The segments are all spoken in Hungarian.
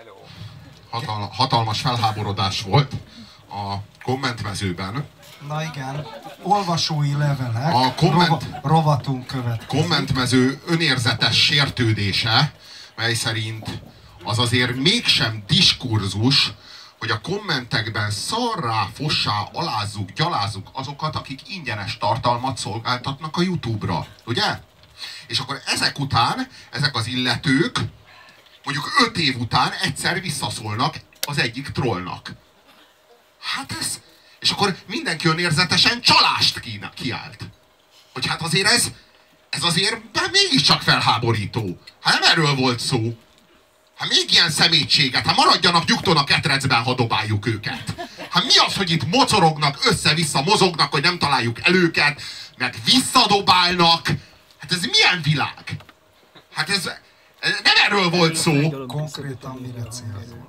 Hatalmas felháborodás volt a kommentmezőben. Na igen, olvasói levelek, rovatunk következik. Kommentmező önérzetes sértődése, mely szerint az azért mégsem diskurzus, hogy a kommentekben szarrá, fossá, alázzuk, gyalázzuk azokat, akik ingyenes tartalmat szolgáltatnak a YouTube-ra. Ugye? És akkor ezek után, ezek az illetők, mondjuk 5 év után egyszer visszaszólnak az egyik trollnak. Hát ez... És akkor mindenki önérzetesen csalást kiált. Hogy hát azért ez azért mégiscsak felháborító. Hát nem erről volt szó. Hát még ilyen szemétséget, hát maradjanak nyugton a ketrecben, ha dobáljuk őket. Hát mi az, hogy itt mocorognak, össze-vissza mozognak, hogy nem találjuk el őket, meg visszadobálnak. Hát ez milyen világ? Hát ez nem erről volt szó. Konkrétan mire célzol?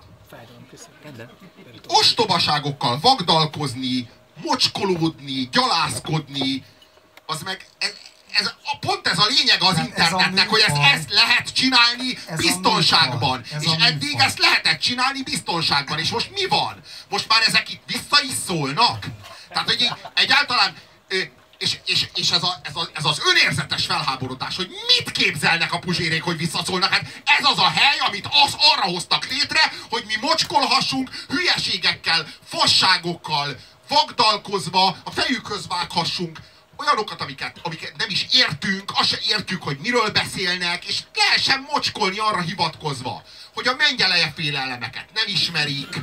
Ostobaságokkal vagdalkozni, mocskolódni, gyalászkodni, az meg... Pont ez a lényeg az internetnek, hogy ezt lehet csinálni biztonságban. És eddig ezt lehetett csinálni biztonságban. És most mi van? Most már ezek itt vissza is szólnak? Tehát, hogy egyáltalán... És ez az önérzetes felháborodás, hogy mit képzelnek a puzsérék, hogy visszaszólnak. Hát ez az a hely, amit arra hoztak létre, hogy mi mocskolhassunk hülyeségekkel, fasságokkal, vagdalkozva, a fejükhöz vághassunk olyanokat, amiket nem is értünk, azt se értjük, hogy miről beszélnek, és lehessen mocskolni arra hivatkozva, hogy a mengyeleje féle elemeket nem ismerik.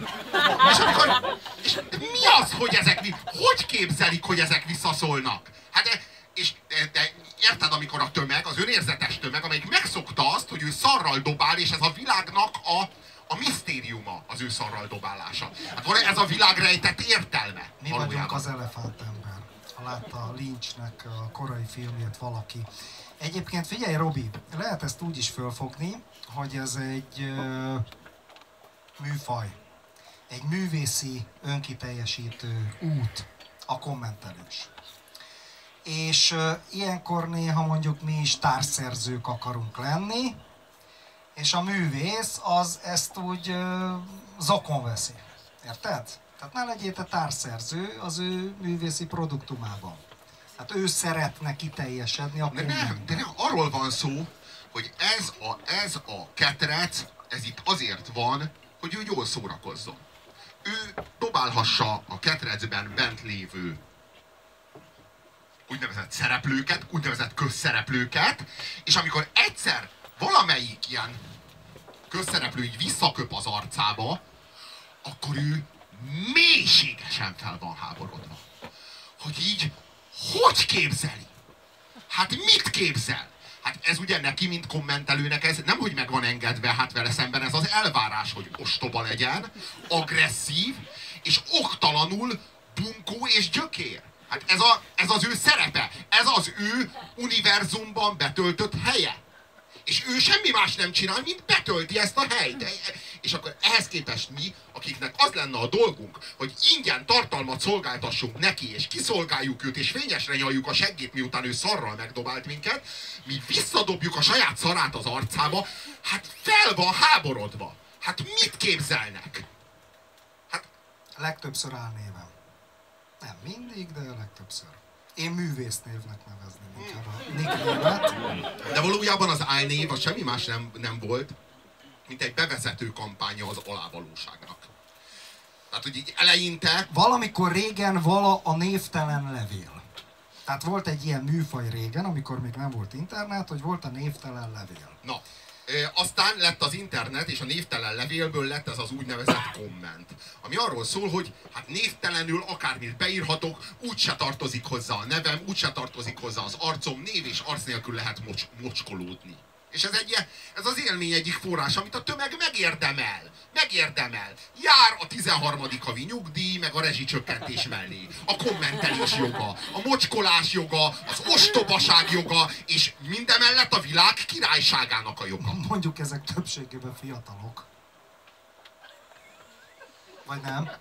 És mi az, hogy hogy képzelik, hogy ezek visszaszólnak? Hát de érted, amikor a tömeg, az önérzetes tömeg, amelyik megszokta azt, hogy ő szarral dobál, és ez a világnak a misztériuma az ő szarral dobálása. Hát van ez a világ rejtett értelme. Mi vagyunk az elefántember. Ha látta Lynchnek a korai filmjét valaki. Egyébként figyelj, Robi, lehet ezt úgy is fölfogni, hogy ez egy műfaj. Egy művészi, önkiteljesítő út a kommentelés. És ilyenkor néha mondjuk mi is társszerzők akarunk lenni, és a művész az ezt úgy zokon veszi. Érted? Tehát ne legyél te társszerző az ő művészi produktumában. Hát ő szeretne kiteljesedni a nem, de nem, arról van szó, hogy ez a ketrec, ez itt azért van, hogy ő jól szórakozzon. Ő dobálhassa a ketrecben bent lévő úgynevezett szereplőket, úgynevezett közszereplőket, és amikor egyszer valamelyik ilyen közszereplő így visszaköp az arcába, akkor ő mélységesen fel van háborodva. Hogy így, hogy képzeli? Hát mit képzel? Hát ez ugye neki, mint kommentelőnek, ez nem, hogy meg van engedve, hát vele szemben ez az elvárás, hogy ostoba legyen, agresszív, és oktalanul bunkó és gyökér. Hát ez az ő szerepe, ez az ő univerzumban betöltött helye. És ő semmi más nem csinál, mint betölti ezt a helyt. És akkor ehhez képest mi, akiknek az lenne a dolgunk, hogy ingyen tartalmat szolgáltassunk neki, és kiszolgáljuk őt, és fényesre nyaljuk a seggét, miután ő szarral megdobált minket, mi visszadobjuk a saját szarát az arcába, hát fel van háborodva. Hát mit képzelnek? Hát... Legtöbbször álnéven. Nem mindig, de legtöbbször. Én művésznévnek nevezném inkább a nicknémet. De valójában az álnév az semmi más nem volt, mint egy bevezető kampánya az alávalóságnak. Tehát, hogy így eleinte... Valamikor régen vala a névtelen levél. Tehát volt egy ilyen műfaj régen, amikor még nem volt internet, hogy volt a névtelen levél. Na, aztán lett az internet, és a névtelen levélből lett ez az úgynevezett komment. Ami arról szól, hogy hát névtelenül akármit beírhatok, úgyse tartozik hozzá a nevem, úgyse tartozik hozzá az arcom, név és arc nélkül lehet mocskolódni. És ez az élmény egyik forrás, amit a tömeg megérdemel. Megérdemel. Jár a 13. havi nyugdíj, meg a rezsicsökkentés mellé. A kommentelés joga, a mocskolás joga, az ostobaság joga, és mindemellett a világ királyságának a joga. Mondjuk ezek többségében fiatalok. Vagy nem?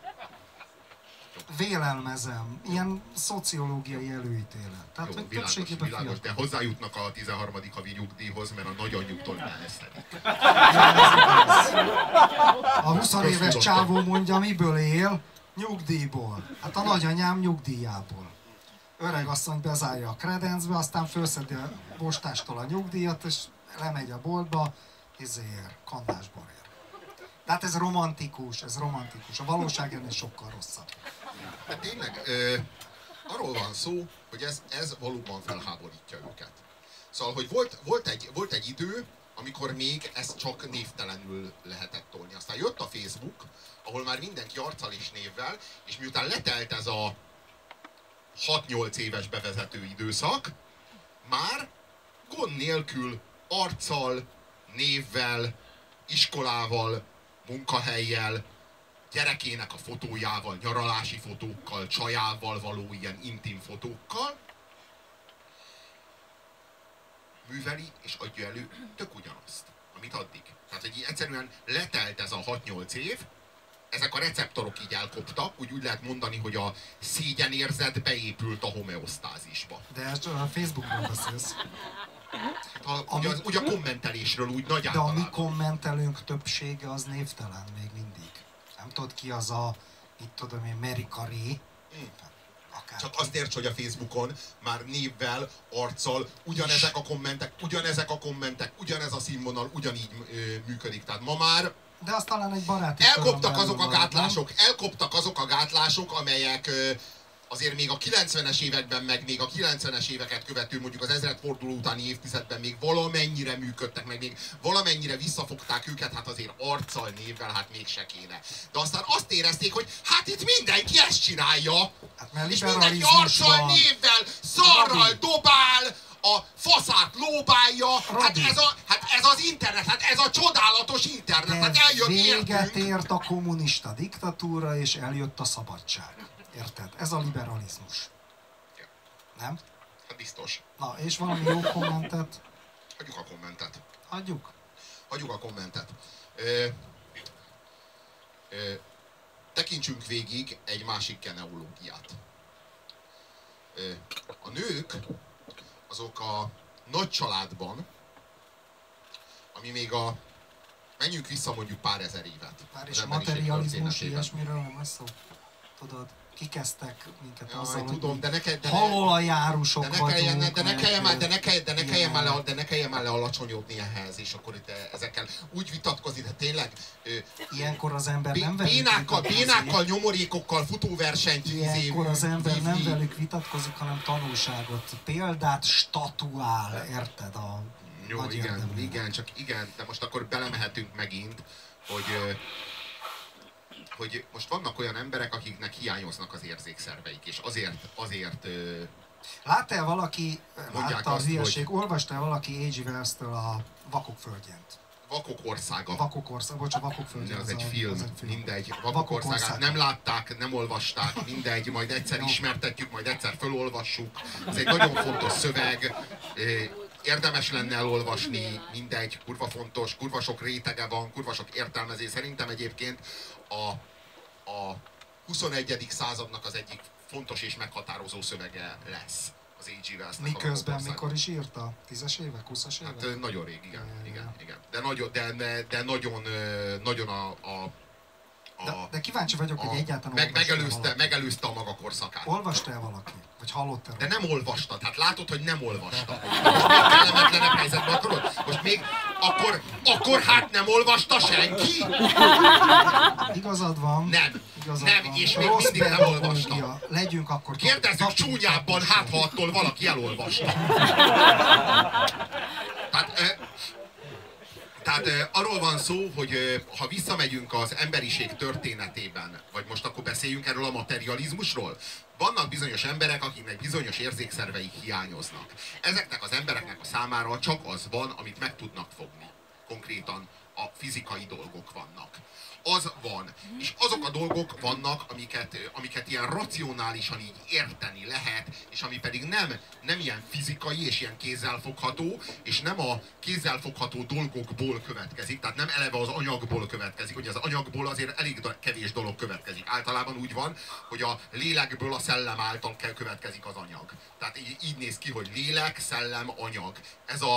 Vélelmezem. Ilyen szociológiai előítélet. Tehát, jó, világos, de hozzájutnak a 13. havi nyugdíjhoz, mert a nagyanyjuktól beneszedik. A 20 éves csávó mondja, miből él? Nyugdíjból. Hát a nagyanyám nyugdíjából. Öreg asszony bezárja a kredencbe, aztán felszedi a postástól a nyugdíjat, és lemegy a boltba, kannás borért. Tehát ez romantikus, ez romantikus. A valóság ennél sokkal rosszabb. De tényleg, arról van szó, hogy ez valóban felháborítja őket. Szóval, hogy volt egy idő, amikor még ezt csak névtelenül lehetett tolni. Aztán jött a Facebook, ahol már mindenki arccal és névvel, és miután letelt ez a 6-8 éves bevezető időszak, már gond nélkül arccal, névvel, iskolával, munkahelyjel, gyerekének a fotójával, nyaralási fotókkal, csajával való ilyen intim fotókkal műveli és adja elő tök ugyanazt, amit addig. Tehát, hogy egyszerűen letelt ez a 6-8 év, ezek a receptorok így elkoptak, úgy lehet mondani, hogy a szégyenérzet beépült a homeosztázisba. De ez a Facebookról beszélsz. Ugye a kommentelésről úgy nagy általában. De a mi kommentelőnk többsége az névtelen még mindig. Nem tudod ki az a, mit tudom én, Mary Carey. Csak azt érts, hogy a Facebookon már névvel, arccal, ugyanezek a kommentek, ugyanez a színvonal, ugyanígy működik. Tehát ma már de az talán egy baráti elkoptak azok a gátlások, amelyek azért még a 90-es években, meg még a 90-es éveket követő, mondjuk az ezredforduló utáni évtizedben még valamennyire működtek, meg még valamennyire visszafogták őket, hát azért arccal, névvel, hát mégse kéne. De aztán azt érezték, hogy hát itt mindenki ezt csinálja, hát és mindenki arccal, névvel, szarral dobál, a faszát lóbálja, hát ez az internet, hát ez a csodálatos internet, hát eljött véget ért a kommunista diktatúra, és eljött a szabadság. Érted? Ez a liberalizmus. Ja. Nem? Hát biztos. Na, és valami jó kommentet? Hagyjuk a kommentet. Hagyjuk a kommentet. Tekintsünk végig egy másik genealógiát. A nők azok a nagy családban, ami még menjünk vissza mondjuk pár ezer évet. Már is materializmus, ilyesmiről nem lesz szó. Tudod, kikeztek minket azzal, tudom, hogy halolajárusok vagyunk. De ne kelljen már lealacsonyodni ehhez, és akkor itt ezekkel úgy vitatkozni, de tényleg... Ilyenkor az ember nem bénákkal, nyomorékokkal, futóversenyt... Ilyenkor az ember nem velük vitatkozik, hanem tanulságot, példát statuál, érted? Jó, igen, de most akkor belemehetünk megint, hogy most vannak olyan emberek, akiknek hiányoznak az érzékszerveik, és azért látta-e valaki, látta a hülyeség, hogy... olvasta-e valaki H.G. Wells-től a Vakok földjént? Vakok országa. Vakok földjén. Az egy film, mindegy. Vakok országát nem látták, nem olvasták, mindegy, majd egyszer ismertetjük, majd egyszer fölolvassuk. Ez egy nagyon fontos szöveg, érdemes lenne elolvasni, mindegy, kurva fontos, kurva sok rétege van, kurva sok értelmezés. Szerintem egyébként a 21. századnak az egyik fontos és meghatározó szövege lesz az A.G. Wells-nek. Miközben mikor is írta? 10-es évek, 20-as évek? Hát nagyon rég, igen. De nagyon de kíváncsi vagyok, hogy egyáltalán megelőzte a maga korszakát. Olvasta-e valaki? Vagy hallotta? De nem olvastad, hát látod, hogy nem olvasta. Most még kellemetlenebb helyzetben akarod? Most még akkor hát nem olvasta senki? Igazad van. Nem, és még mindig nem olvasta. Legyünk akkor... Kérdezzük csúnyábban, hát ha attól valaki elolvasta. Tehát arról van szó, hogy ha visszamegyünk az emberiség történetében, vagy most akkor beszéljünk erről a materializmusról, vannak bizonyos emberek, akiknek bizonyos érzékszerveik hiányoznak. Ezeknek az embereknek a számára csak az van, amit meg tudnak fogni. Konkrétan a fizikai dolgok vannak. Az van. És azok a dolgok vannak, amiket ilyen racionálisan így érteni lehet, és ami pedig nem ilyen fizikai és ilyen kézzelfogható, és nem a kézzelfogható dolgokból következik, tehát nem eleve az anyagból következik, hogy az anyagból azért elég kevés dolog következik. Általában úgy van, hogy a lélekből a szellem által következik az anyag. Tehát így néz ki, hogy lélek, szellem, anyag.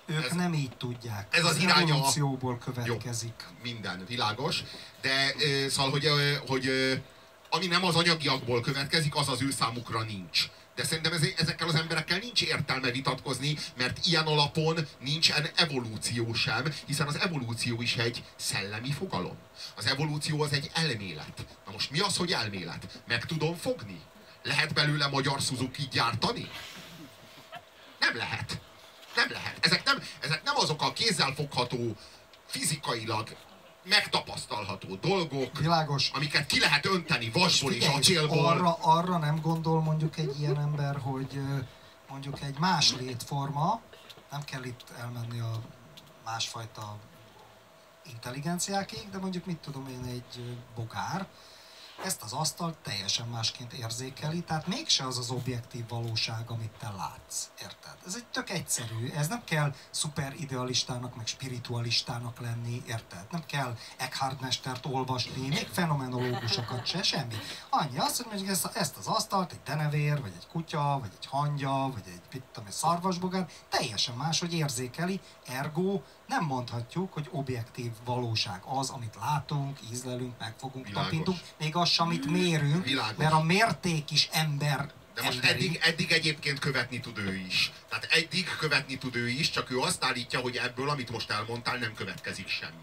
Ők nem így tudják. Ez az iránya evolúcióból következik. Jó, minden világos, de szóval, hogy ami nem az anyagiakból következik, az az ő számukra nincs. De szerintem ezekkel az emberekkel nincs értelme vitatkozni, mert ilyen alapon nincsen evolúció sem, hiszen az evolúció is egy szellemi fogalom. Az evolúció az egy elmélet. Na most mi az, hogy elmélet? Meg tudom fogni? Lehet belőle magyar Suzuki gyártani? Nem lehet. Nem lehet. Ezek nem azok a kézzelfogható, fizikailag megtapasztalható dolgok, világos, amiket ki lehet önteni vasból és acélból. Arra nem gondol mondjuk egy ilyen ember, hogy mondjuk egy más létforma, nem kell itt elmenni a másfajta intelligenciákig, de mondjuk mit tudom én, egy bogár, ezt az asztalt teljesen másként érzékeli, tehát mégse az az objektív valóság, amit te látsz, érted? Ez egy tök egyszerű, ez nem kell szuper idealistának, meg spiritualistának lenni, érted? Nem kell Eckhart mestert olvasni, még fenomenológusokat se, semmi. Annyi az, hogy mondjuk ezt az asztalt egy denevér, vagy egy kutya, vagy egy hangya, vagy egy szarvasbogár teljesen máshogy érzékeli, ergo nem mondhatjuk, hogy objektív valóság az, amit látunk, ízlelünk, megfogunk, tapintunk, még az, amit mérünk, mert a mérték is ember. De most eddig egyébként követni tud ő is. Tehát eddig követni tud ő is, csak ő azt állítja, hogy ebből, amit most elmondtál, nem következik semmi.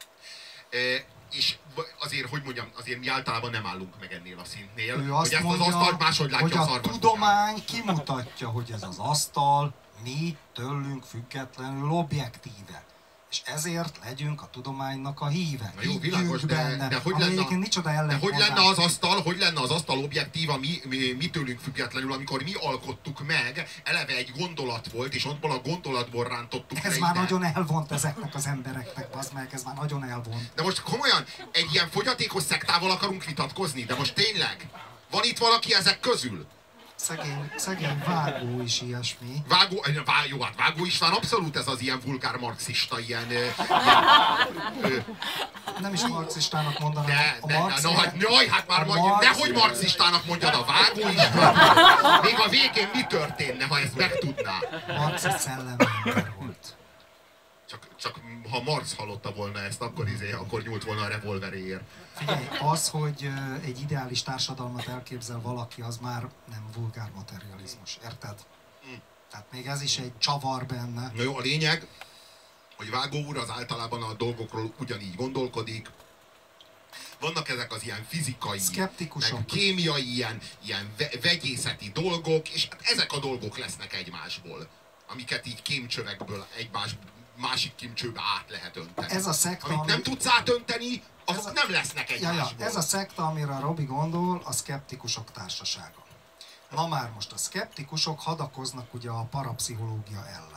És azért, hogy mondjam, azért mi általában nem állunk meg ennél a szintnél, ő azt hogy ezt mondja, az asztalt máshogy látja hogy a a szarvasbogár. tudomány kimutatja, hogy ez az asztal mi tőlünk függetlenül objektíve. És ezért legyünk a tudománynak a híve. Na jó, világos, de hogy lenne az asztal objektív, mi tőlünk függetlenül, amikor mi alkottuk meg, eleve egy gondolat volt, és abból a gondolatból rántottuk. Ez már nagyon elvont ezeknek az embereknek, bazd meg, ez már nagyon elvont. De most komolyan, egy ilyen fogyatékos szektával akarunk vitatkozni, de most tényleg, van itt valaki ezek közül? Szegény Vágó is ilyesmi. Jó, hát Vágó István abszolút ez az ilyen vulgár marxista, nem is marxistának mondanám. Nehogy marxistának mondjad a Vágó István. Még a végén mi történne, ha ezt megtudná? Marxist szellemember volt. Csak ha Marx hallotta volna ezt, akkor nyúlt volna a revolveréért. Figyelj, az, hogy egy ideális társadalmat elképzel valaki, az már nem vulgár materializmus, érted? Tehát még ez is egy csavar benne. Na jó, a lényeg, hogy Vágó úr az általában a dolgokról ugyanígy gondolkodik. Vannak ezek az ilyen fizikai, meg kémiai, ilyen vegyészeti dolgok, és hát ezek a dolgok lesznek egymásból, amiket így kémcsövekből másik kimcsőbe át lehet önteni. Ez a szekta, amit nem tudsz átönteni, azok nem lesznek egymásból. Ez a szekta, amire a Robi gondol, a szkeptikusok társasága. Na már most a szkeptikusok hadakoznak ugye a parapszichológia ellen.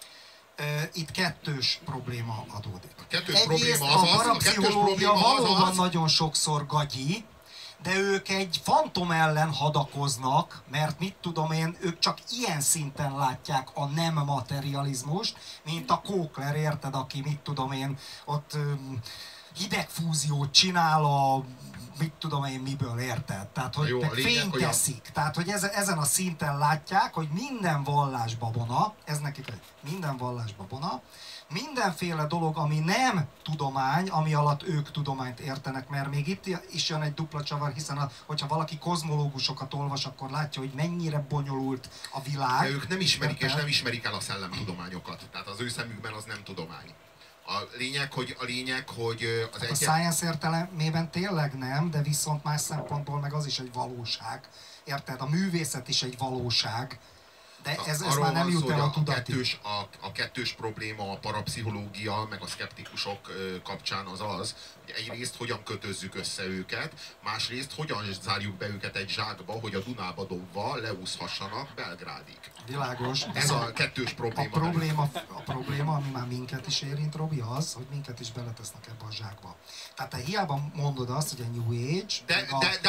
Itt kettős probléma adódik. Egyrészt a parapszichológia valóban nagyon sokszor gagyi, de ők egy fantom ellen hadakoznak, mert mit tudom én, ők csak ilyen szinten látják a nem materializmust, mint a Kókler, érted, aki mit tudom én, ott hidegfúziót csinál a mit tudom én miből, érted? Tehát, hogy meg fényt teszik. Tehát, hogy ezen a szinten látják, hogy minden vallás babona, ez nekik minden vallás babona, mindenféle dolog, ami nem tudomány, ami alatt ők tudományt értenek, mert még itt is jön egy dupla csavar, hiszen hogyha valaki kozmológusokat olvas, akkor látja, hogy mennyire bonyolult a világ. De ők nem ismerik, és nem ismerik el a szellemtudományokat. Tehát az ő szemükben az nem tudomány. A lényeg, hogy az a science értelemében tényleg nem, de viszont más szempontból meg az is egy valóság. Érted? A művészet is egy valóság. De ez már nem jut el a tudatig. A kettős probléma a parapszichológia, meg a szkeptikusok kapcsán az, hogy egyrészt hogyan kötözzük össze őket, másrészt hogyan zárjuk be őket egy zsákba, hogy a Dunába dobva leúszhassanak Belgrádig. Világos. Ez a kettős probléma. A probléma, ami már minket is érint, Robi, az, hogy minket is beletesznek ebbe a zsákba. Tehát te hiába mondod azt, hogy a New Age, de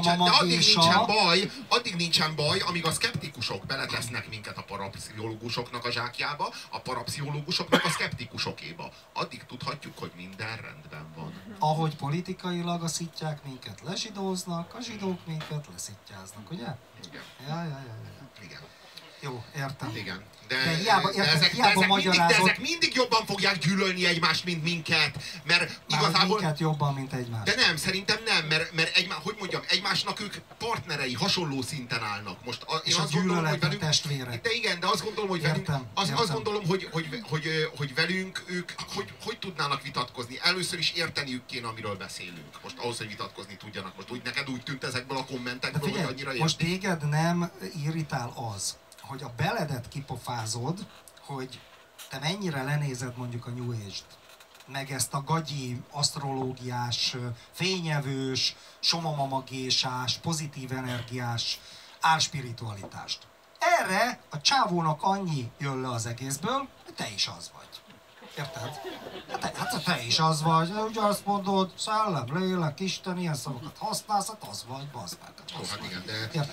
addig nincsen baj, amíg a szkeptikusok beletesznek minket a parapszichológusoknak a zsákjába, a parapszichológusoknak a szkeptikusokéba. Addig tudhatjuk, hogy minden rendben van. Ahogy politikailag a szittyák minket lezsidóznak, a zsidók minket leszittyáznak, ugye? Igen. Ja. Igen. Jó, értem. Igen. De hiába, ezek mindig jobban fogják gyűlölni egymást, mint minket. Mert igazából... minket jobban, mint egymást. De nem, szerintem nem, mert hogy mondjam, egymásnak ők partnerei, hasonló szinten állnak. Most és én azt gondolom, hogy velünk... testvérek. De igen, de azt gondolom, hogy velünk... Azt gondolom, hogy velünk ők hogy tudnának vitatkozni. Először is érteniük kéne, amiről beszélünk. Most ahhoz, hogy vitatkozni tudjanak. Most úgy neked úgy tűnt ezekből a kommentekből, hogy annyira érti. Most téged nem irritál az, hogy a beledet kipofázod, hogy te mennyire lenézed mondjuk a New Age-t, meg ezt a gagyi, asztrológiás, fényevős, somamamagésás, pozitív energiás álspiritualitást. Erre a csávónak annyi jön le az egészből, hogy te is az vagy. Érted? Hát te is az vagy, ugye azt mondod, szellem, lélek, Isten, ilyen szavakat használsz, hát az vagy, bazd meg. Hát igen,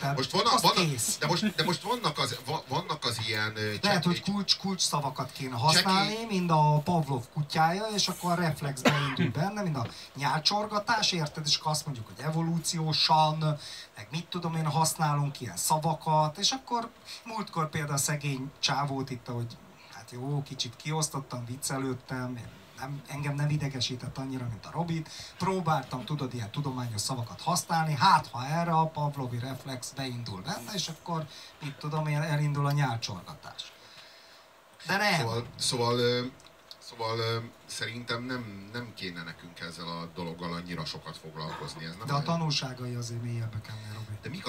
de most vannak az ilyen... Lehet, hogy kulcs szavakat kéne használni, mind a Pavlov kutyája, és akkor a reflex beindul benne, mind a nyálcsorgatás, érted? És akkor azt mondjuk, hogy evolúciósan, meg mit tudom én, használunk ilyen szavakat, és akkor múltkor például a szegény csávót itt, hogy jó, kicsit kiosztottam, viccelődtem, engem nem idegesített annyira, mint a Robit. Próbáltam, tudod, ilyen tudományos szavakat használni, hát ha erre a pavlovi reflex beindul benne, és akkor, mit tudom én, elindul a nyálcsorgatás. De nem. Szóval szerintem nem kéne nekünk ezzel a dologgal annyira sokat foglalkozni. Ez nem de a tanulságai azért mélyebbek ennél, Robi.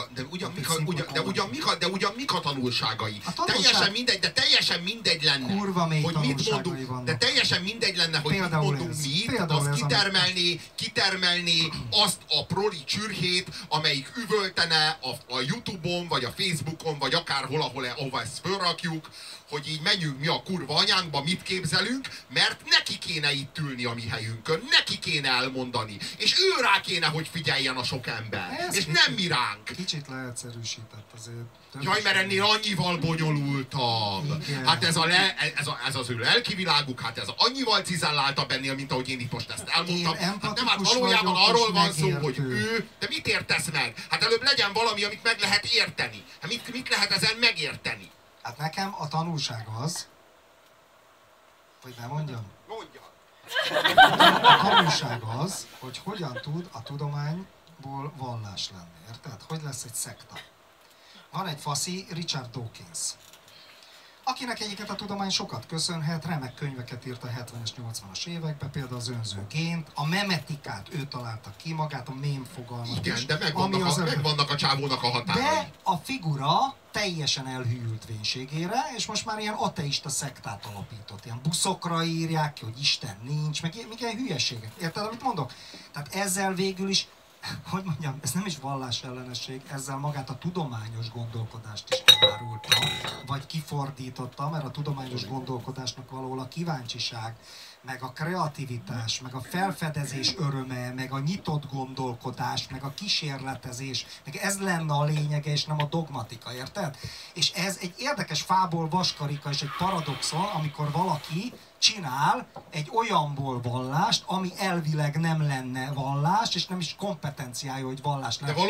De ugyan mik a tanulságai? Teljesen mindegy lenne, kurva mély hogy mit mondunk, vannak. De teljesen mindegy lenne, hogy mit mondunk mi, az kitermelni azt a proli csürhét, amelyik üvöltene a YouTube-on, vagy a Facebookon, vagy akárhol, ahova ezt fölrakjuk, hogy így menjünk mi a kurva anyánkba, mit képzelünk, mert neki kéne itt ülni a mi helyünkön, neki kéne elmondani, és ő rá kéne, hogy figyeljen a sok ember, és nem mi ránk. Kicsit leegyszerűsített azért. Jaj, mert ennél annyival bonyolultabb. Igen. Hát ez az ő lelki világuk, hát ez annyival cizelláltabb ennél, mint ahogy én itt most ezt elmondtam. Hát nem, hát valójában arról van szó, hogy ő, de mit értesz meg? Hát előbb legyen valami, amit meg lehet érteni. Hát mit lehet ezen megérteni? Hát nekem a tanulság az, hogy nem mondjam? Mondja. A tanulság az, hogy hogyan tud a tudományból vallás lenni, érted? Hogy lesz egy szekta? Van egy faszi, Richard Dawkins, akinek egyiket a tudomány sokat köszönhet, remek könyveket írt a 70-es, 80-as években, például az önző gént, a memetikát ő találta ki, magát a mém fogalmat. Igen, is, de megvannak a csávónak a határai. De a figura teljesen elhűlt vénységére, és most már ilyen ateista szektát alapított. Ilyen buszokra írják ki, hogy Isten nincs, meg ilyen hülyeségek. Érted, amit mondok? Tehát ezzel végül is, hogy mondjam, ez nem is vallásellenesség, ezzel magát a tudományos gondolkodást is elárulta, vagy kifordította, mert a tudományos gondolkodásnak valahol a kíváncsiság, meg a kreativitás, meg a felfedezés öröme, meg a nyitott gondolkodás, meg a kísérletezés, meg ez lenne a lényege, és nem a dogmatika, érted? És ez egy érdekes fából vaskarika és egy paradoxon, amikor valaki csinál egy olyanból vallást, ami elvileg nem lenne vallás, és nem is kompetenciája, hogy vallás lenne.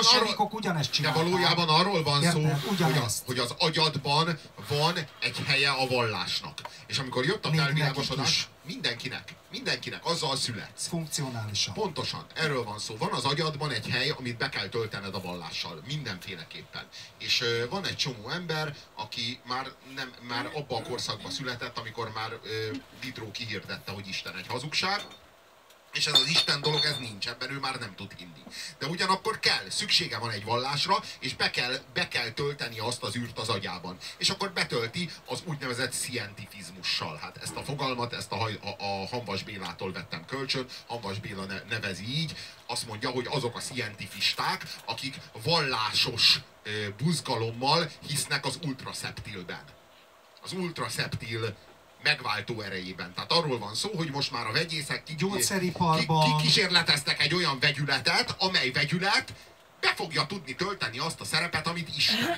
De valójában arról van szó, hogy az agyadban van egy helye a vallásnak. És amikor jött a felvilágosodás, mindenkinek, azzal születsz. Funkcionálisan. Pontosan, erről van szó. Van az agyadban egy hely, amit be kell töltened a vallással, mindenféleképpen. És van egy csomó ember, aki már abban a korszakban született, amikor már Diderot kihirdette, hogy Isten egy hazugság, és ez az Isten dolog, ez nincs, ebben ő már nem tud hinni. De ugyanakkor szüksége van egy vallásra, és be kell tölteni azt az űrt az agyában. És akkor betölti az úgynevezett scientifizmussal. Hát ezt a fogalmat, ezt a Hamvas Bélától vettem kölcsön, Hamvas Béla nevezi így, azt mondja, hogy azok a scientifisták, akik vallásos buzgalommal hisznek az ultraszeptilben. Az ultraszeptil megváltó erejében. Tehát arról van szó, hogy most már a vegyészek kísérleteztek egy olyan vegyületet, amely vegyület be fogja tudni tölteni azt a szerepet, amit Isten.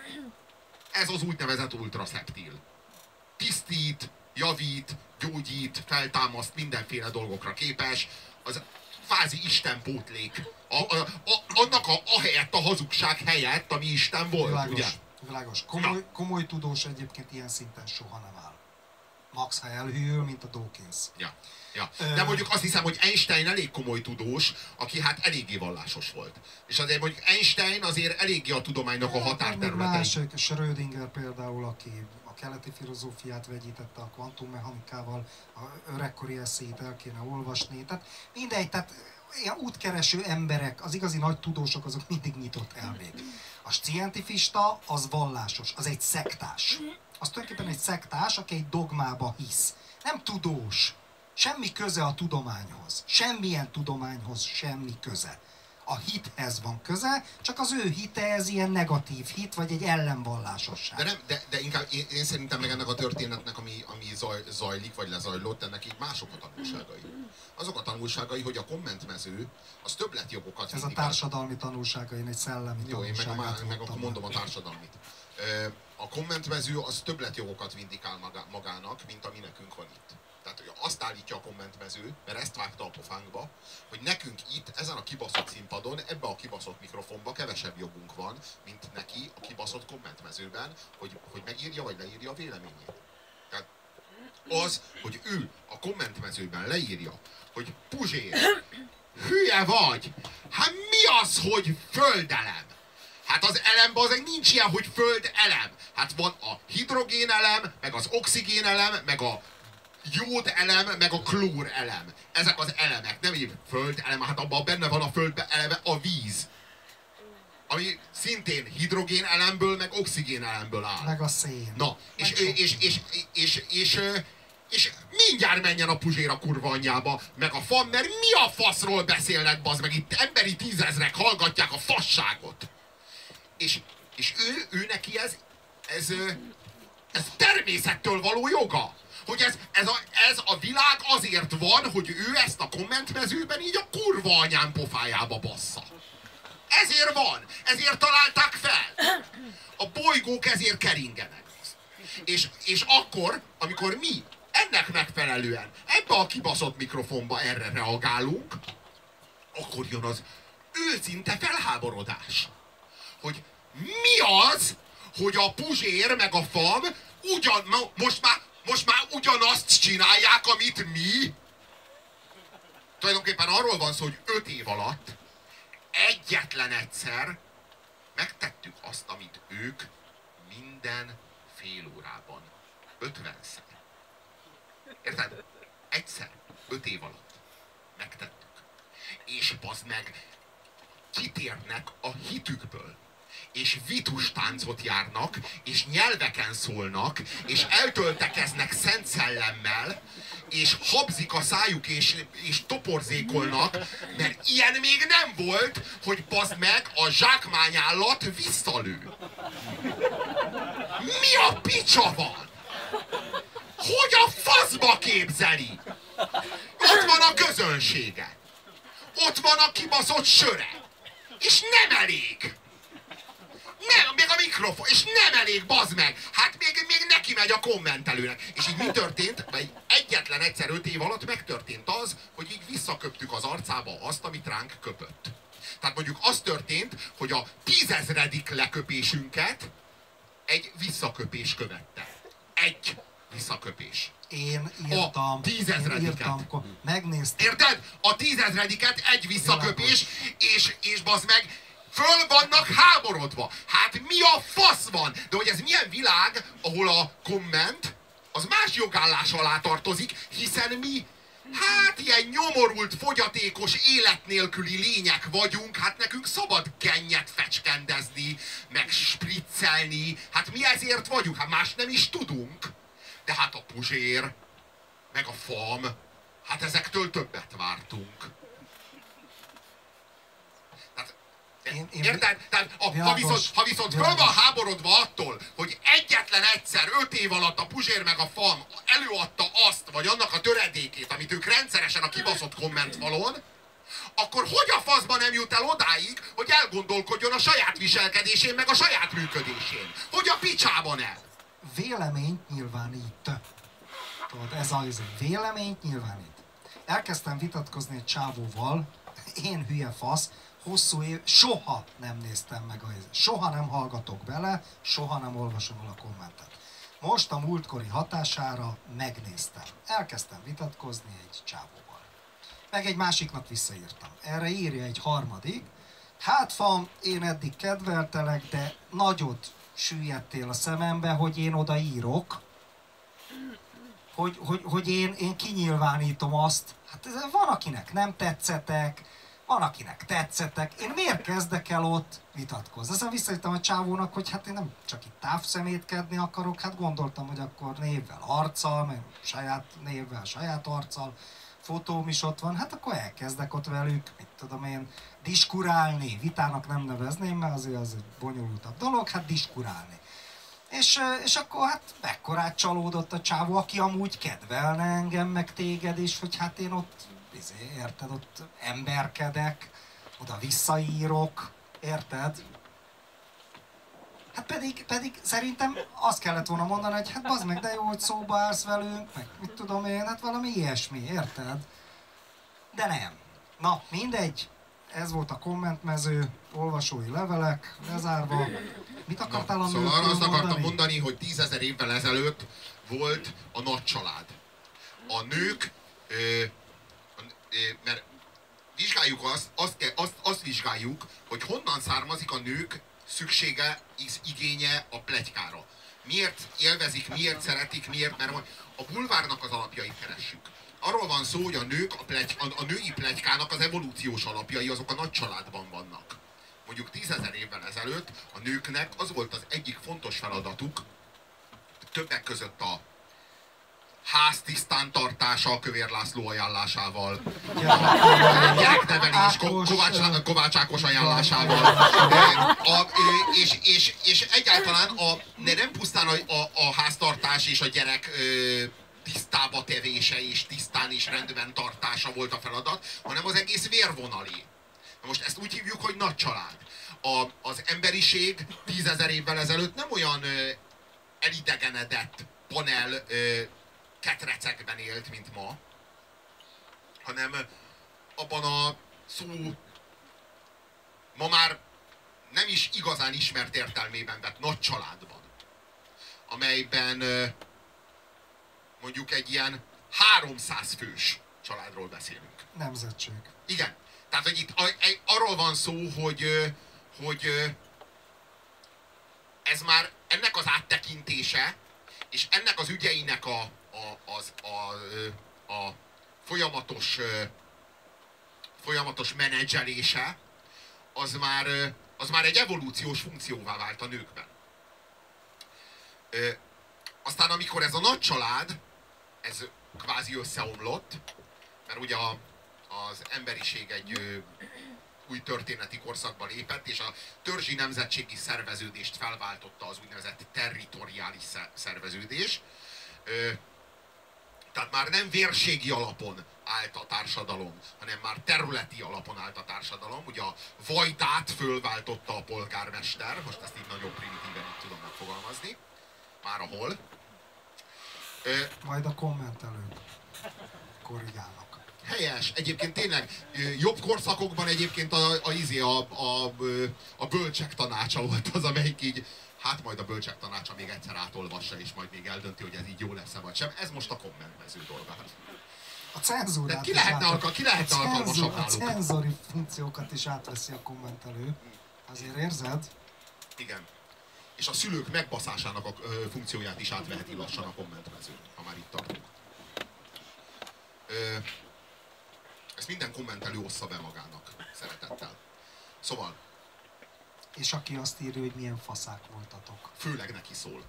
Ez az úgynevezett ultraszeptil. Tisztít, javít, gyógyít, feltámaszt, mindenféle dolgokra képes. Az kvázi istenpótlék. Annak a helyett, a hazugság helyett, ami Isten volt, világos, ugye? Világos. Komoly tudós egyébként ilyen szinten soha nem áll. Max, ha elhűl, mint a Dawkins. Ja. De mondjuk azt hiszem, hogy Einstein elég komoly tudós, aki hát eléggé vallásos volt. És azért mondjuk Einstein azért eléggé a tudománynak a határterületei. Másik, Schrödinger például, aki a keleti filozófiát vegyítette a kvantummechanikával, a öregkori eszéit el kéne olvasni. Tehát mindegy, tehát ilyen útkereső emberek, az igazi nagy tudósok, azok mindig nyitott elmék. A scientifista az vallásos, az egy szektás. Az tulajdonképpen egy szektás, aki egy dogmába hisz. Nem tudós. Semmi köze a tudományhoz. Semmilyen tudományhoz semmi köze. A hithez van köze, csak az ő hite ez ilyen negatív hit, vagy egy ellenvallásosság. De inkább én szerintem meg ennek a történetnek, ami zajlik, vagy lezajlott, ennek így mások a tanulságai. Azok a tanulságai, hogy a kommentmező, az többletjogokat vindikál. Ez a társadalmi tanulsága, én egy szellemi tanulságát. Jó, én meg akkor mondom a társadalmit. A kommentmező az többletjogokat vindikál magának, mint ami nekünk van itt. Tehát, hogy azt állítja a kommentmező, mert ezt vágta a pofánkba, hogy nekünk itt, ezen a kibaszott színpadon, ebbe a kibaszott mikrofonba kevesebb jogunk van, mint neki a kibaszott kommentmezőben, hogy megírja vagy leírja a véleményét. Tehát az, hogy ő a kommentmezőben leírja, hogy Puzsér, hülye vagy! Hát mi az, hogy földelem? Hát az elemben azért nincs ilyen, hogy földelem. Hát van a hidrogénelem, meg az oxigénelem, meg a jód elem, meg a klór elem. Ezek az elemek, nem így föld elem, hát abban benne van a földbe eleve a víz. Ami szintén hidrogén elemből, meg oxigén elemből áll. Meg a szén. Na, és mindjárt menjen a Puzsér a kurva anyjába, meg a fan, mert mi a faszról beszélnek, bazd meg, itt emberi tízezrek hallgatják a fasságot. És ő neki ez természettől való joga. Hogy ez a világ azért van, hogy ő ezt a kommentmezőben így a kurva anyám pofájába bassza. Ezért van, ezért találták fel. A bolygók ezért keringenek. És akkor, amikor mi ennek megfelelően ebbe a kibaszott mikrofonba erre reagálunk, akkor jön az őszinte felháborodás. Hogy mi az, hogy a Puzsér meg a FAM most már ugyanazt csinálják, amit mi. Tulajdonképpen arról van szó, hogy 5 év alatt egyetlen egyszer megtettük azt, amit ők minden fél órában. 50-szer. Érted? Egyszer. 5 év alatt megtettük. És bazd meg, kitérnek a hitükből. És vitustáncot járnak, és nyelveken szólnak, és eltöltekeznek szent szellemmel, és habzik a szájuk, és toporzékolnak, mert ilyen még nem volt, hogy bazd meg, a zsákmányállat visszalő. Mi a picsa van? Hogy a faszba képzeli? Ott van a közönsége. Ott van a kibaszott söre. És nem elég. Nem, még a mikrofon, és nem elég, bazd meg! Hát még neki megy a kommentelőnek. És így mi történt? Egyetlen egyszer 5 év alatt megtörtént az, hogy így visszaköptük az arcába azt, amit ránk köpött. Tehát mondjuk az történt, hogy a 10 000. leköpésünket egy visszaköpés követte. Egy visszaköpés. Én írtam. A 10 000-et. Megnéztem. Érted? A 10 000-et egy visszaköpés, és bazd meg, föl vannak háborodva. Hát mi a fasz van? De hogy ez milyen világ, ahol a komment az más jogállás alá tartozik, hiszen mi, hát ilyen nyomorult, fogyatékos, élet nélküli lények vagyunk, hát nekünk szabad gennyet fecskendezni, meg spriccelni, hát mi ezért vagyunk, hát más nem is tudunk. De hát a Puzsér, meg a FAM, hát ezektől többet vártunk. Érted? Tehát ha viszont föl van háborodva attól, hogy egyetlen egyszer 5 év alatt a Puzsér meg a FAM előadta azt, vagy annak a töredékét, amit ők rendszeresen a kibaszott kommentfalon, akkor hogy a faszban nem jut el odáig, hogy elgondolkodjon a saját viselkedésén, meg a saját működésén? Hogy a picsában el? Véleményt nyilvánít. Tudod, ez az véleményt nyilvánít. Elkezdtem vitatkozni egy csávóval, én hülye fasz, hosszú év, soha nem néztem meg soha nem hallgatok bele, soha nem olvasom el a kommentet. Most a múltkori hatására megnéztem. Elkezdtem vitatkozni egy csávóval. Meg egy másiknak visszaírtam. Erre írja egy harmadik. Hát fam, én eddig kedveltelek, de nagyot süllyedtél a szemembe, hogy én oda írok. Hogy én kinyilvánítom azt. Hát van, akinek nem tetszetek, van, akinek tetszetek. Én miért kezdek el ott vitatkozni? Aztán visszajöttem a csávónak, hogy hát én nem csak itt távszemétkedni akarok, hát gondoltam, hogy akkor névvel, arccal, meg saját névvel, saját arccal, fotóm is ott van, hát akkor elkezdek ott velük, mit tudom én, diskurálni, vitának nem nevezném, mert azért az egy bonyolultabb dolog, hát diskurálni. És akkor hát mekkorát csalódott a csávó, aki amúgy kedvelne engem, meg téged is, hogy hát én ott, érted, ott emberkedek, oda visszaírok, érted? Hát pedig szerintem azt kellett volna mondani, hogy hát bazd meg, de jó, hogy szóba állsz velünk, meg mit tudom én, hát valami ilyesmi, érted? De nem. Na, mindegy. Ez volt a kommentmező, olvasói levelek, lezárva. Mit akartál a nőkről mondani? Szóval azt akartam mondani, hogy 10 000 évvel ezelőtt volt a nagy család. A nők, mert vizsgáljuk azt vizsgáljuk, hogy honnan származik a nők szüksége, igénye a pletykára. Miért élvezik, miért szeretik, miért, mert a bulvárnak az alapjait keressük. Arról van szó, hogy a női pletykának az evolúciós alapjai azok a nagy családban vannak. Mondjuk 10 000 évvel ezelőtt a nőknek az volt az egyik fontos feladatuk, többek között a ház tisztántartása a Kövér László ajánlásával, a gyereknevelés Kovács Ákos ajánlásával, és egyáltalán nem pusztán a háztartás és a gyerek tisztába tevése és tisztán és rendben tartása volt a feladat, hanem az egész vérvonalé. Na most ezt úgy hívjuk, hogy nagy család. Az emberiség 10 000 évvel ezelőtt nem olyan elidegenedett panel ketrecekben élt, mint ma, hanem abban a szó ma már nem is igazán ismert értelmében vett nagy családban, amelyben mondjuk egy ilyen 300 fős családról beszélünk. Nemzetség. Igen. Tehát, hogy itt arról van szó, hogy ez már ennek az áttekintése, és ennek az ügyeinek a folyamatos menedzselése, az már egy evolúciós funkcióvá vált a nőkben. Aztán amikor ez a nagy család, ez kvázi összeomlott, mert ugye az emberiség egy új történeti korszakba lépett, és a törzsi nemzetségi szerveződést felváltotta az úgynevezett territoriális szerveződés. Tehát már nem vérségi alapon állt a társadalom, hanem már területi alapon állt a társadalom. Ugye a vajdát fölváltotta a polgármester, most ezt így nagyon primitíven így tudom megfogalmazni. Már ahol. Majd a kommentelők korrigálnak. Helyes. Egyébként tényleg jobb korszakokban egyébként a bölcsek tanácsa volt az, amelyik így, hát majd a bölcsek tanácsa még egyszer átolvassa, és majd még eldönti, hogy ez így jó lesz-e vagy sem. Ez most a kommentmező dolga. A cenzúrát ki lehetne alkalmasabb náluk? A cenzori funkciókat is átveszi a kommentelő. Azért érzed? Igen. És a szülők megbaszásának a funkcióját is átveheti lassan a kommentmező, ha már itt tartunk. Ezt minden kommentelő ossza be magának, szeretettel. Szóval... És aki azt írja, hogy milyen faszák voltatok. Főleg neki szól.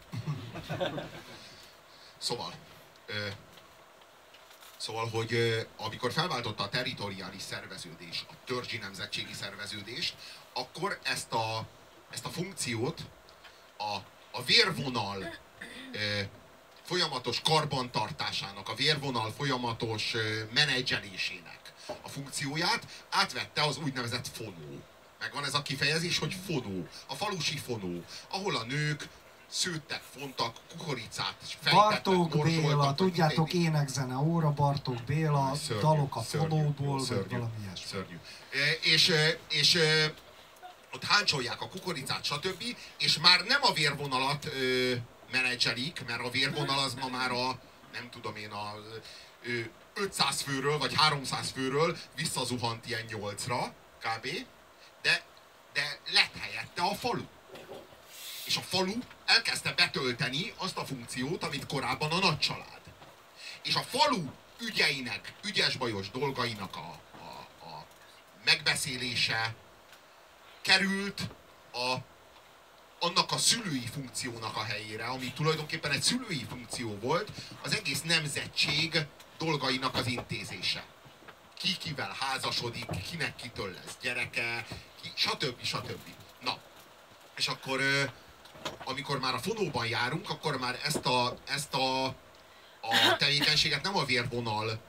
Szóval, hogy amikor felváltotta a territoriális szerveződés, a törzsi nemzetségi szerveződést, akkor ezt a funkciót a vérvonal folyamatos karbantartásának, a vérvonal folyamatos menedzselésének a funkcióját átvette az úgynevezett fonó. Megvan ez a kifejezés, hogy fonó, a falusi fonó, ahol a nők szőttek, fontak, kukoricát, Bartók Béla, tudjátok, énekzene óra, Bartók Béla, szörnyű, dalok a szörnyű, fonóból, szörnyű, vagy valami ilyesmi. Szörnyű. És ott háncsolják a kukoricát, stb. És már nem a vérvonalat menedzselik, mert a vérvonal az ma már a, nem tudom én, a 500 főről, vagy 300 főről visszazuhant ilyen 8-ra, kb. De lett helyette a falu. És a falu elkezdte betölteni azt a funkciót, amit korábban a nagycsalád. És a falu ügyeinek, ügyes-bajos dolgainak a megbeszélése került annak a szülői funkciónak a helyére, ami tulajdonképpen egy szülői funkció volt, az egész nemzetség dolgainak az intézése. Ki kivel házasodik, kinek kitől lesz gyereke, stb. Stb. Na, és akkor amikor már a fonóban járunk, akkor már ezt a tevékenységet nem a vérvonal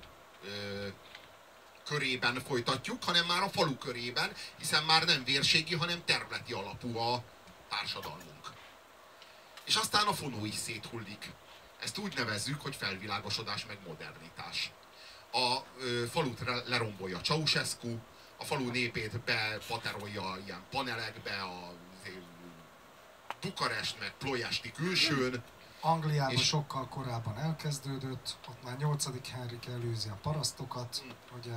körében folytatjuk, hanem már a falu körében, hiszen már nem vérségi, hanem területi alapú a társadalmunk. És aztán a fonó is széthullik. Ezt úgy nevezzük, hogy felvilágosodás meg modernitás. A falut lerombolja Ceausescu, a falu népét bepaterolja ilyen panelekbe, a Bukarest meg Ploiesti külsőn. Angliában sokkal korábban elkezdődött, ott már 8. Henrik előzi a parasztokat, ugye?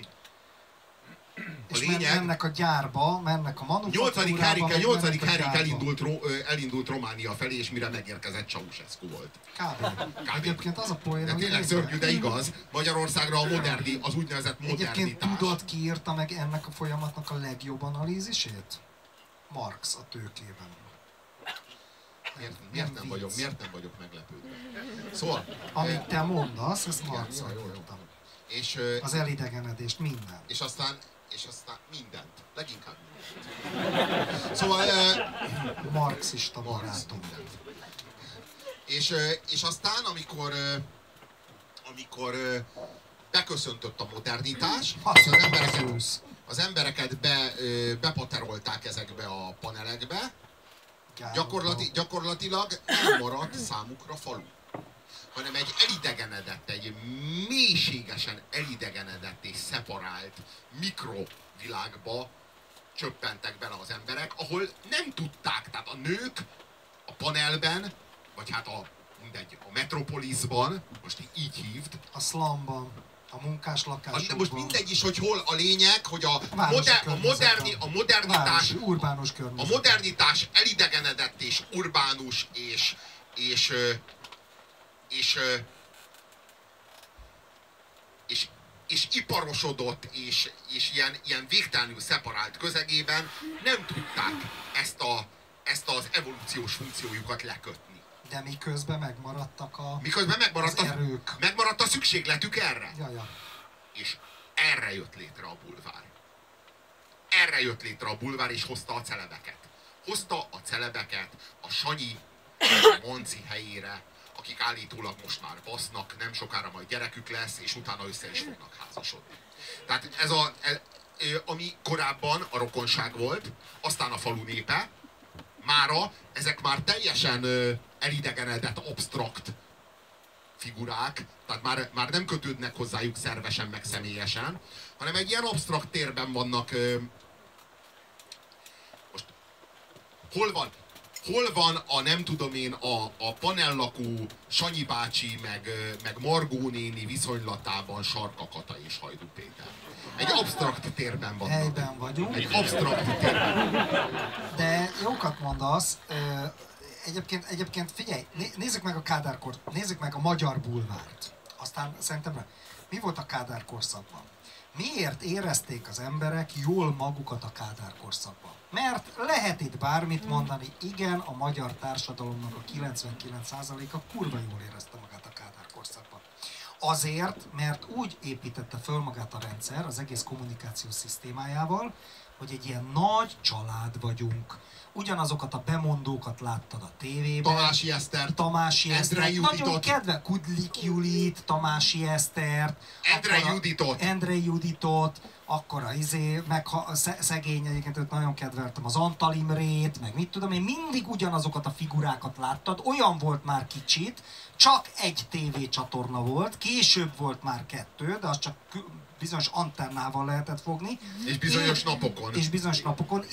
És mennek a gyárba, mennek a manufaktúrába. 8. Henrik elindult Románia felé, és mire megérkezett, Ceausescu volt. Kb. Egyébként az a poén, de tényleg szörnyű, de igaz. Magyarországra az úgynevezett modernitás. Egyébként tudod, ki írta meg ennek a folyamatnak a legjobb analízisét? Marx a Tőkében. Miért nem vagyok meglepődve? Szóval... Amit te mondasz, ezt Marxnak írtam. Az elidegenedést, minden. És aztán mindent. Leginkább mindent. Szóval... Marxista barátom. És aztán, amikor beköszöntött a modernitás, az embereket bepaterolták ezekbe a panelekbe, gyakorlatilag nem maradt számukra falu, hanem egy elidegenedett, egy mélységesen elidegenedett és szeparált mikrovilágba csöppentek bele az emberek, ahol nem tudták, tehát a nők a panelben, vagy hát a metropoliszban, most így hívd. A slumban, a munkás lakásokban. Most mindegy is, hogy hol a lényeg, hogy a modernitás elidegenedett és urbánus és iparosodott és ilyen végtelenül szeparált közegében nem tudták ezt az evolúciós funkciójukat lekötni. De miközben megmaradtak az erők. Megmaradt a szükségletük erre. Jaja. És erre jött létre a bulvár. Erre jött létre a bulvár, és hozta a celebeket. Hozta a celebeket a Sanyi a Manci helyére, akik állítólag most már basznak, nem sokára majd gyerekük lesz, és utána össze is fognak házasodni. Tehát ami korábban a rokonság volt, aztán a falu népe, mára ezek már teljesen elidegenedett, absztrakt figurák, tehát már nem kötődnek hozzájuk szervesen, meg személyesen, hanem egy ilyen absztrakt térben vannak. Most hol van a nem tudom én a panellakó Sanyi bácsi meg Margó néni viszonylatában Sarka Kata és Hajdú Péter? Egy absztrakt térben vannak. Helyben vagyunk. Egy absztrakt térben. De jókat mondasz. Egyébként figyelj, nézzük meg a Kádár nézzük meg a magyar bulvárt. Aztán szerintem mi volt a Kádár korszakban? Miért érezték az emberek jól magukat a Kádár korszakban? Mert lehet itt bármit mondani, igen, a magyar társadalomnak a 99%-a kurva jól érezte magát a Kádár korszakban. Azért, mert úgy építette föl magát a rendszer az egész kommunikációs szisztémájával, hogy egy ilyen nagy család vagyunk. Ugyanazokat a bemondókat láttad a tévében. Tamási Esztert, nagyon kedve, Kudlik Julit, Tamási Esztert, Endre Juditot, akkor meg szegény, egyébként őt nagyon kedveltem, az Antal Imrét, meg mit tudom én, mindig ugyanazokat a figurákat láttad, olyan volt már kicsit, csak egy tévécsatorna volt, később volt már 2, de az csak bizonyos antennával lehetett fogni. És bizonyos napokon. És bizonyos napokon.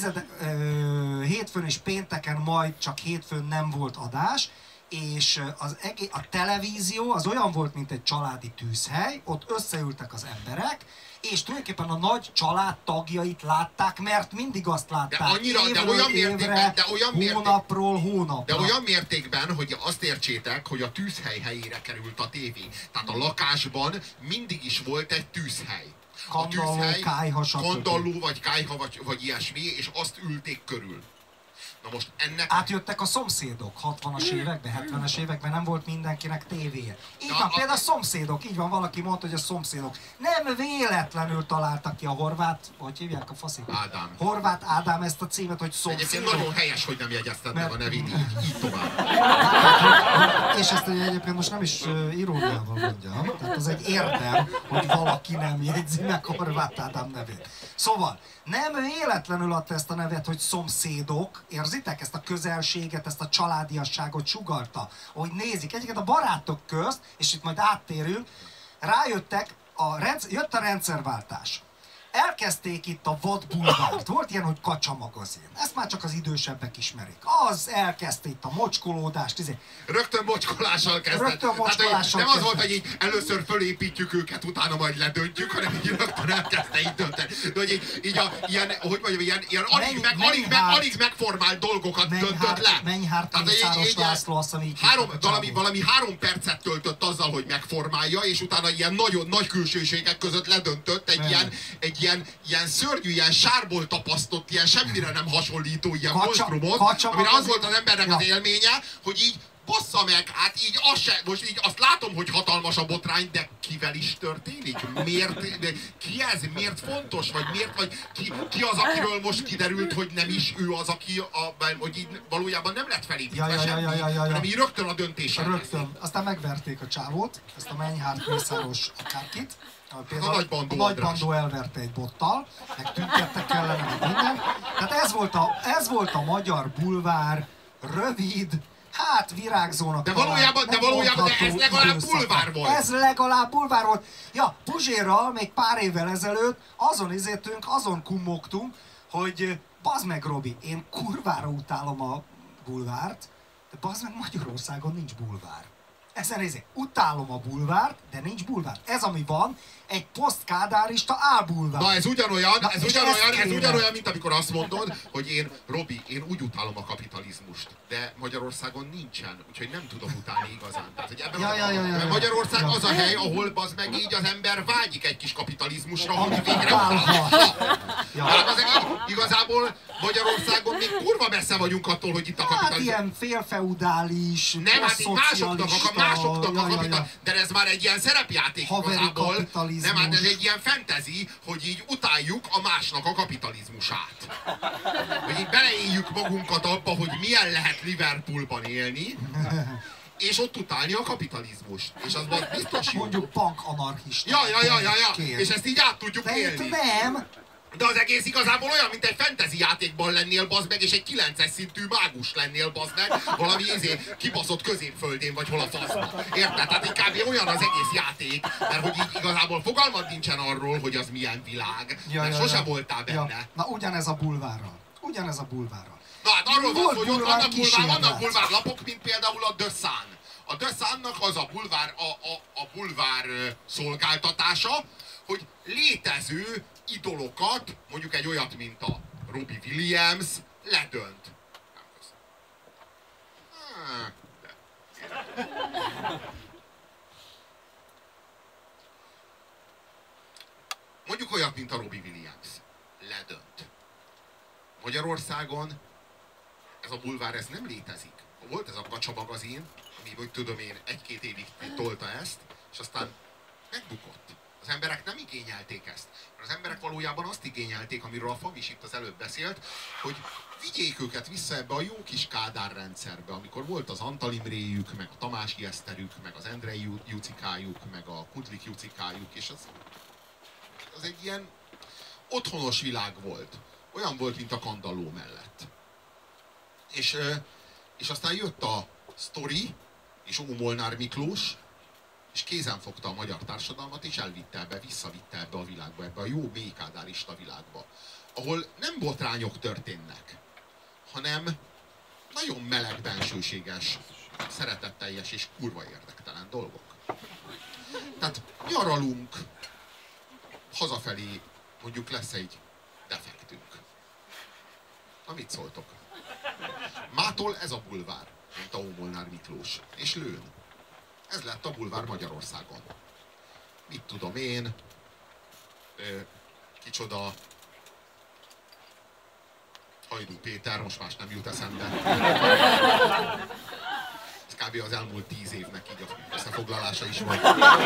Hétfőn és pénteken, majd csak hétfőn nem volt adás, és a televízió az olyan volt, mint egy családi tűzhely, ott összeültek az emberek, és tulajdonképpen a nagy család tagjait látták, mert mindig azt látták. De annyira, hónapról hónapra. De olyan mértékben, hogy azt értsétek, hogy a tűzhely helyére került a tévé. Tehát a lakásban mindig is volt egy tűzhely. Kandalló, kályha, kandalló, vagy kályha, vagy ilyesmi, és azt ülték körül. Na most ennek... Átjöttek a szomszédok 60-as években, 70-es években, nem volt mindenkinek tévéje. Így van, például a szomszédok, így van, valaki mondta, hogy a szomszédok nem véletlenül találtak ki a horvát, hogy hívják a faszit? Ádám. Horváth Ádám ezt a címet, hogy szomszédok. Egyébként nagyon helyes, hogy nem jegyezted meg a nevét, így tovább. És ezt egyébként most nem is iróniával mondjam, tehát az egy érdem, hogy valaki nem jegyzi meg Horváth Ádám nevét. Szóval, nem véletlenül adta ezt a nevet, hogy szomszédok, érzitek? Ezt a közelséget, ezt a családiasságot sugallta, hogy nézik. Egyébként a barátok közt, és itt majd áttérünk, rájöttek, jött a rendszerváltás. Elkezdték itt a vadbulvárt. Volt ilyen, hogy Kacsa magazin. Ezt már csak az idősebbek ismerik. Az elkezdte itt a mocskolódást. Rögtön mocskolással kezdett. Rögtön mocskolással nem az volt, hogy így először fölépítjük őket, utána majd ledöntjük, hanem így rögtön elkezdte így dönteni. De hogy így ilyen alig megformált dolgokat döntött le. Mennyhárt Mészáros László, azt valami 3 percet töltött azzal, hogy megformálja, és utána ilyen nagyon nagy külsőségek között ledöntött egy ilyen szörnyű, ilyen sárból tapasztott, ilyen semmire nem hasonlító ilyen monstrumot, amire az volt az embernek az élménye, hogy így bassza meg, hát így most így azt látom, hogy hatalmas a botrány, de kivel is történik? Miért? Ki ez? Miért fontos? Vagy miért? Vagy ki az, akiről most kiderült, hogy nem is ő az, aki hogy így valójában nem lett felépítve semmi, hanem így rögtön a döntésen. Rögtön. Aztán megverték a csávót, ezt a Mennyhárt Mészáros akárkit. Például a Nagy Bandó elverte egy bottal, meg tüntettek ellene, meg minden. Tehát ez volt a magyar bulvár, rövid, hát virágzónak. De valójában ez legalább bulvár volt. Ez legalább bulvár volt. Ja, Puzsérral még pár évvel ezelőtt azon kummogtunk, hogy bazd meg Robi, én kurvára utálom a bulvárt, de bazd meg Magyarországon nincs bulvár. Utálom a bulvárt, de nincs bulvár. Ez ami van, egy posztkádárista álbulvár. Na ez ugyanolyan, mint amikor azt mondod, hogy én úgy utálom a kapitalizmust, de Magyarországon nincsen, úgyhogy nem tudom utálni igazán. Tehát, hogy Magyarország az a hely, ahol bazd meg így az ember vágyik egy kis kapitalizmusra, ami végre igazából Magyarországon még kurva messze vagyunk attól, hogy itt a kapitalizmus. Hát ilyen félfeudális, nem, hát itt másoknak a kapitalizmus. De ez már egy ilyen szerepjáték igazából. Nem, hát ez egy ilyen fantasy, hogy így utáljuk a másnak a kapitalizmusát. Hogy így beleéljük magunkat abba, hogy milyen lehet Liverpoolban élni, és ott utálni a kapitalizmust. És az biztos jó. Mondjuk punk anarchista. Ja. És ezt így át tudjuk élni. Nem. De az egész igazából olyan, mint egy fantasy játékban lennél, bazd meg, és egy 9-es szintű mágus lennél, bazd meg, valami kibaszott középföldén, vagy hol a faszba. Érted? Tehát kb. Olyan az egész játék, mert hogy így igazából fogalmad nincsen arról, hogy az milyen világ, mert sose voltál benne. Ja. Na ugyanez a bulvárral. Na hát arról van, hogy ott vannak bulvárlapok, mint például a The Sun. A The Sunnak az a bulvár szolgáltatása, hogy létező idolokat, mondjuk egy olyat, mint a Robbie Williams, ledönt. Mondjuk olyat, mint a Robbie Williams. Ledönt. Magyarországon ez a bulvár, ez nem létezik. Volt ez a Kacsa magazin, ami, hogy tudom én, 1-2 évig tolta ezt, és aztán megbukott. Az emberek nem igényelték ezt. Mert az emberek valójában azt igényelték, amiről a Famis itt az előbb beszélt, hogy vigyék őket vissza ebbe a jó kis Kádár rendszerbe, amikor volt az Antal Imréjük, meg a Tamási Eszterük, meg az Endrei Jucikájuk, meg a Kudlik Jucikájuk, és az egy ilyen otthonos világ volt. Olyan volt, mint a Kandalló mellett. És aztán jött a sztori, és Ómolnár Miklós, és kézen fogta a magyar társadalmat, és elvitte ebbe, visszavitte ebbe a világba, ebbe a jó mély-kádárista világba, ahol nem botrányok történnek, hanem nagyon meleg, bensőséges, szeretetteljes és kurva érdektelen dolgok. Tehát nyaralunk, hazafelé mondjuk lesz egy defektünk. Na mit szóltok? Mától ez a bulvár, mint a Ómolnár Miklós, és lőn. Ez lett a bulvár Magyarországon. Mit tudom én, kicsoda, Hajdú Péter, most más nem jut eszembe. Ez kb. Az elmúlt 10 évnek így a összefoglalása is van.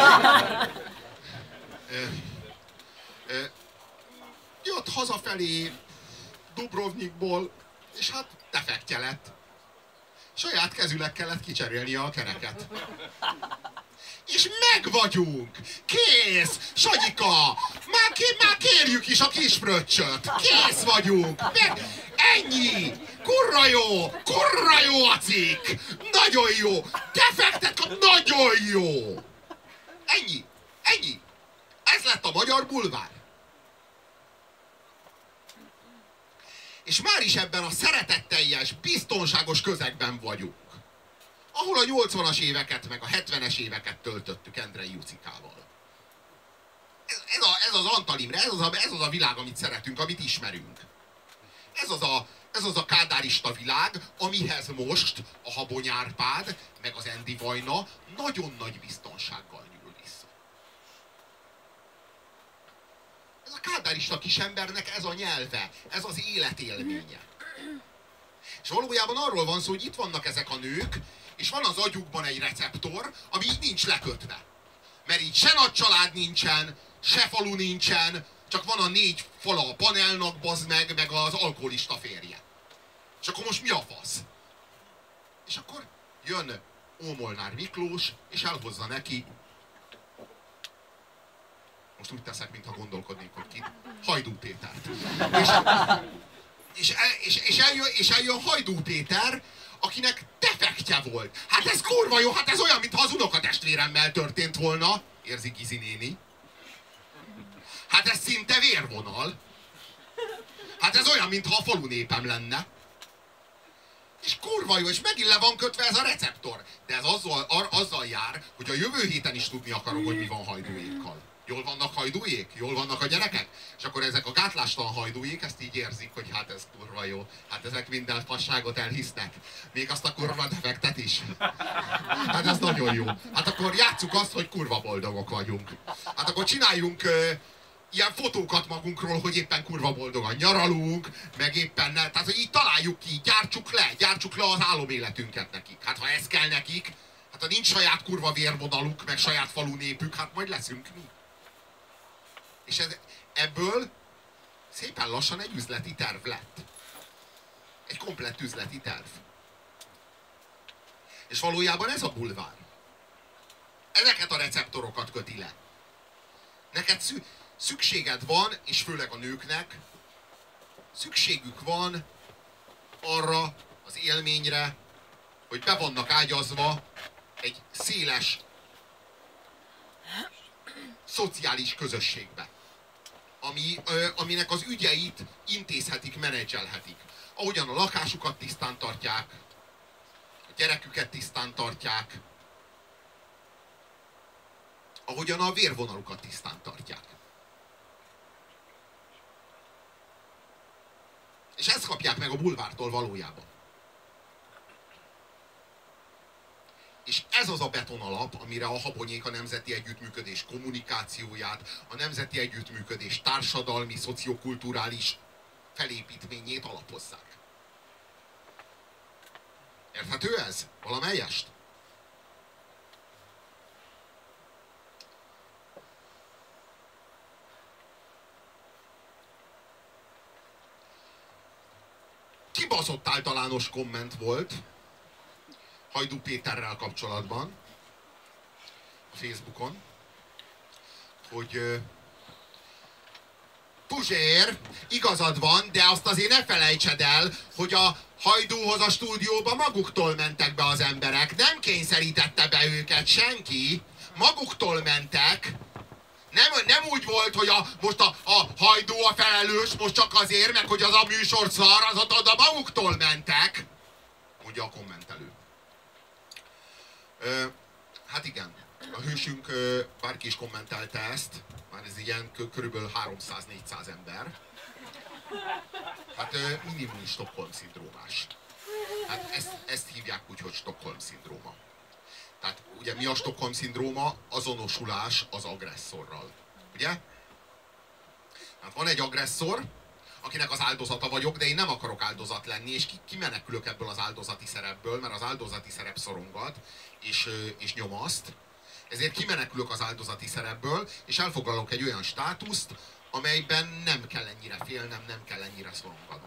Jött hazafelé Dubrovnikból, és hát defektje lett. Saját kezüleg kellett kicserélnie a kereket. És meg vagyunk! Kész! Sanyika! Már kérjük is a kis fröccsöt! Kész vagyunk! Ennyi! Kurra jó! Kurra jó a cikk! Nagyon jó! Defektet kap! Nagyon jó! Ennyi! Ennyi! Ez lett a magyar bulvár. És már is ebben a szeretetteljes, biztonságos közegben vagyunk. Ahol a 80-as éveket, meg a 70-es éveket töltöttük Endrei Jucikával. Ez az Antal Imre, ez az a világ, amit szeretünk, amit ismerünk. Ez az a kádárista világ, amihez most a Habony Árpád, meg az Endi Vajna nagyon nagy biztonsággal nyúl vissza. Ez a kádárista kisembernek ez a nyelve, ez az életélménye. És valójában arról van szó, hogy itt vannak ezek a nők, és van az agyukban egy receptor, ami így nincs lekötve. Mert így se nagy család nincsen, se falu nincsen, csak van a 4 fala a panelnak, bazd meg az alkoholista férje. És akkor most mi a fasz? És akkor jön Ómolnár Miklós, és elhozza neki, most úgy teszek, mintha gondolkodnék, hogy ki, Hajdú Pétert. És eljön Hajdú Péter, akinek defektje volt. Hát ez kurva jó, hát ez olyan, mintha az unokatestvéremmel történt volna. Érzi Gizi néni. Hát ez szinte vérvonal. Hát ez olyan, mintha a falu népem lenne. És kurva jó, és megint le van kötve ez a receptor. De ez azzal jár, hogy a jövő héten is tudni akarom, hogy mi van Hajdúékkal. Jól vannak hajdújék? Jól vannak a gyerekek? És akkor ezek a gátlástalan hajdújék ezt így érzik, hogy hát ez kurva jó. Hát ezek minden fasságot elhisznek. Még azt a kurva defektet is. Hát ez nagyon jó. Hát akkor játsszuk azt, hogy kurva boldogok vagyunk. Hát akkor csináljunk ilyen fotókat magunkról, hogy éppen kurva boldogan nyaralunk, meg éppen ne. Tehát, hogy így találjuk ki, gyártsuk le az áloméletünket nekik. Hát ha ez kell nekik, hát ha nincs saját kurva vérvonaluk, meg saját falu népük, hát majd leszünk mi. És ebből szépen lassan egy üzleti terv lett. Egy komplett üzleti terv. És valójában ez a bulvár. Ezeket a receptorokat köti le. Neked szükséged van, és főleg a nőknek, szükségük van arra az élményre, hogy be vannak ágyazva egy széles szociális közösségbe, aminek az ügyeit intézhetik, menedzselhetik. Ahogyan a lakásukat tisztán tartják, a gyereküket tisztán tartják, ahogyan a vérvonalukat tisztán tartják. És ezt kapják meg a bulvártól valójában. És ez az a betonalap, amire a Habonyék a nemzeti együttműködés kommunikációját, a nemzeti együttműködés társadalmi, szociokulturális felépítményét alapozzák. Érthető ez? Valamelyest? kibaszott általános komment volt Hajdú Péterrel kapcsolatban a Facebookon, hogy Puzsér, igazad van, de azt azért ne felejtsed el, hogy a Hajdúhoz a stúdióba maguktól mentek be az emberek. Nem kényszerítette be őket senki. Maguktól mentek. Nem úgy volt, hogy most a Hajdú a felelős, most csak azért, meg hogy az a műsor szar, az ott oda maguktól mentek. Mondja a kommentelő. Hát igen, a hősünk bárki is kommentelte ezt, már ez ilyen körülbelül 300-400 ember. Hát minimum Stockholm-szindrómás. Hát ezt hívják úgy, hogy Stockholm-szindróma. Tehát ugye mi a Stockholm-szindróma? Azonosulás az agresszorral. Ugye? Hát van egy agresszor, akinek az áldozata vagyok, de én nem akarok áldozat lenni, és kimenekülök ebből az áldozati szerepből, mert az áldozati szerep szorongat, és nyomaszt. Ezért kimenekülök az áldozati szerepből, és elfoglalok egy olyan státuszt, amelyben nem kell ennyire félnem, nem kell ennyire szoronganom.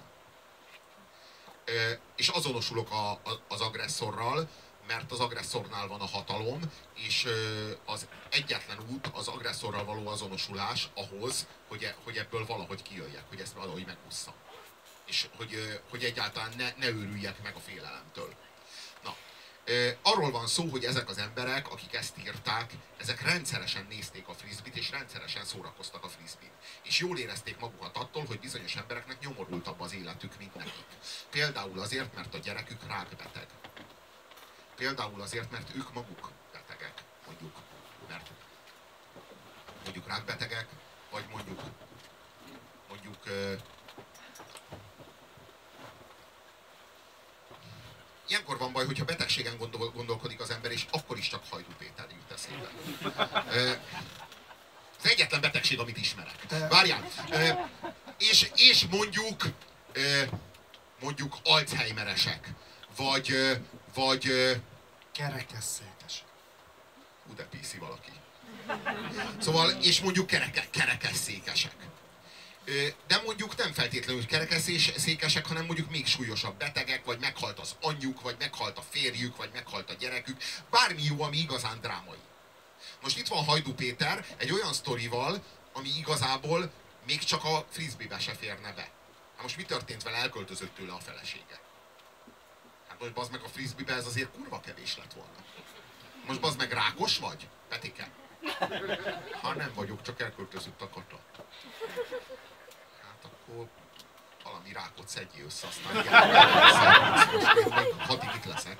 És azonosulok az agresszorral, mert az agresszornál van a hatalom, és az egyetlen út az agresszorral való azonosulás ahhoz, hogy ebből valahogy kijöjjek, hogy ezt valahogy megússzam. És hogy egyáltalán ne őrüljek meg a félelemtől. Na, arról van szó, hogy ezek az emberek, akik ezt írták, ezek rendszeresen nézték a frisbee-t, és rendszeresen szórakoztak a frisbee-n. És jól érezték magukat attól, hogy bizonyos embereknek nyomorultabb az életük, mint nekik. Például azért, mert a gyerekük rákbeteg. Például azért, mert ők maguk betegek, mondjuk, mert mondjuk rákbetegek, vagy mondjuk ilyenkor van baj, hogyha betegségen gondolkodik az ember, és akkor is csak Hajdú Péter jut eszébe. Az egyetlen betegség, amit ismerek. Várjál! És mondjuk Alzheimeresek, vagy kerekesszékesek. de piszi valaki. Szóval, és mondjuk kerekesszékesek. De mondjuk nem feltétlenül kerekesszékesek, hanem mondjuk még súlyosabb betegek, vagy meghalt az anyjuk, vagy meghalt a férjük, vagy meghalt a gyerekük. Bármi jó, ami igazán drámai. Most itt van Hajdú Péter egy olyan sztorival, ami igazából még csak a frisbee-be se férne be. Hát most mi történt vele? Elköltözött tőle a felesége. Hát most bazd meg a frisbee-be ez azért kurva kevés lett volna. Most bazd meg rákos vagy, Petike? Ha nem vagyok, csak elköltözött a kata. Hát akkor valami rákot szedjél össze, aztán most én még 6-ig itt leszek.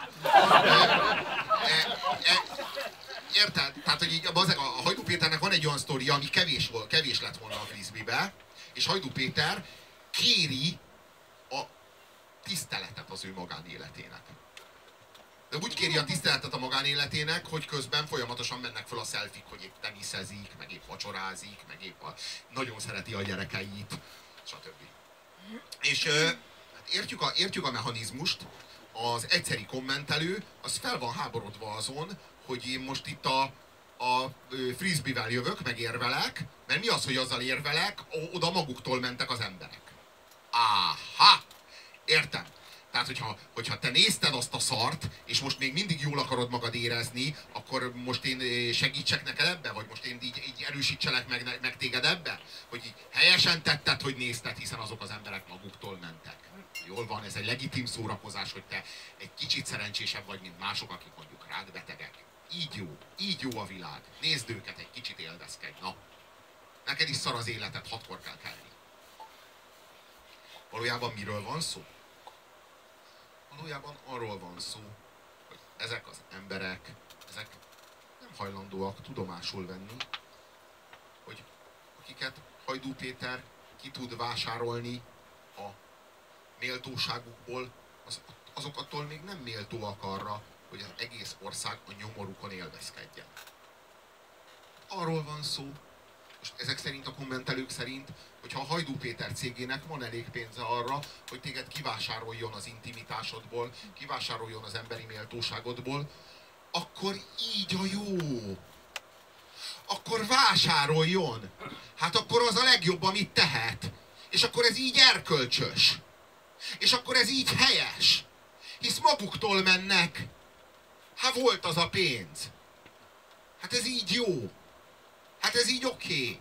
Érted? Tehát, hogy így a Hajdú Péternek van egy olyan sztoria, ami kevés lett volna a frisbee-be, és Hajdú Péter kéri a tiszteletet az ő magánéletének. De úgy kéri a tiszteletet a magánéletének, hogy közben folyamatosan mennek fel a selfie-k, hogy épp teniszezik, meg épp vacsorázik, meg épp nagyon szereti a gyerekeit, stb. És hát értjük a mechanizmust, az egyszeri kommentelő, az fel van háborodva azon, hogy én most itt a frisbee-vel jövök, meg érvelek, mert mi az, hogy azzal érvelek, oda maguktól mentek az emberek. Áhá! Értem. Tehát, hogyha te nézted azt a szart, és most még mindig jól akarod magad érezni, akkor most én segítsek neked ebbe? Vagy most én így erősítselek meg téged ebbe? Hogy így helyesen tetted, hogy nézted, hiszen azok az emberek maguktól mentek. Jól van, ez egy legitim szórakozás, hogy te egy kicsit szerencsésebb vagy, mint mások, akik mondjuk rákbetegek. Így jó a világ. Nézd őket, egy kicsit élvezkedj. Na, neked is szar az életed, 6-kor kell kelni. Valójában miről van szó? Valójában arról van szó, hogy ezek az emberek, ezek nem hajlandóak tudomásul venni, hogy akiket Hajdú Péter ki tud vásárolni a méltóságukból, azok attól még nem méltóak arra, hogy az egész ország a nyomorukon élvezkedjen. Arról van szó, most ezek szerint, a kommentelők szerint, hogyha a Hajdú Péter cégének van elég pénze arra, hogy téged kivásároljon az intimitásodból, kivásároljon az emberi méltóságodból, akkor így a jó. Akkor vásároljon. Hát akkor az a legjobb, amit tehet. És akkor ez így erkölcsös. És akkor ez így helyes. Hisz maguktól mennek. Hát volt az a pénz. Hát ez így jó. Hát ez így oké.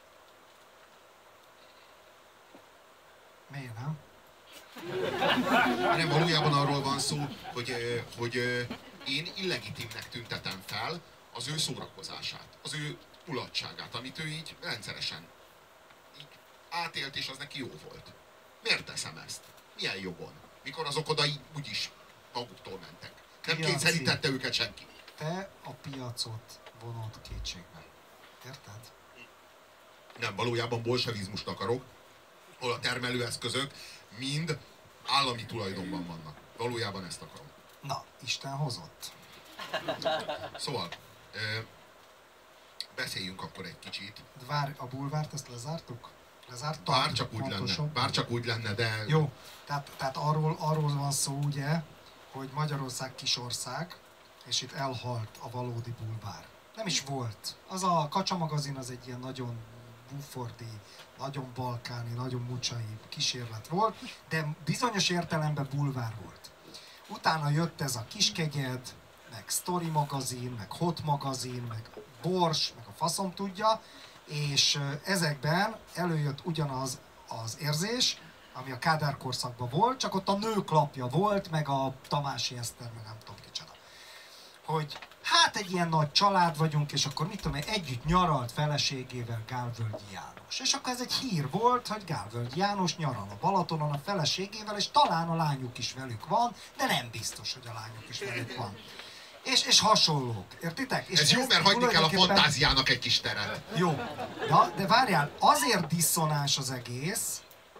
Miért nem? Nem, valójában arról van szó, hogy én illegitimnek tüntetem fel az ő szórakozását, az ő mulatságát, amit ő így rendszeresen így átélt, és az neki jó volt. Miért teszem ezt? Milyen jogon? Mikor azok oda így úgyis maguktól mentek. Nem kényszerítette őket senki. Te a piacot vonod kétségbe. Érted? Nem, valójában bolsevizmust akarok, ahol a termelőeszközök mind állami tulajdonban vannak. Valójában ezt akarom. Na, Isten hozott. Szóval, beszéljünk akkor egy kicsit. De várj, a bulvárt ezt lezártuk? Lezártuk? Bár csak úgy lenne, de... Jó, tehát arról van szó ugye, hogy Magyarország kisország, és itt elhalt a valódi bulvár. Nem is volt. Az a Kacsa magazin az egy ilyen nagyon búfordi, nagyon balkáni, nagyon mucsai kísérlet volt, de bizonyos értelemben bulvár volt. Utána jött ez a Kiskegyed, meg Story magazin, meg Hot magazin, meg Bors, meg a faszom tudja, és ezekben előjött ugyanaz az érzés, ami a Kádár korszakban volt, csak ott a nők lapja volt, meg a Tamási Eszter, meg nem tudom kicsoda. Hogy hát egy ilyen nagy család vagyunk, és akkor mit tudom én, együtt nyaralt feleségével Gálvölgyi János. És akkor ez egy hír volt, hogy Gálvölgyi János nyaral a Balatonon a feleségével, és talán a lányuk is velük van, de nem biztos, hogy a lányuk is velük van. És hasonlók, értitek? És ez jó, mert hagyni kell a fantáziának egy kis teret. Jó, de várjál, azért diszonáns az egész,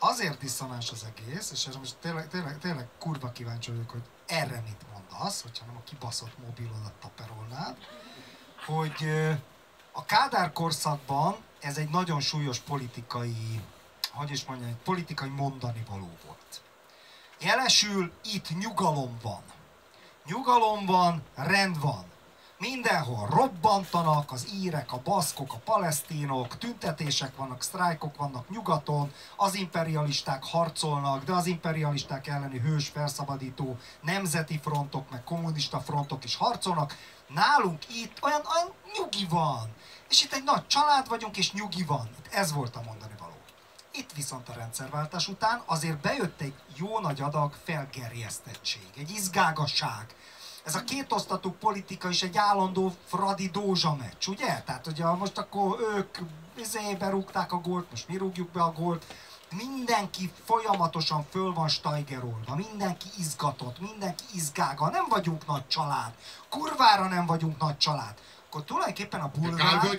és most tényleg kurva kíváncsi vagyok, hogy erre mit mondasz, hogyha nem a kibaszott mobilodat taperolnád, hogy a Kádár korszakban ez egy nagyon súlyos politikai, hogy is mondjam, egy politikai mondanivaló volt. Jelesül itt nyugalom van. Nyugalom van, rend van. Mindenhol robbantanak az írek, a baszkok, a palesztinok, tüntetések vannak, sztrájkok vannak nyugaton, az imperialisták harcolnak, de az imperialisták elleni hős, felszabadító nemzeti frontok, meg kommunista frontok is harcolnak. Nálunk itt olyan nyugi van. És itt egy nagy család vagyunk, és nyugi van. Itt ez volt a mondani való. Itt viszont a rendszerváltás után azért bejött egy jó nagy adag felgerjesztettség, egy izgágaság. Ez a kétosztatú politika is egy állandó Fradi Dózsa meccs, ugye? Tehát ugye most akkor ők berúgták a gólt, most mi rúgjuk be a gólt. Mindenki folyamatosan föl van steigerolva, mindenki izgatott, mindenki izgága. Nem vagyunk nagy család, kurvára nem vagyunk nagy család. Akkor tulajdonképpen a bulvár...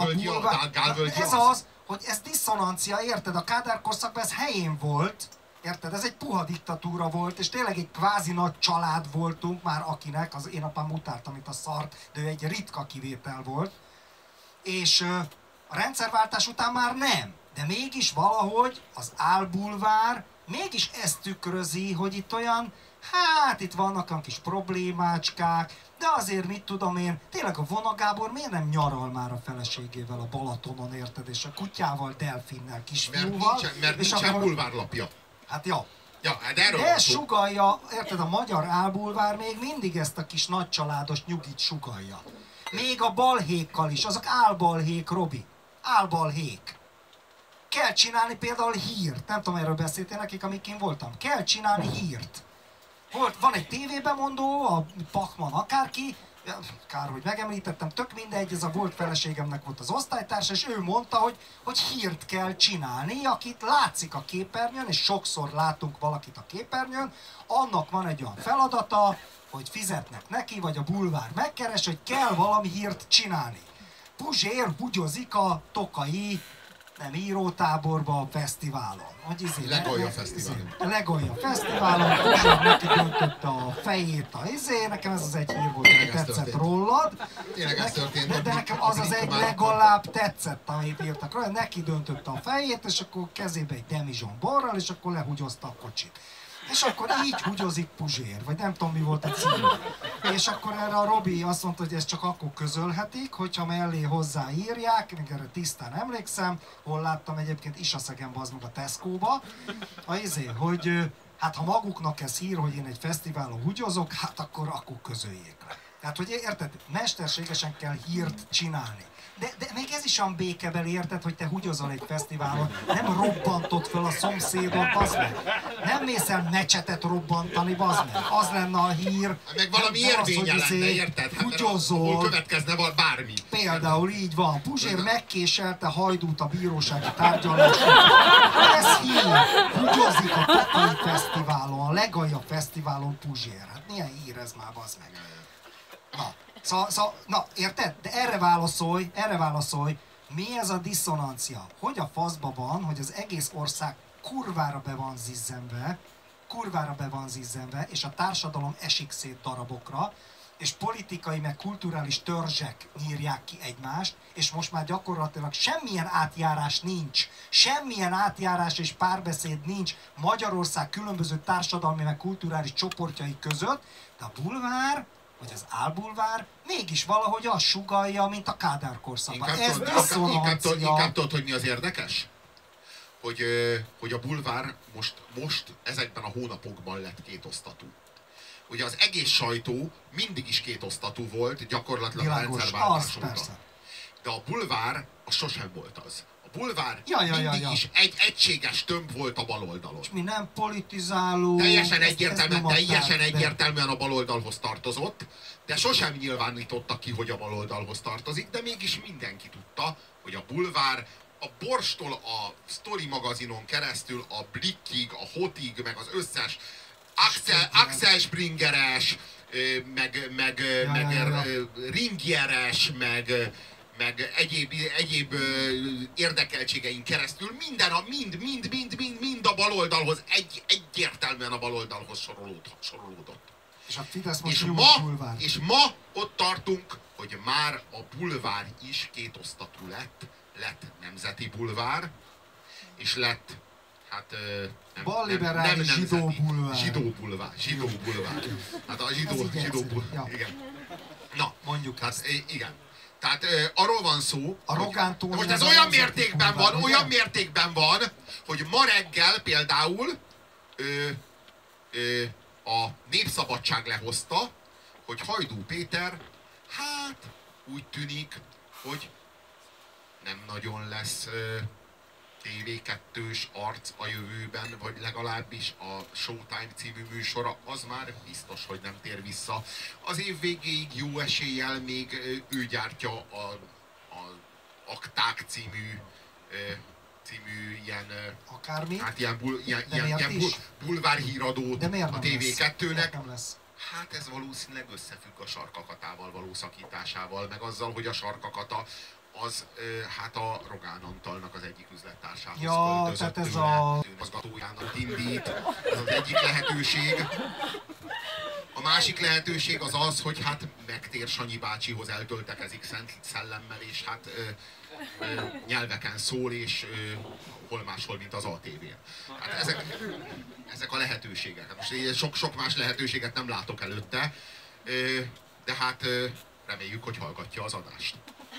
Ez az, hogy ez diszonancia, érted? A Kádár korszakban ez helyén volt, érted? Ez egy puha diktatúra volt, és tényleg egy kvázi nagy család voltunk már, akinek, az én apám utálta, mint a szart, de ő egy ritka kivétel volt. És a rendszerváltás után már nem. De mégis valahogy az álbulvár mégis ezt tükrözi, hogy itt olyan, hát itt vannak olyan kis problémácskák, de azért mit tudom én, tényleg a Vona Gábor miért nem nyaral már a feleségével a Balatonon, érted, és a kutyával, delfinnel, kisfiúval. Mert nincsen akkor... bulvárlapja. Hát ja. Ja, de ez sugalja, érted, a magyar álbulvár még mindig ezt a kis nagycsaládos nyugit sugalja. Még a balhékkal is, azok álbalhék, Robi. Álbalhék. Kell csinálni például hírt. Nem tudom, erről beszéltél nekik, amíg én voltam. Kell csinálni hírt. Van egy tévébemondó, a Pachman akárki, kár, hogy megemlítettem, tök mindegy, ez a volt feleségemnek volt az osztálytársa, és ő mondta, hogy hírt kell csinálni, akit látszik a képernyőn, és sokszor látunk valakit a képernyőn, annak van egy olyan feladata, hogy fizetnek neki, vagy a bulvár megkeres, hogy kell valami hírt csinálni. Puzsér bugyozik a tokai, nem írótáborba, a fesztiválon. Legolja fesztiválon. A Legolja fesztiválon, Puzsér neki döntötte a fejét a nekem ez az egy hír volt, hogy tetszett rólad. Tényleg ez történt. De nekem az az egy legalább tetszett, amit írtak róla, neki döntötte a fejét, és akkor kezébe egy demizson borral, és akkor lehugyozta a kocsit. És akkor így húgyozik Puzsér, vagy nem tudom mi volt a cím. És akkor erre a Robi azt mondta, hogy ezt csak akkor közölhetik, hogyha mellé hozzáírják, még erre tisztán emlékszem, hol láttam egyébként Isaszegen, bazd meg a Tesco-ba, hogy hát ha maguknak ez hír, hogy én egy fesztiválon húgyozok, hát akkor közöljék le. Tehát, hogy érted, mesterségesen kell hírt csinálni. De még ez is olyan békebeli, érted, hogy te húgyozol egy fesztiválon, nem robbantod fel a szomszédot, bazd meg. Nem mész el mecsetet robbantani, bazd meg. Az lenne a hír. Meg valami érvénye lenne, érted? Húgyozol. Hát, következne bármi. Például így van. Puzsér megkéselte Hajdút a bírósági tárgyalásra. Ez hír. Húgyozik a Tokai Fesztiválon, a legaljabb fesztiválon Puzsér. Hát milyen hír ez már, bazd meg. Na, érted? De erre válaszolj, mi ez a diszonancia? Hogy a faszba van, hogy az egész ország kurvára be van zizzenve, és a társadalom esik szét darabokra, és politikai meg kulturális törzsek nyírják ki egymást, és most már gyakorlatilag semmilyen átjárás nincs, semmilyen átjárás és párbeszéd nincs Magyarország különböző társadalmi meg kulturális csoportjai között, de a bulvár, vagy az álbulvár mégis valahogy azt sugallja, mint a Kádár korszakban. Ez diszonancia. Inkább tudod, hogy mi az érdekes? Hogy a bulvár most ezekben a hónapokban lett kétosztatú. Ugye az egész sajtó mindig is kétosztatú volt, gyakorlatilag a rendszerváltás óta. De a bulvár az sosem volt az. A bulvár mindig is egy egységes tömb volt a baloldalon. És mi nem politizáló. Teljesen egyértelműen a baloldalhoz tartozott, de sosem nyilvánította ki, hogy a baloldalhoz tartozik, de mégis mindenki tudta, hogy a bulvár a Borstól a Story magazinon keresztül a Blickig, a Hotig, meg az összes Axel Springeres, meg Ringieres, meg egyéb érdekeltségeink keresztül mind a baloldalhoz, egyértelműen a baloldalhoz sorolódott. És a Fidesz most és ma ott tartunk, hogy már a bulvár is kétosztatú lett nemzeti bulvár, és lett balliberális zsidó bulvár. Zsidó bulvár. Hát a zsidó bulvár. Igen. Na, mondjuk hát igen. Tehát arról van szó, most ez olyan mértékben van, hogy ma reggel például a Népszabadság lehozta, hogy Hajdú Péter, hát úgy tűnik, hogy nem nagyon lesz TV2-s arc a jövőben, vagy legalábbis a Showtime című műsora, az már biztos, hogy nem tér vissza. Az év végéig jó eséllyel még ő gyártja a Akták című ilyen, akármi? Hát ilyen bulvárhíradót a TV2-nek. Hát ez valószínűleg összefügg a Sarkakatával való szakításával, meg azzal, hogy a Sarkakata az hát a Rogán Antalnak az egyik üzlettársához költözött, tehát ez a igazgatójának indít, ez az egyik lehetőség. A másik lehetőség az az, hogy hát megtér Sanyi bácsihoz, eltöltekezik szent szellemmel, és hát nyelveken szól, és hol máshol, mint az ATV-n. Hát ezek a lehetőségek. Most sok más lehetőséget nem látok előtte, de hát reméljük, hogy hallgatja az adást.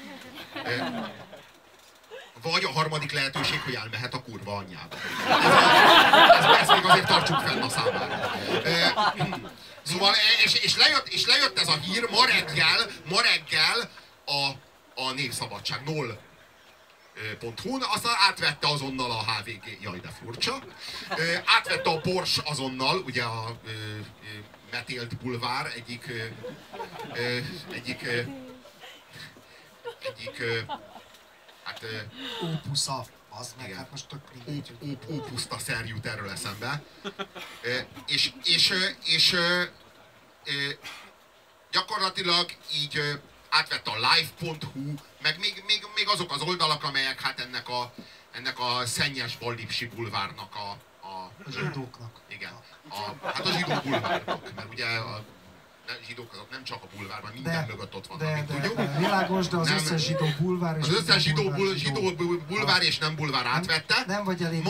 Vagy a harmadik lehetőség, hogy elmehet a kurva anyjába. Ezt még azért tartsuk fenn a számára. Szóval, és lejött ez a hír ma reggel a Népszabadság 0.hu-n, aztán átvette azonnal a HVG, jaj de furcsa, átvette a Porsche azonnal, ugye a Metélt bulvár egyik hát ópusza, az meg, hát most tök mindegy. Ópuszta szer jut erről eszembe. Gyakorlatilag így átvette a live.hu, meg még azok az oldalak, amelyek hát ennek a szennyes ballipsi bulvárnak a zsidóknak. Igen. Hát a zsidó bulvárnak, mert ugye zsidók azok nem csak a bulvárban, minden mögött ott vannak, mint tudjuk. Világos, de az összes zsidó bulvár és az összes zsidó bulvár és nem bulvár átvette. Nem vagy elég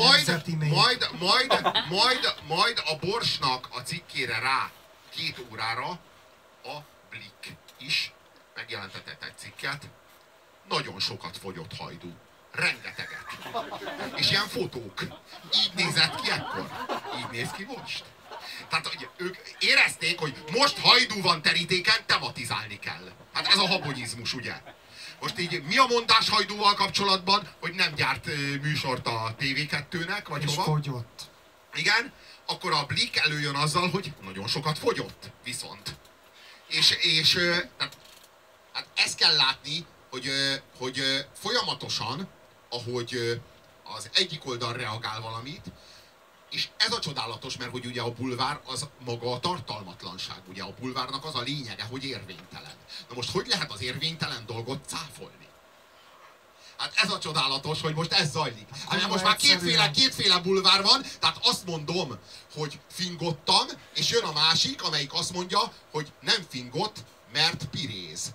majd a Borsnak a cikkére rá 2 órára a Blik is megjelentetett egy cikket. Nagyon sokat fogyott Hajdú. Rengeteget. És ilyen fotók. Így nézett ki ekkor. Így néz ki most. Tehát hogy ők érezték, hogy most Hajdú van terítéken, tematizálni kell. Hát ez a habonyizmus, ugye? Most így mi a mondás Hajdúval kapcsolatban, hogy nem gyárt műsort a TV2-nek, vagy és hova? fogyott. Igen, akkor a Blik előjön azzal, hogy nagyon sokat fogyott, viszont. És tehát, hát ezt kell látni, hogy folyamatosan, ahogy az egyik oldal reagál valamit, és ez a csodálatos, mert hogy ugye a bulvár az maga a tartalmatlanság. Ugye a bulvárnak az a lényege, hogy érvénytelen. Na most hogy lehet az érvénytelen dolgot cáfolni? Hát ez a csodálatos, hogy most ez zajlik. Hát most már kétféle bulvár van, tehát azt mondom, hogy fingottam, és jön a másik, amelyik azt mondja, hogy nem fingott, mert piréz.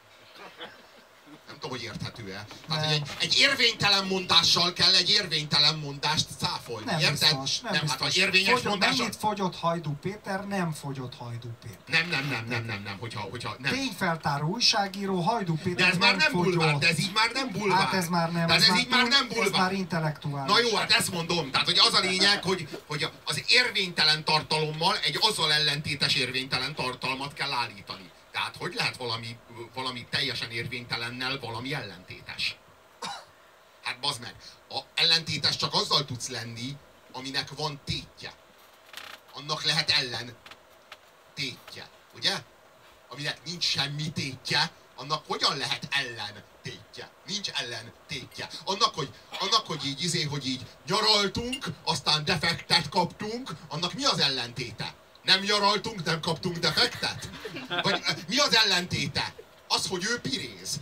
Nem tudom, hogy érthető-e. Tehát, hogy egy érvénytelen mondással kell egy érvénytelen mondást cáfolni. Nem érted? biztos, nem biztos. Hát a érvényes mondással... Nem itt fogyott Hajdú Péter, nem fogyott Hajdú Péter. Nem. Hogyha nem. Tényfeltáró újságíró Hajdú Péter. De ez már nem bulvár, de ez így már nem bulvár. Hát ez már nem. Ez így már nem bulvár. Ez már intellektuális. Na jó, hát ezt mondom. Tehát, hogy az a lényeg, hogy az érvénytelen tartalommal egy azzal ellentétes érvénytelen tartalmat kell állítani. Tehát hogy lehet valami teljesen érvénytelennel valami ellentétes? Hát bazd meg, a ellentétes csak azzal tudsz lenni, aminek van tétje. Annak lehet ellen tétje, ugye? Aminek nincs semmi tétje, annak hogyan lehet ellen tétje? Nincs ellen tétje. Annak, hogy így nyaraltunk, aztán defektet kaptunk, annak mi az ellentéte? Nem nyaraltunk, nem kaptunk defektet? Vagy mi az ellentéte? Az, hogy ő piréz.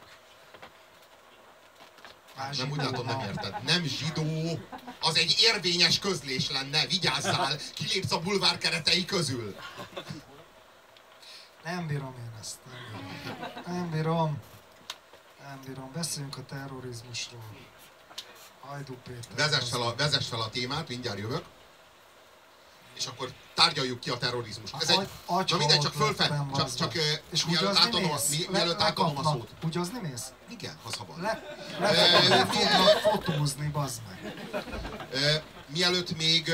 Nem, úgy látom, nem érted. Nem zsidó. Az egy érvényes közlés lenne. Vigyázzál, kilépsz a bulvár keretei közül. Nem bírom én ezt. Nem bírom. Beszéljünk a terrorizmusról. Hajdú Péter. Vezess fel a témát, mindjárt jövök. És akkor tárgyaljuk ki a terrorizmust. Ez egy... Na mindegy, csak fölfel. Csak mielőtt átadom a szót. Húgyozni mész? Igen, ha szabad. Le fognak fotózni, bazd meg. Mielőtt még...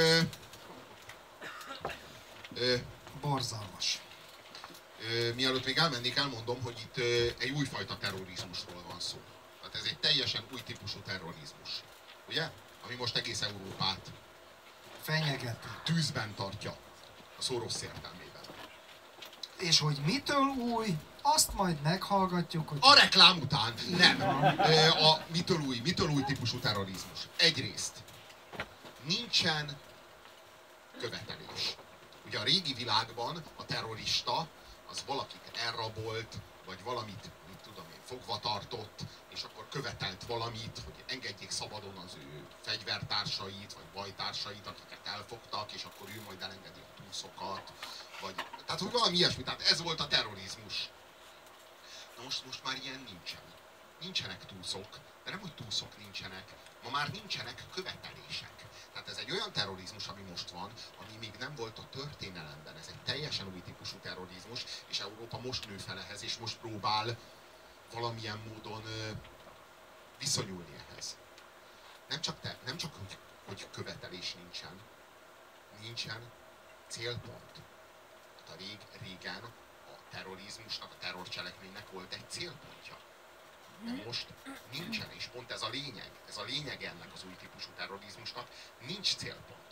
Borzalmas. Mielőtt még elmennék, elmondom, hogy itt egy újfajta terrorizmusról van szó. Tehát ez egy teljesen új típusú terrorizmus. Ugye? Ami most egész Európát fenyegeti. Tűzben tartja. A szó rossz értelmében. És hogy mitől új, azt majd meghallgatjuk, hogy... A reklám után. Nem. Mitől új típusú terrorizmus? Egyrészt nincsen követelés. Ugye a régi világban a terrorista az valakit elrabolt, vagy valamit, mit tudom én, fogva tartott, és akkor követelt valamit, hogy engedjék szabadon az ő fegyvertársait, vagy bajtársait, akiket elfogtak, és akkor ő majd elengedi a túszokat, vagy... Tehát, hogy valami ilyesmi. Tehát ez volt a terrorizmus. Na most már ilyen nincsen. Nincsenek túszok, de nem úgy túszok nincsenek, ma már nincsenek követelések. Tehát ez egy olyan terrorizmus, ami most van, ami még nem volt a történelemben. Ez egy teljesen új típusú terrorizmus, és Európa most nő fel ehhez, és most próbál valamilyen módon viszonyulni ehhez. Nem csak hogy követelés nincsen célpont. Hát régen a terrorizmusnak, a terrorcselekménynek volt egy célpontja. De most nincsen, és pont ez a lényeg. Ez a lényeg ennek az új típusú terrorizmusnak. Nincs célpont.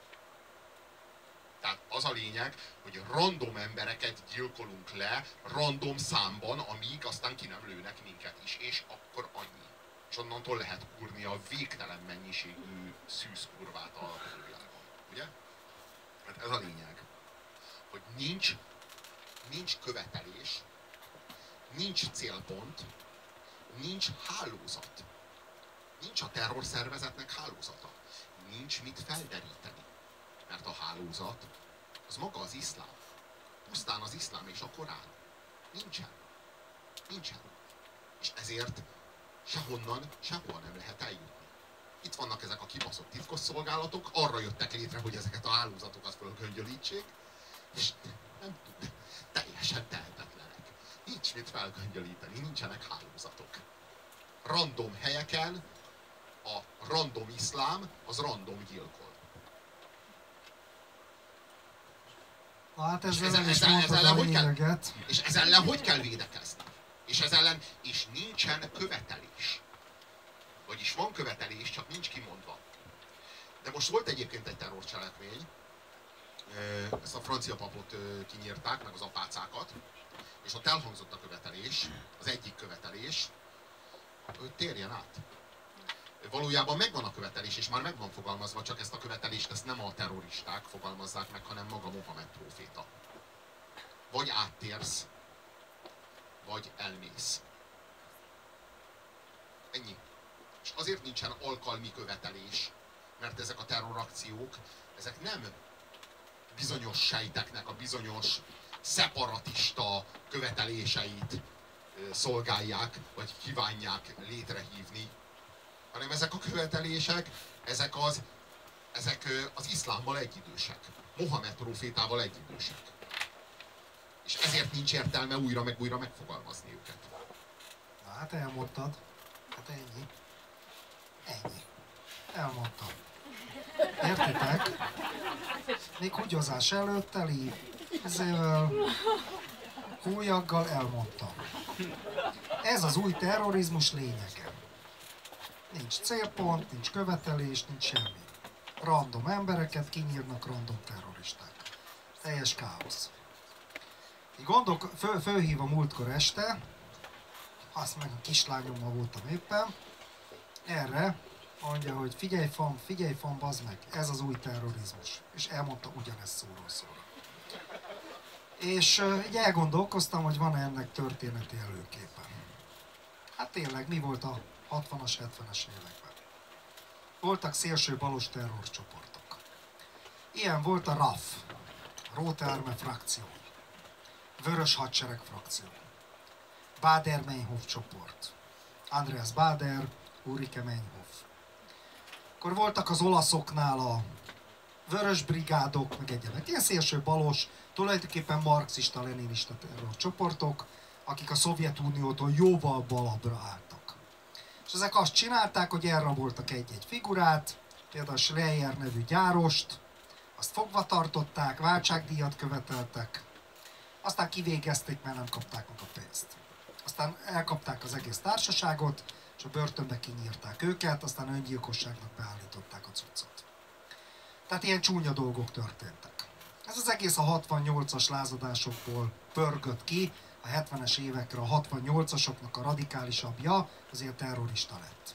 Tehát az a lényeg, hogy random embereket gyilkolunk le, random számban, amíg aztán ki nem lőnek minket is. És akkor annyi. És onnantól lehet kurni a végtelen mennyiségű szűzkurvát a világon. Ugye? Hát ez a lényeg. Hogy nincs követelés, nincs célpont, nincs hálózat. Nincs a terrorszervezetnek hálózata. Nincs mit felderíteni. Mert a hálózat az maga az iszlám. Pusztán az iszlám és a Korán. Nincsen. Nincsen. És ezért sehonnan, sehol nem lehet eljutni. Itt vannak ezek a kibaszott titkosszolgálatok, arra jöttek létre, hogy ezeket a hálózatokat fölgöngyölítsék, és nem tud, teljesen tehetetlenek. Nincs mit felgöngyölíteni, nincsenek hálózatok. Random helyeken a random iszlám az random gyilkol. Hát és ez ellen hogy kell védekezni? És nincsen követelés. Vagyis van követelés, csak nincs kimondva. De most volt egyébként egy terrorcselekmény, ezt a francia papot kinyírták, meg az apácákat, és ott elhangzott a követelés, az egyik követelés, hogy térjen át. Valójában megvan a követelés, és már meg van fogalmazva, csak ezt a követelést ezt nem a terroristák fogalmazzák meg, hanem maga Mohamed próféta. Vagy áttérsz, vagy elmész. Ennyi. És azért nincsen alkalmi követelés, mert ezek a terrorakciók, ezek nem bizonyos sejteknek a bizonyos szeparatista követeléseit szolgálják, vagy kívánják létrehívni, hanem ezek a követelések, ezek az iszlámmal egyidősek. Mohamed prófétával egyidősek. És ezért nincs értelme újra meg újra megfogalmazni őket. Na hát elmondtad. Hát ennyi. Ennyi. Elmondtam. Értitek? Még húgyozás előtt teli ezzel húlyaggal elmondtam. Ez az új terrorizmus lényege. Nincs célpont, nincs követelés, nincs semmi. Random embereket kinyírnak random terroristák. Teljes káosz. Fölhívom múltkor este, azt meg a kislányommal voltam éppen, erre mondja, hogy figyelj fan, bazd meg, ez az új terrorizmus. És elmondta ugyanezt szóról szóra. És így elgondolkoztam, hogy van-e ennek történeti előképe. Hát tényleg, mi volt a 60-as, 70-es években? Voltak szélső balos terrorcsoportok. Ilyen volt a RAF, Rote Armee frakció, Vörös Hadsereg frakció, Baader-Meinhof csoport, Andreas Baader, Ulrike Meinhof. Akkor voltak az olaszoknál a Vörös Brigádok, meg egyebek. Ilyen szélső balos, tulajdonképpen marxista-leninista terrorcsoportok, akik a Szovjetuniótól jóval balabbra álltak. És ezek azt csinálták, hogy elraboltak egy-egy figurát, például Schleyer nevű gyárost, azt fogva tartották, váltságdíjat követeltek, aztán kivégezték, mert nem kapták meg a pénzt. Aztán elkapták az egész társaságot, és a börtönbe kinyírták őket, aztán öngyilkosságnak beállították a cuccot. Tehát ilyen csúnya dolgok történtek. Ez az egész a 68-as lázadásokból pörgött ki, a 70-es évekre a 68-asoknak a radikálisabbja azért terrorista lett.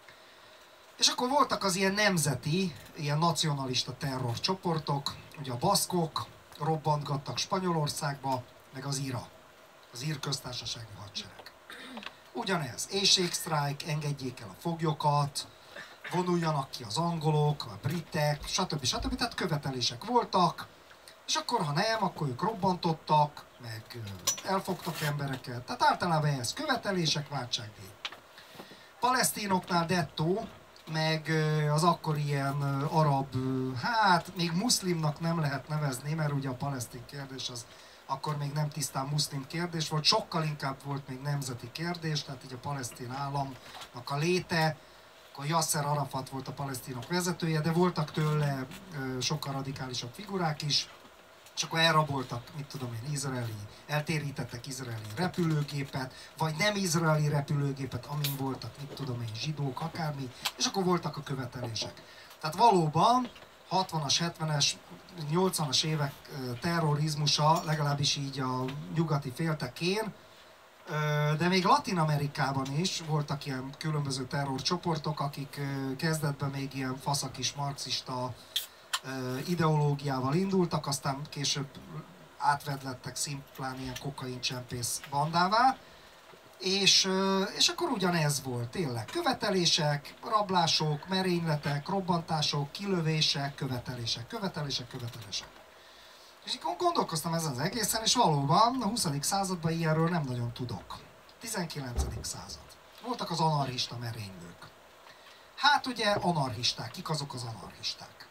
És akkor voltak az ilyen nemzeti, ilyen nacionalista terrorcsoportok, ugye a baszkok robbantgattak Spanyolországba, meg az IRA, az ír köztársasági hadsereg. Ugyanez, éjségsztrájk, engedjék el a foglyokat, vonuljanak ki az angolok, a britek, stb. Tehát követelések voltak, és akkor ha nem, akkor ők robbantottak, meg elfogtak embereket, tehát általában ehhez követelések, váltságdíj. Palesztinoknál dettó, meg az akkor ilyen arab, hát még muszlimnak nem lehet nevezni, mert ugye a palesztin kérdés az akkor még nem tisztán muszlim kérdés volt, sokkal inkább volt még nemzeti kérdés, tehát így a palesztin államnak a léte, akkor Yasser Arafat volt a palesztinok vezetője, de voltak tőle sokkal radikálisabb figurák is, és akkor elraboltak, mit tudom én, eltérítettek izraeli repülőgépet, vagy nem izraeli repülőgépet, amin voltak, mit tudom én, zsidók, akármi, és akkor voltak a követelések. Tehát valóban 60-as, 70-es, 80-as évek terrorizmusa, legalábbis így a nyugati féltekén, de még Latin-Amerikában is voltak ilyen különböző terrorcsoportok, akik kezdetben még ilyen faszakis marxista ideológiával indultak, aztán később átvedlettek szimplán ilyen kokaincsempész bandává, és akkor ugyanez volt, tényleg. Követelések, rablások, merényletek, robbantások, kilövések, követelések. És akkor gondolkoztam ezen az egészen, és valóban a 20. században ilyenről nem nagyon tudok. 19. század. Voltak az anarchista merénylők. Hát ugye anarchisták, kik azok az anarchisták?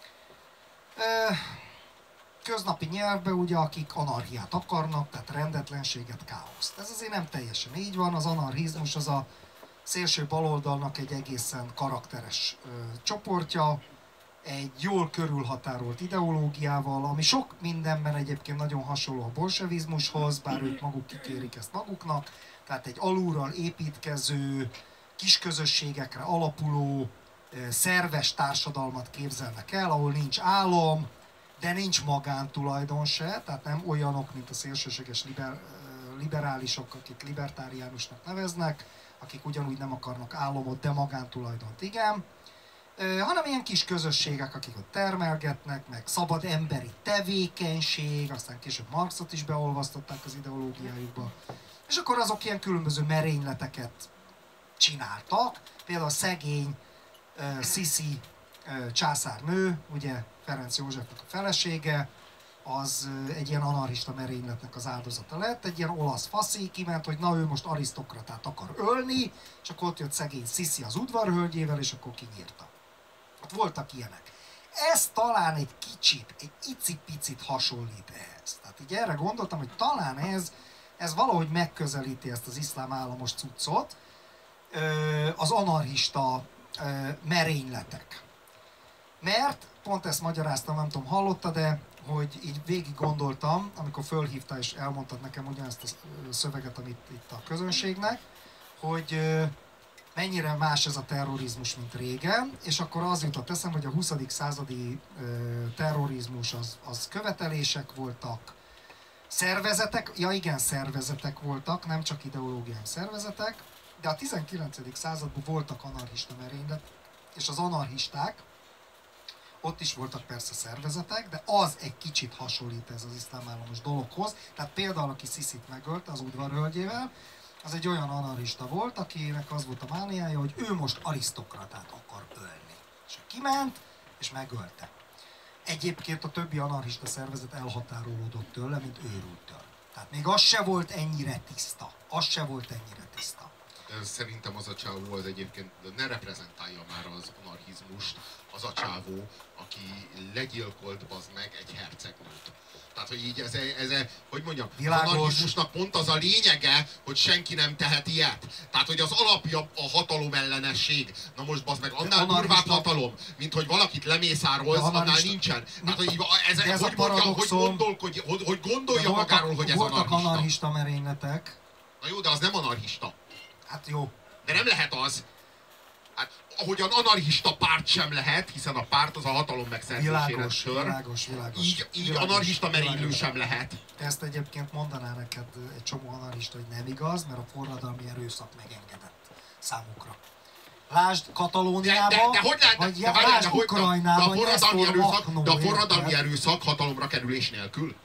Köznapi nyelvben ugye, akik anarchiát akarnak, tehát rendetlenséget, káoszt. Ez azért nem teljesen így van, az anarchizmus az a szélső baloldalnak egy egészen karakteres csoportja, egy jól körülhatárolt ideológiával, ami sok mindenben egyébként nagyon hasonló a bolsevizmushoz, bár ők maguk kikérik ezt maguknak, tehát egy alulról építkező, kisközösségekre alapuló, szerves társadalmat képzelnek el, ahol nincs állam, de nincs magántulajdon se, tehát nem olyanok, mint a szélsőséges liberálisok, akik libertáriánusnak neveznek, akik ugyanúgy nem akarnak államot, de magántulajdont igen, hanem ilyen kis közösségek, akik ott termelgetnek, meg szabad emberi tevékenység, aztán később Marxot is beolvasztották az ideológiájukba, és akkor azok ilyen különböző merényleteket csináltak, például a szegény Sisi császárnő, ugye Ferenc Józsefnek a felesége, az egy ilyen anarchista merényletnek az áldozata lett, egy ilyen olasz faszi kiment, hogy na ő most arisztokratát akar ölni, és akkor ott jött szegény Sisi az udvarhölgyével, és akkor kinyírta. Ott voltak ilyenek. Ez talán egy kicsit, egy icipicit hasonlít ehhez. Tehát így erre gondoltam, hogy talán ez valahogy megközelíti ezt az iszlám államos cuccot, az anarchista merényletek. Mert, pont ezt magyaráztam, nem tudom, hallotta, de hogy így végig gondoltam, amikor fölhívta és elmondtad nekem ugyanezt a szöveget, amit itt a közönségnek, hogy mennyire más ez a terrorizmus, mint régen, és akkor az jutott eszembe, hogy a 20. századi terrorizmus az követelések voltak, szervezetek, ja igen, szervezetek voltak, nem csak ideológiai szervezetek, de a 19. században voltak anarchista merényletek, és az anarchisták, ott is voltak persze szervezetek, de az egy kicsit hasonlít ez az iszlám államos dologhoz. Tehát például, aki Sisit megölte az udvarhölgyével, az egy olyan anarchista volt, akinek az volt a mániája, hogy ő most arisztokratát akar ölni. És kiment, és megölte. Egyébként a többi anarchista szervezet elhatárolódott tőle, mint őrültől. Tehát még az se volt ennyire tiszta. Az se volt ennyire tiszta. Szerintem az a csávó az egyébként ne reprezentálja már az anarchizmust, az a csávó, aki legyilkolt bazd meg egy hercegnőt. Tehát, hogy így hogy mondjam, világos. Az anarchizmusnak pont az a lényege, hogy senki nem tehet ilyet. Tehát, hogy az alapja a hatalom ellenesség. Na most bazd meg, annál durvább hatalom, mint hogy valakit lemészárolsz, annál nincsen. Tehát, hogy ez hogy mondja, hogy gondolja magáról, hogy ez voltak anarchista. Anarchista merényletek. Na jó, de az nem anarchista. Hát jó. De nem lehet az. Hát, ahogyan anarchista párt sem lehet, hiszen a párt az a hatalom megszerzésére sör. Világos. Így anarchista merénylő sem lehet. Ezt egyébként mondaná neked egy csomó anarchista, hogy nem igaz, mert a forradalmi erőszak megengedett számukra. Lásd Katalóniában, vagy lásd Ukrajnában, de a forradalmi erőszak hatalomra kerülés nélkül.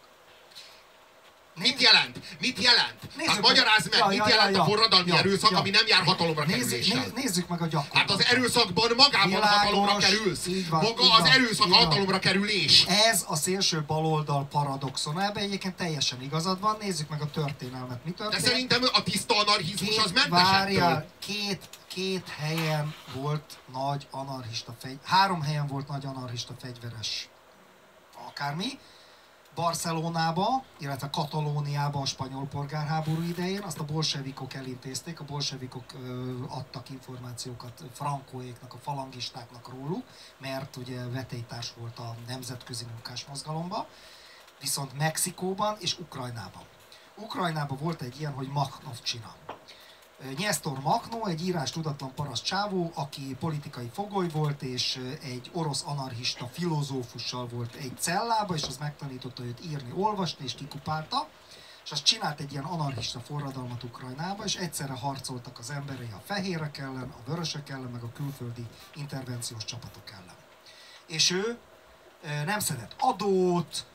Mit jelent? Mit jelent? Hát magyarázd meg, mit jelent a forradalmi erőszak, ami nem jár hatalomra kerüléssel? Nézzük meg a gyakorlatot. Hát az erőszakban magában hatalomra kerülsz. Maga az erőszak hatalomra kerülés. Ez a szélső baloldal paradoxon. Ebben egyébként teljesen igazad van. Nézzük meg a történelmet. Mi történt? De szerintem a tiszta anarchizmus az mentes ettől. Két helyen volt nagy anarchista három helyen volt nagy anarchista fegyveres akármi. Barcelonába, illetve Katalóniába a spanyol polgárháború idején, azt a bolsevikok elintézték, a bolsevikok adtak információkat Frankóéknak, a falangistáknak róluk, mert ugye vetélytárs volt a nemzetközi munkásmozgalomba, viszont Mexikóban és Ukrajnában. Ukrajnában volt egy ilyen, hogy Makhnovcsina. Nyesztor Makhnó, egy írás tudatlan paraszt csávó, aki politikai fogoly volt, és egy orosz anarchista filozófussal volt egy cellába, és az megtanította őt írni, olvasni, és kikupálta. És azt csinált egy ilyen anarchista forradalmat Ukrajnába, és egyszerre harcoltak az emberei a fehérek ellen, a vörösök ellen, meg a külföldi intervenciós csapatok ellen. És ő nem szedett adót,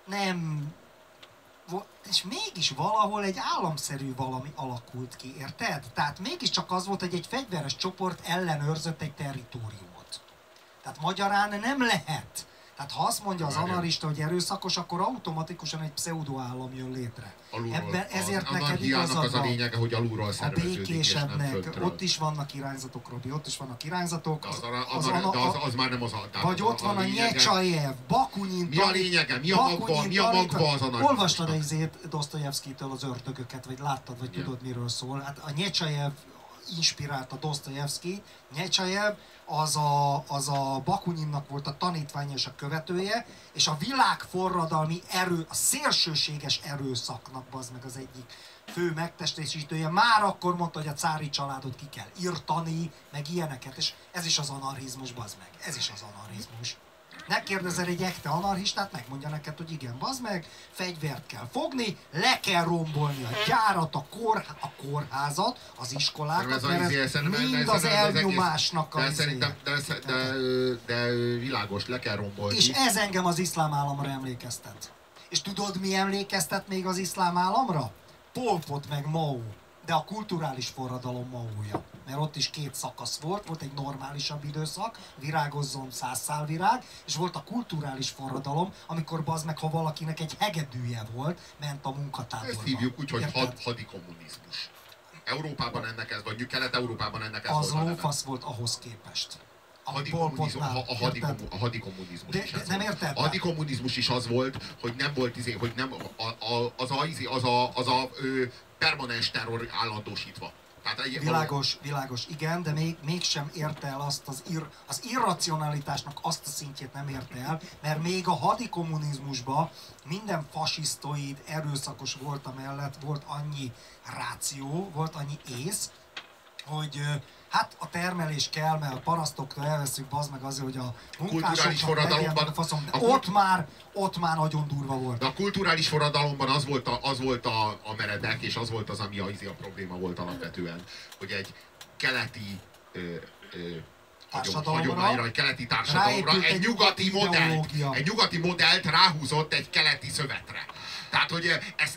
és mégis valahol egy államszerű valami alakult ki, érted? Tehát mégiscsak az volt, hogy egy fegyveres csoport ellenőrzött egy territóriumot. Tehát magyarán nem lehet Tehát ha azt mondja az anarchista, hogy erőszakos, akkor automatikusan egy pseudoállam jön létre. Ebben ezért neked igazad az a lényege, hogy alulról a szerveződik, békésebbnek, ott is vannak irányzatok, Robi, ott is vannak irányzatok. Az már nem az a... Vagy ott van a Nyecsajev, Bakunin. Mi a lényege? Mi a magva az anarchista? Olvastad ezért Dosztojevszkitől az Ördögöket, vagy láttad, vagy tudod miről szól? Hát a Nyecsajev inspirálta Dosztojevszkit. Nyecsajev az a Bakuninnak volt a tanítványa és a követője, és a világforradalmi erő, a szélsőséges erőszaknak az meg az egyik fő megtestesítője. Már akkor mondta, hogy a cári családot ki kell irtani, meg ilyeneket, és ez is az anarchizmus, bazd meg, ez is az anarchizmus. Ne kérdezel egy ekte anarchistát, megmondja neked, hogy igen, bazd meg, fegyvert kell fogni, le kell rombolni a gyárat, a kórházat, az iskolákat, mert ez mind az elnyomásnak a de világos, le kell rombolni. És ez engem az iszlám államra emlékeztet. És tudod, mi emlékeztet még az iszlám államra? Pol Pot meg Mao, de a kulturális forradalom Maója. Mert ott is két szakasz volt egy normálisabb időszak, virágozzon 100 szál virág, és volt a kulturális forradalom, amikor bazd meg, ha valakinek egy hegedűje volt, ment a munkatáborba. Ezt hívjuk úgy, hogy hadikommunizmus. Európában ennek ez, vagy Kelet-Európában ennek ez az lófasz volt ahhoz képest. A hadikommunizmus is ez nem volt. érted? A hadikommunizmus is az volt, hogy nem volt hogy nem, az a permanens terror állandósítva. Világos, igen, de mégsem érte el azt az irracionalitásnak azt a szintjét nem érte el, mert még a hadikommunizmusban minden fasisztoid, erőszakos volt amellett, volt annyi ráció, volt annyi ész, hogy hát a termelés kell, mert a parasztoktól elveszünk, bazd meg azért, hogy a munkásoknak legyen meg a faszom, de ott már nagyon durva volt. De a kulturális forradalomban az volt a meredek, és az volt az, ami a probléma volt alapvetően, hogy egy keleti hagyományra, egy keleti társadalomra, egy nyugati modellt ráhúzott egy keleti szövetre. Tehát, hogy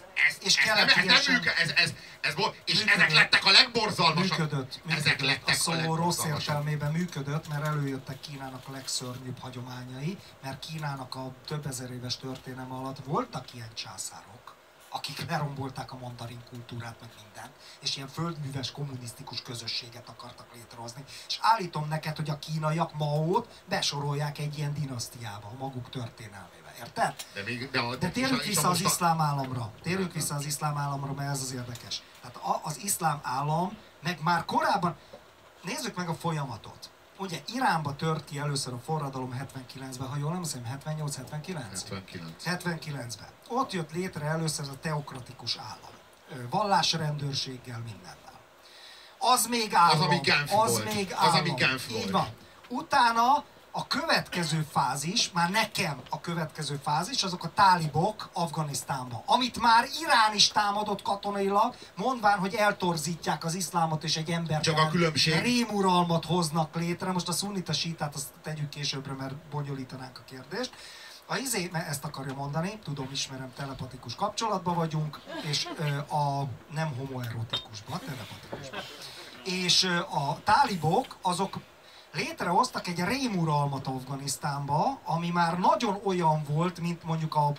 ezek lettek a legborzalmasabb. Ezek lettek a szó rossz értelmében működött, mert előjöttek Kínának a legszörnyűbb hagyományai, mert Kínának a több ezer éves történelme alatt voltak ilyen császárok, akik lerombolták a mandarin kultúrát, meg mindent, és ilyen földműves, kommunisztikus közösséget akartak létrehozni. És állítom neked, hogy a kínaiak Maót besorolják egy ilyen dinasztiába, a maguk történelmébe. Érted? De térjünk vissza az iszlám államra. Térjünk vissza az iszlám államra, mert ez az érdekes. Tehát az iszlám állam, meg már korábban, nézzük meg a folyamatot. Ugye Iránba tört ki először a forradalom 79-ben, ha jól nem hiszem, 78-79? 79-ben. Ott jött létre először ez a teokratikus állam. Vallásrendőrséggel, mindennel. Az még állam. Az, ami Genf volt. Így van. Utána a következő fázis, már nekem a következő fázis, azok a tálibok Afganisztánban, amit már Irán is támadott katonailag, mondván, hogy eltorzítják az iszlámot és egy embertelen rémuralmat hoznak létre. Most a szunnita sítát azt tegyük későbbre, mert bonyolítanánk a kérdést. Ezt akarja mondani, tudom, ismerem, telepatikus kapcsolatban vagyunk, és a nem homoerotikusban, telepatikusban. És a tálibok, azok létrehoztak egy rémuralmat Afganisztánba, ami már nagyon olyan volt, mint mondjuk a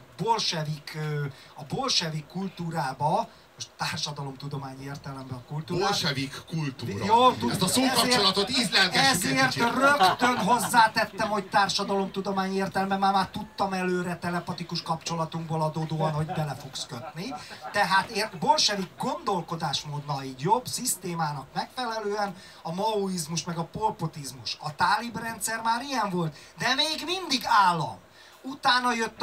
bolsevik kultúrába, most társadalomtudományi értelemben a kultúrát. Bolsevik kultúra. Jó, ezt a szókapcsolatot ízlelgessük egy kicsit. Rögtön hozzátettem, hogy társadalomtudományi értelemben már tudtam előre telepatikus kapcsolatunkból adódóan, hogy bele fogsz kötni. Tehát bolsevik gondolkodásmódnál így jobb, szisztémának megfelelően a maoizmus meg a polpotizmus. A tálib rendszer már ilyen volt, de még mindig állam. Utána jött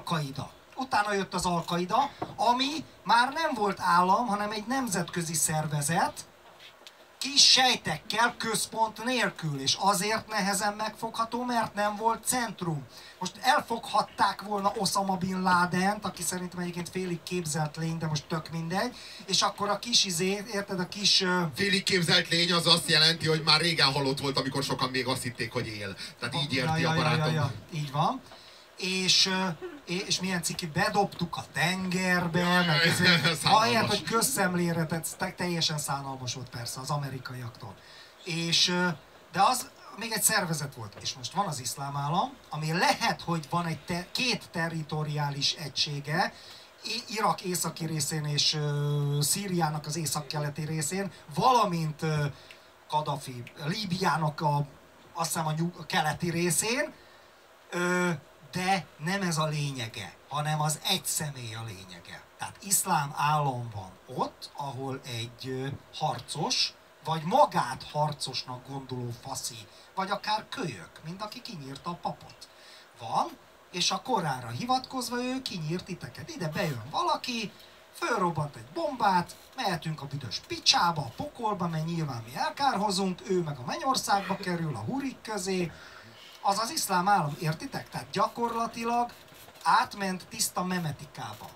az Al-Qaida, ami már nem volt állam, hanem egy nemzetközi szervezet, kis sejtekkel, központ nélkül, és azért nehezen megfogható, mert nem volt centrum. Most elfoghatták volna Osama Bin Ladent, aki szerintem egyébként félig képzelt lény, de most tök mindegy, és akkor a kis érted, a kis... Félig képzelt lény az azt jelenti, hogy már régen halott volt, amikor sokan még azt hitték, hogy él. Tehát így érti a barátom. Így van. És milyen ciki, bedobtuk a tengerbe, meg ahelyett, hogy közszemlére, teljesen szánalmas volt persze az amerikaiaktól. De még egy szervezet volt, és most van az iszlám állam, ami lehet, hogy van egy két territoriális egysége, Irak északi részén és Szíriának az északkeleti részén, valamint Kadhafi, Líbiának azt hiszem a keleti részén, de nem ez a lényege, hanem az egy személy a lényege. Tehát iszlám állam van ott, ahol egy harcos, vagy magát harcosnak gondoló faszi, vagy akár kölyök, mint aki kinyírta a papot. Van, és a Koránra hivatkozva ő kinyírt titeket. Ide bejön valaki, fölrobbant egy bombát, mehetünk a büdös picsába, a pokolba, mert nyilván mi elkárhozunk, ő meg a mennyországba kerül, a hurik közé. Az az iszlám állam, értitek? Tehát gyakorlatilag átment tiszta memetikába.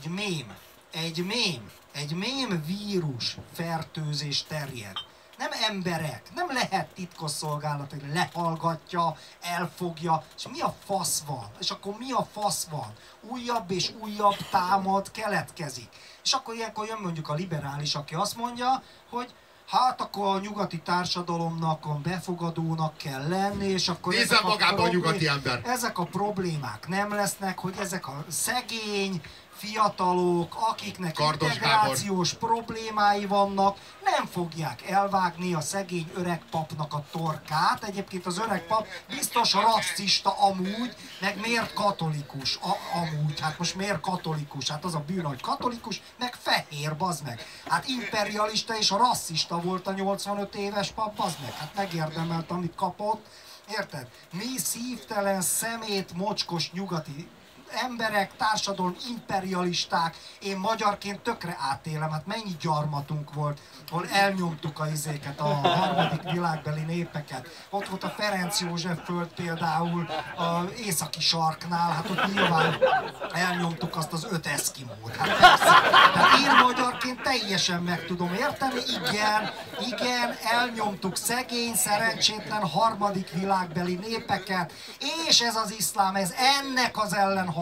Egy mém vírus fertőzés terjed. Nem emberek, nem lehet titkosszolgálat, hogy lehallgatja, elfogja, és mi a fasz van? És akkor mi a fasz van? Újabb és újabb támad keletkezik. És akkor ilyenkor jön mondjuk a liberális, aki azt mondja, hogy hát akkor a nyugati társadalomnak befogadónak kell lenni, és akkor nézzen magába a nyugati ember. Ezek a problémák nem lesznek, hogy ezek a szegény fiatalok, akiknek integrációs problémái vannak, nem fogják elvágni a szegény öreg papnak a torkát. Egyébként az öreg pap biztos rasszista amúgy, meg miért katolikus amúgy. Hát most miért katolikus? Hát az a bűn, hogy katolikus, meg fehér, bazd meg. Hát imperialista és rasszista volt a 85 éves pap, bazd meg. Hát megérdemelt, amit kapott. Érted? Mi szívtelen, szemét, mocskos nyugati emberek, társadalom, imperialisták, én magyarként tökre átélem, hát mennyi gyarmatunk volt, ahol elnyomtuk a izéket, a harmadik világbeli népeket. Ott volt a Ferenc József föld például, az északi sarknál, hát ott nyilván elnyomtuk azt az 5 eszkimót. Hát persze, hát én magyarként teljesen meg tudom érteni, igen, elnyomtuk szegény, szerencsétlen harmadik világbeli népeket, és ez az iszlám, ez ennek az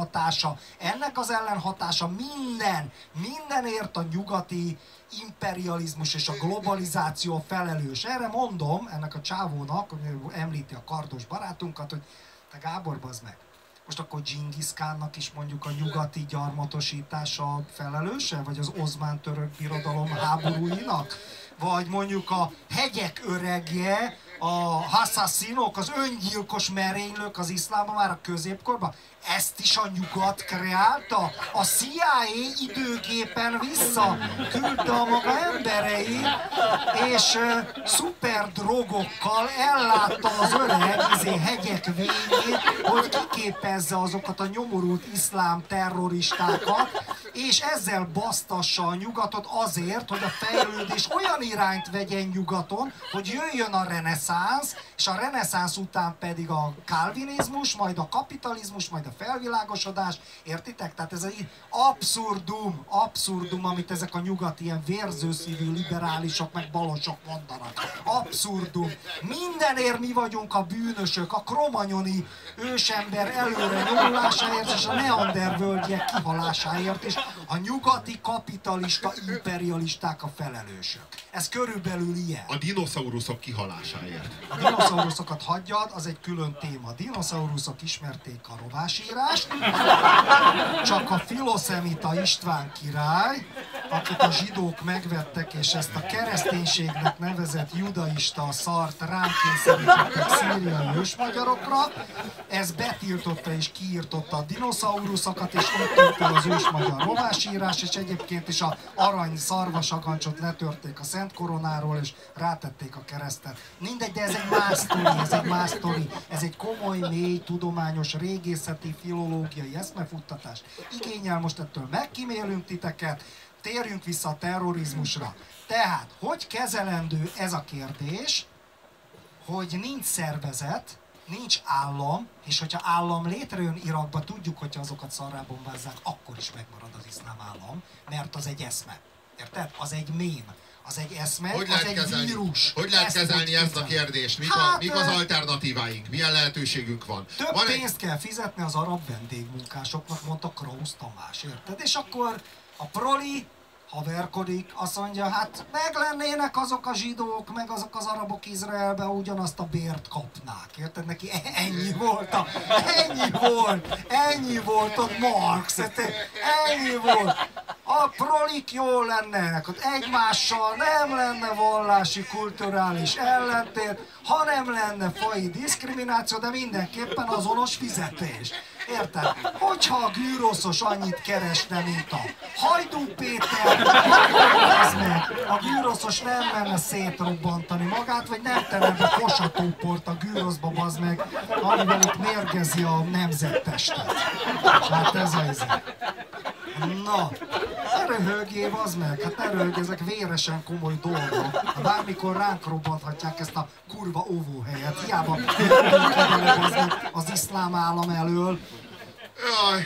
ellenhatása mindenért a nyugati imperializmus és a globalizáció a felelős. Erre mondom ennek a csávónak, hogy említi a kardos barátunkat, hogy te Gábor, bazd meg, most akkor Dzsingisz Kánnak is mondjuk a nyugati gyarmatosítása felelőse, vagy az Ozmán-török birodalom háborúinak, vagy mondjuk a hegyek öregje, a hasszaszínok, az öngyilkos merénylők az iszlámban már a középkorban, ezt is a nyugat kreálta? A CIA időgépen visszaküldte a maga embereit, és szuper drogokkal ellátta az öreg hegyek végét, hogy kiképezze azokat a nyomorult iszlám terroristákat, és ezzel basztassa a nyugatot azért, hogy a fejlődés olyan irányt vegyen nyugaton, hogy jöjjön a reneszánsz, és a reneszánsz után pedig a kálvinizmus, majd a kapitalizmus, majd a felvilágosodás, értitek? Tehát ez egy abszurdum, amit ezek a nyugati ilyen vérzőszívű liberálisok meg balosok mondanak. Abszurdum. Mindenért mi vagyunk a bűnösök, a kromanyoni ősember előre nyomulásáért és a neandervölgyek kihalásáért, és a nyugati kapitalista imperialisták a felelősök. Ez körülbelül ilyen. A dinoszauruszok kihalásáért. A dinoszauruszokat hagyjad, az egy külön téma. A dinoszauruszok ismerték a rovásírást, csak a filoszemita István király, akit a zsidók megvettek, és ezt a kereszténységnek nevezett judaista szart ránk kényszerítettek szíriai ősmagyarokra, ez betiltotta és kiirtotta a dinoszauruszokat, és úgy tűnt el az ősmagyar rovásírás, és egyébként is a arany szarvasagancsot letörték a Szent Koronáról, és rátették a keresztet. Mindegy, de ez egy más sztori, ez egy komoly, mély, tudományos, régészeti, filológiai eszmefuttatás. Igényel, most ettől megkímélünk titeket, térjünk vissza a terrorizmusra. Tehát, hogy kezelendő ez a kérdés, hogy nincs szervezet, nincs állam, és hogyha állam létrejön Irakba, tudjuk, hogyha azokat szarrá bombázzák, akkor is megmarad az iszlám állam, mert az egy eszme. Érted? Az egy mém. Az egy eszme, hogy az egy vírus. Hogy lehet kezelni ezt a kérdést? Mik az alternatíváink? Milyen lehetőségünk van? Több pénzt kell fizetni az arab vendégmunkásoknak, mondta Krausz Tamás, érted? És akkor a proli haverkodik, azt mondja, hát meg lennének azok a zsidók, meg azok az arabok Izraelben, ugyanazt a bért kapnák. Érted? Neki ennyi volt, ennyi volt ott Marx, ennyi volt. A prolik jól lennének, ott egymással nem lenne vallási, kulturális ellentét, hanem lenne faji diszkrimináció, de mindenképpen azonos fizetés. Érted? Hogyha a gyűroszos annyit keresne, mint a Hajdú Péter, az meg a gyűroszos nem menne szétrobbantani magát, vagy nem tenne be kosatóport a gyűroszba, bazd meg, amivel itt mérgezi a nemzettestet. Hát ez az. Na, ne röhögjél, bazd meg, hát ne röhögjél, ezek véresen komoly dolgok. Hát bármikor ránk robbanthatják ezt a kurva óvóhelyet, hiába az iszlám állam elől. Jaj,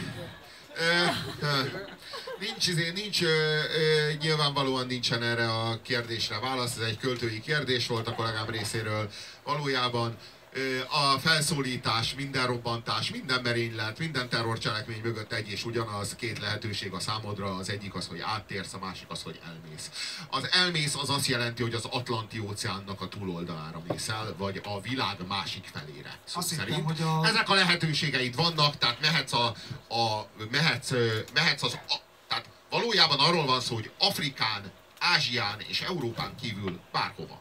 nyilvánvalóan nincsen erre a kérdésre válasz, ez egy költői kérdés volt a kollégám részéről. Valójában a felszólítás, minden robbantás, minden merénylet, minden terrorcselekmény mögött egy és ugyanaz, két lehetőség a számodra, az egyik az, hogy áttérsz, a másik az, hogy elmész. Az elmész az azt jelenti, hogy az Atlanti-óceánnak a túloldalára mész el, vagy a világ másik felére. Szó szerint. Hittem, ezek a lehetőségeid vannak, tehát tehát valójában arról van szó, hogy Afrikán, Ázsián és Európán kívül bárhova.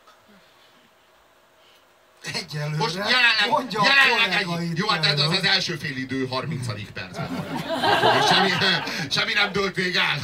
Egyelőre. Most jelenleg jó, hát ez az első fél idő 30. percben van. Semmi nem dőlt még el.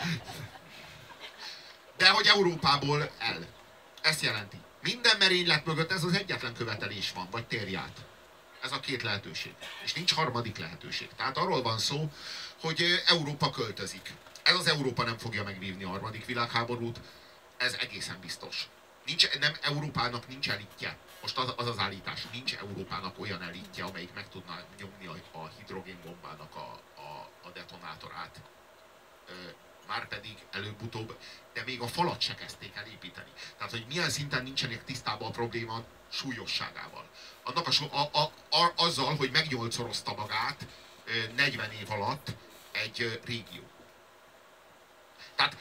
De hogy Európából el. Ezt jelenti. Minden merénylet mögött ez az egyetlen követelés van, vagy térj át. Ez a két lehetőség. És nincs harmadik lehetőség. Tehát arról van szó, hogy Európa költözik. Ez az Európa nem fogja megvívni a harmadik világháborút. Ez egészen biztos. Európának nincs elitje. Most az állítás, nincs Európának olyan elitje, amelyik meg tudná nyomni a hidrogénbombának a detonátorát. Márpedig előbb-utóbb, de még a falat se kezdték el építeni. Tehát, hogy milyen szinten nincsenek tisztában a probléma súlyosságával. Annak azzal, hogy megnyolcszorozta magát 40 év alatt egy régió. Tehát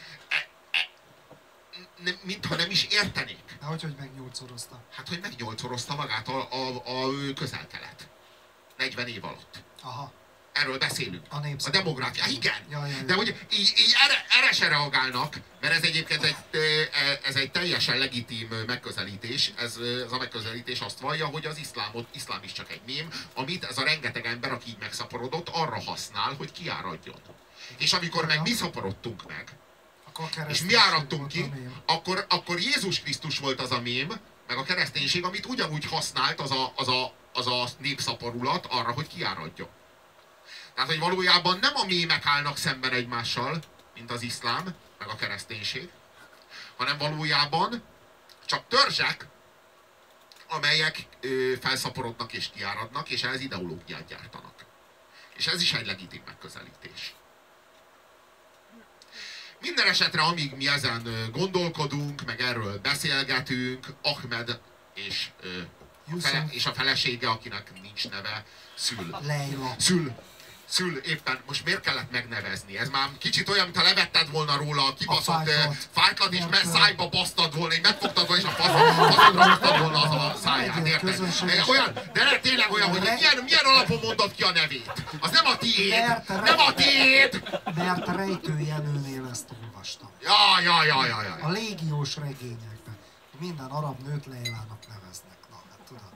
mintha nem is értenék. De hogy megnyolcszorozta? Hát, hogy megnyolcszorozta magát a Közel-Kelet. 40 év alatt. Aha. Erről beszélünk. A demográfia. Igen. Ja. De hogy így erre se reagálnak, mert ez egyébként egy teljesen legitim megközelítés. Ez a megközelítés azt vallja, hogy az iszlám is csak egy mém, amit ez a rengeteg ember, aki így megszaporodott, arra használ, hogy kiáradjon. És amikor meg mi szaporodtunk meg, és mi áradtunk ki, akkor Jézus Krisztus volt az a mém, meg a kereszténység, amit ugyanúgy használt az a népszaporulat arra, hogy kiáradjon. Tehát, hogy valójában nem a mémek állnak szemben egymással, mint az iszlám, meg a kereszténység, hanem valójában csak törzsek, amelyek felszaporodnak és kiáradnak, és ehhez ideológiát gyártanak. És ez is egy legitim megközelítés. Minden esetre, amíg mi ezen gondolkodunk, meg erről beszélgetünk, Ahmed és a felesége, akinek nincs neve, szül éppen, most miért kellett megnevezni? Ez már kicsit olyan, mintha levetted volna róla a kibaszott fájtlat, és szájba basztad volna, így megfogtad volna, és a faszodra hoztad volna az a száját, érted? Olyan, de tényleg olyan, hogy milyen alapon mondod ki a nevét? Az nem a tiéd! Nem a tiéd! Mert Rejtő Jenőnél ezt olvastam. Ja. A légiós regényekben. Minden arab nőt Leilának neveznek. Na, hát tudod.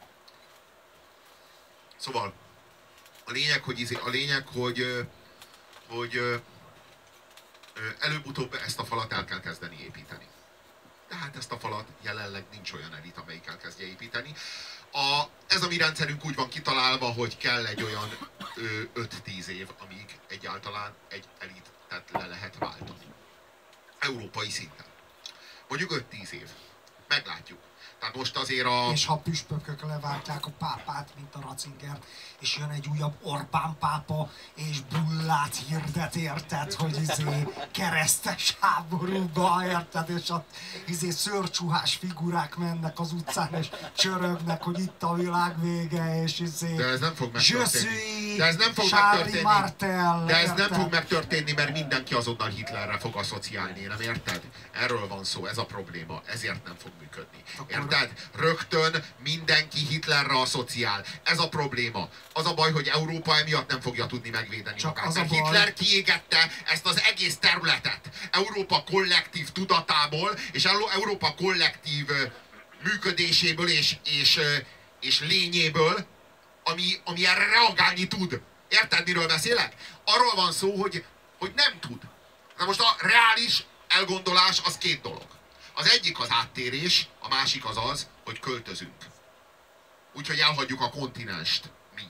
Szóval, a lényeg, hogy előbb-utóbb ezt a falat el kell kezdeni építeni. Tehát ezt a falat jelenleg nincs olyan elit, amelyik elkezdje építeni. Ez a mi rendszerünk úgy van kitalálva, hogy kell egy olyan 5-10 év, amíg egyáltalán egy elitet le lehet váltani. Európai szinten. Mondjuk 5-10 év. Meglátjuk. Tehát most azért a... És ha püspökök leváltják a pápát, mint a Ratzingert, és jön egy újabb Orbán pápa, és bullát hirdet, érted, hogy keresztes háborúba, érted, és ott szőrcsuhás figurák mennek az utcán, és csörögnek, hogy itt a világ vége, és De ez nem fog megtörténni. De ez nem fog megtörténni. Martel, de ez nem fog megtörténni, mert mindenki azonnal Hitlerre fog asszociálni, nem érted? Erről van szó, ez a probléma, ezért nem fog működni. Érted? Rögtön mindenki Hitlerre asszociál. Ez a probléma. Az a baj, hogy Európa emiatt nem fogja tudni megvédeni magát. Mert Hitler kiégette ezt az egész területet. Európa kollektív tudatából, és Európa kollektív működéséből és lényéből, ami erre reagálni tud. Érted, miről beszélek? Arról van szó, hogy nem tud. Na most a reális elgondolás az két dolog. Az egyik az áttérés, a másik az, hogy költözünk. Úgyhogy elhagyjuk a kontinenst. Mi.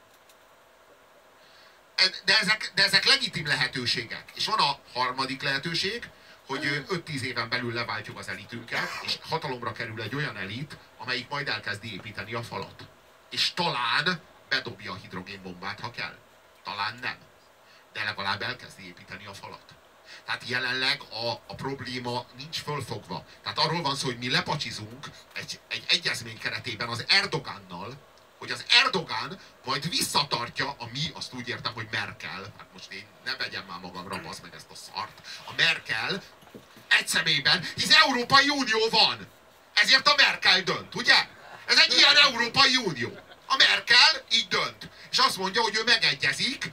De ezek legitim lehetőségek. És van a harmadik lehetőség, hogy 5-10 éven belül leváltjuk az elitünket, és hatalomra kerül egy olyan elit, amelyik majd elkezdi építeni a falat. És talán bedobja a hidrogénbombát, ha kell. Talán nem. De legalább elkezdi építeni a falat. Tehát jelenleg a probléma nincs fölfogva. Tehát arról van szó, hogy mi lepacsizunk egy egyezmény keretében az Erdogannal, hogy az Erdogán majd visszatartja azt úgy értem, hogy Merkel, hát most én ne vegyem már magamra, bazd meg ezt a szart, a Merkel egy személyben, hisz Európai Unió van. Ezért a Merkel dönt, ugye? Ez egy ilyen Európai Unió. A Merkel így dönt. És azt mondja, hogy ő megegyezik,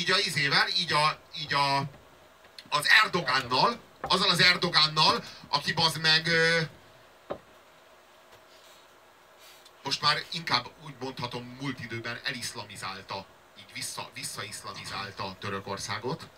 az Erdogánnal, azzal az Erdogánnal, aki bazd meg most már inkább úgy mondhatom múlt időben eliszlamizálta, így visszaiszlamizálta Törökországot.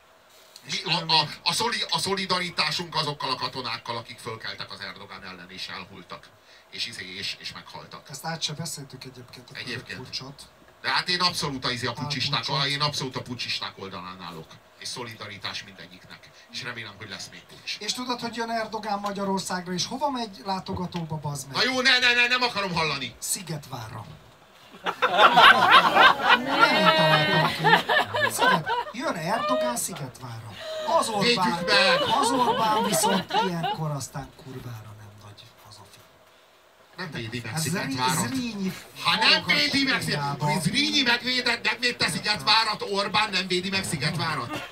A szolidaritásunk azokkal a katonákkal, akik fölkeltek az Erdogán ellen és elhultak. És meghaltak. Ezt át sem beszéltük egyébként a puccsot. De hát én abszolút a puccsisták oldalán állok. És szolidaritás mindegyiknek. És remélem, hogy lesz még puccs. És tudod, hogy jön Erdogán Magyarországra, és hova megy látogatóba, bazd meg? Na jó, nem akarom hallani. Szigetvárra. Jön Erdogán Szigetvárra. Az Orbán viszont ilyenkor aztán kurvára nem nagy hazafi. Nem védi meg Szigetvárat. Ha nem védi meg Szigetvárat, Zrínyi megvédte Szigetvárat, Orbán nem védi meg Szigetvárat.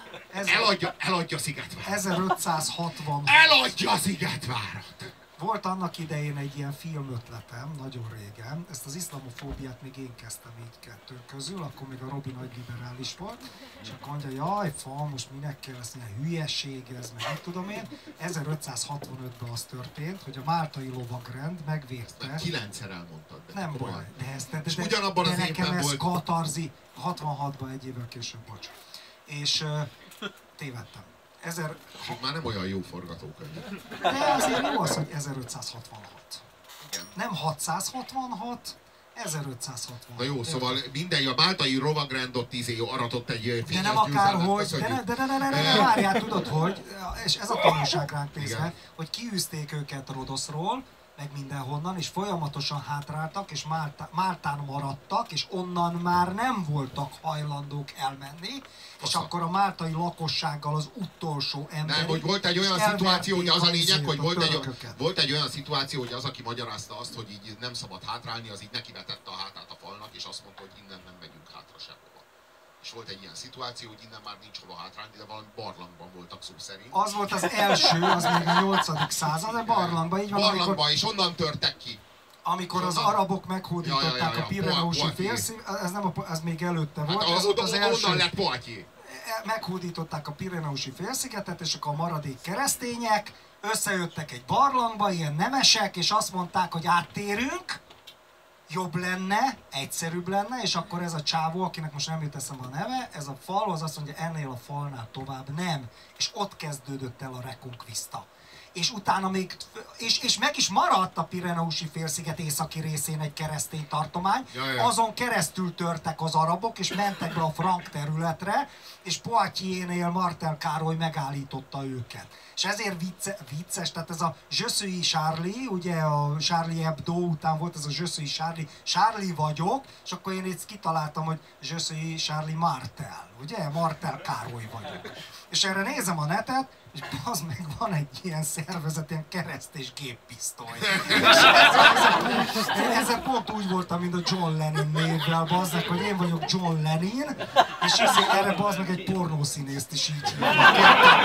Eladja Szigetvárat. 1560. Eladja Szigetvárat. Volt annak idején egy ilyen filmötletem, nagyon régen, ezt az iszlamofóbiát még én kezdtem így kettőnk közül, akkor még a Robi nagy liberális volt, és akkor mondja, jaj, most minek kell ezt, ilyen hülyeség ez, meg nem tudom én. 1565-ben az történt, hogy a máltai lovagrend megvédte. 9-szer elmondtad. Nem baj, és ugyanabban az évben volt. Katarzi, 66-ban egy évvel később, bocs. És tévedtem. Már nem olyan jó forgatókönyv. De azért jó az, hogy 1566. Igen. Nem 666, 1566. Na jó, szóval mindegy, a máltai lovagrendot 10 év aratott egy fényes győzelmet. De nem akárhogy, de várjál, tudod, hogy, és ez a tanulság ránk nézve, hogy kiűzték őket Rodoszról, meg mindenhonnan, és folyamatosan hátráltak, és Máltán maradtak, és onnan már nem voltak hajlandók elmenni, és akkor a máltai lakossággal az utolsó ember. Nem, hogy volt egy olyan szituáció, hogy az a lényeg, hogy volt egy olyan szituáció, hogy az, aki magyarázta azt, hogy így nem szabad hátrálni, az így nekivetette a hátát a falnak, és azt mondta, hogy innen nem megyünk hátra sehova. És volt egy ilyen szituáció, hogy innen már nincs hova hátrálni, de valami barlangban voltak szó szerint. Az volt az első, az még a 8. század, de barlangban így van. Barlangban, és onnan törtek ki. Amikor az arabok meghódították a Pireneusi félszigetet, ez még előtte volt. Hát az első. Onnan lett Poitiers. Meghódították a Pireneusi félszigetet, és akkor a maradék keresztények összejöttek egy barlangba, ilyen nemesek, és azt mondták, hogy áttérünk, jobb lenne, egyszerűbb lenne, és akkor ez a csávó, akinek most nem jut eszembe a neve, ez a fal, az azt mondja, ennél a falnál tovább nem. És ott kezdődött el a Reconquista. és utána még, és meg is maradt a Pireneusi félsziget északi részén egy keresztény tartomány, azon keresztül törtek az arabok, és mentek be a frank területre, és Poitiers-nél Martel Károly megállította őket. És ezért vicces, tehát ez a Je suis Charlie, ugye a Charlie Hebdo után volt ez a Je suis Charlie, Charlie vagyok, és akkor én itt kitaláltam, hogy Je suis Charlie Martel, ugye? Martel Károly vagyok. És erre nézem a netet, és bazd meg, van egy ilyen szervezet, ilyen kereszt és géppisztoly. Ezzel pont úgy voltam, mint a John Lennon névvel, bazd meg, hogy én vagyok John Lennon, és erre bazd meg egy pornószínészt is így hívnak.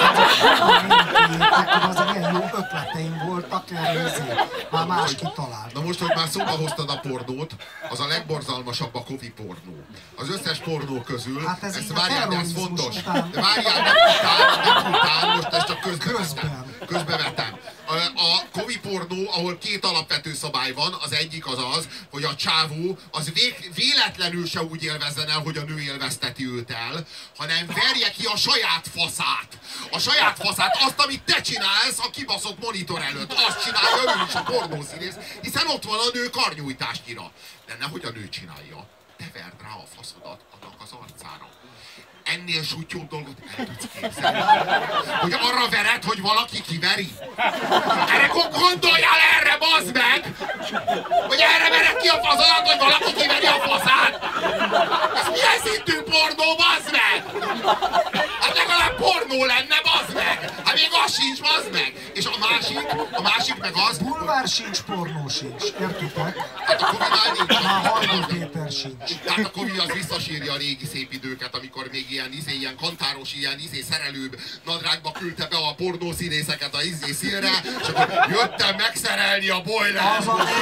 Azért ilyen jó ötleteim voltak, már más kitalált. Na most, hogy már szóba hoztad a pornót, az a legborzalmasabb a Covid pornó. Az összes pornó közül, hát ez várjál, ez fontos. Után. De várjál, nem után, most ezt csak közbevetem. A Covid pornó, ahol két alapvető szabály van, az egyik az, hogy a csávó az véletlenül se úgy élvezzen el, hogy a nő élvezteti őt el, hanem verje ki a saját faszát. A saját faszát, azt, amit te csinálsz a kibaszott monitor előtt. Azt csinálja ő is a pornószínész, hiszen ott van a nő karnyújtásnyira. De nehogy a nő csinálja. Te verd rá a faszodat annak az arcára. Ennél sútyóbb dolgot el tudsz képzelni. Hogy arra vered, hogy valaki kiveri. Erre gondoljál erre, bazd meg! Hogy erre vered ki a faszodat, hogy valaki kiveri a faszát! Ez milyen szintű pornó, bazd meg! Hát legalább pornó lenne, bazd meg! Hát még az sincs, bazd meg! És a másik meg az... Bulvár sincs, pornó sincs, értitek? Hát a Covid-nál nincs. Már Hajnal Péter sincs. Tehát a Covid az visszasírja a régi szép időket, amikor még ilyen kantáros, ilyen szerelőbb nadrágba küldte be a pornószínészeket a színre, és akkor jöttem megszerelni a boiler.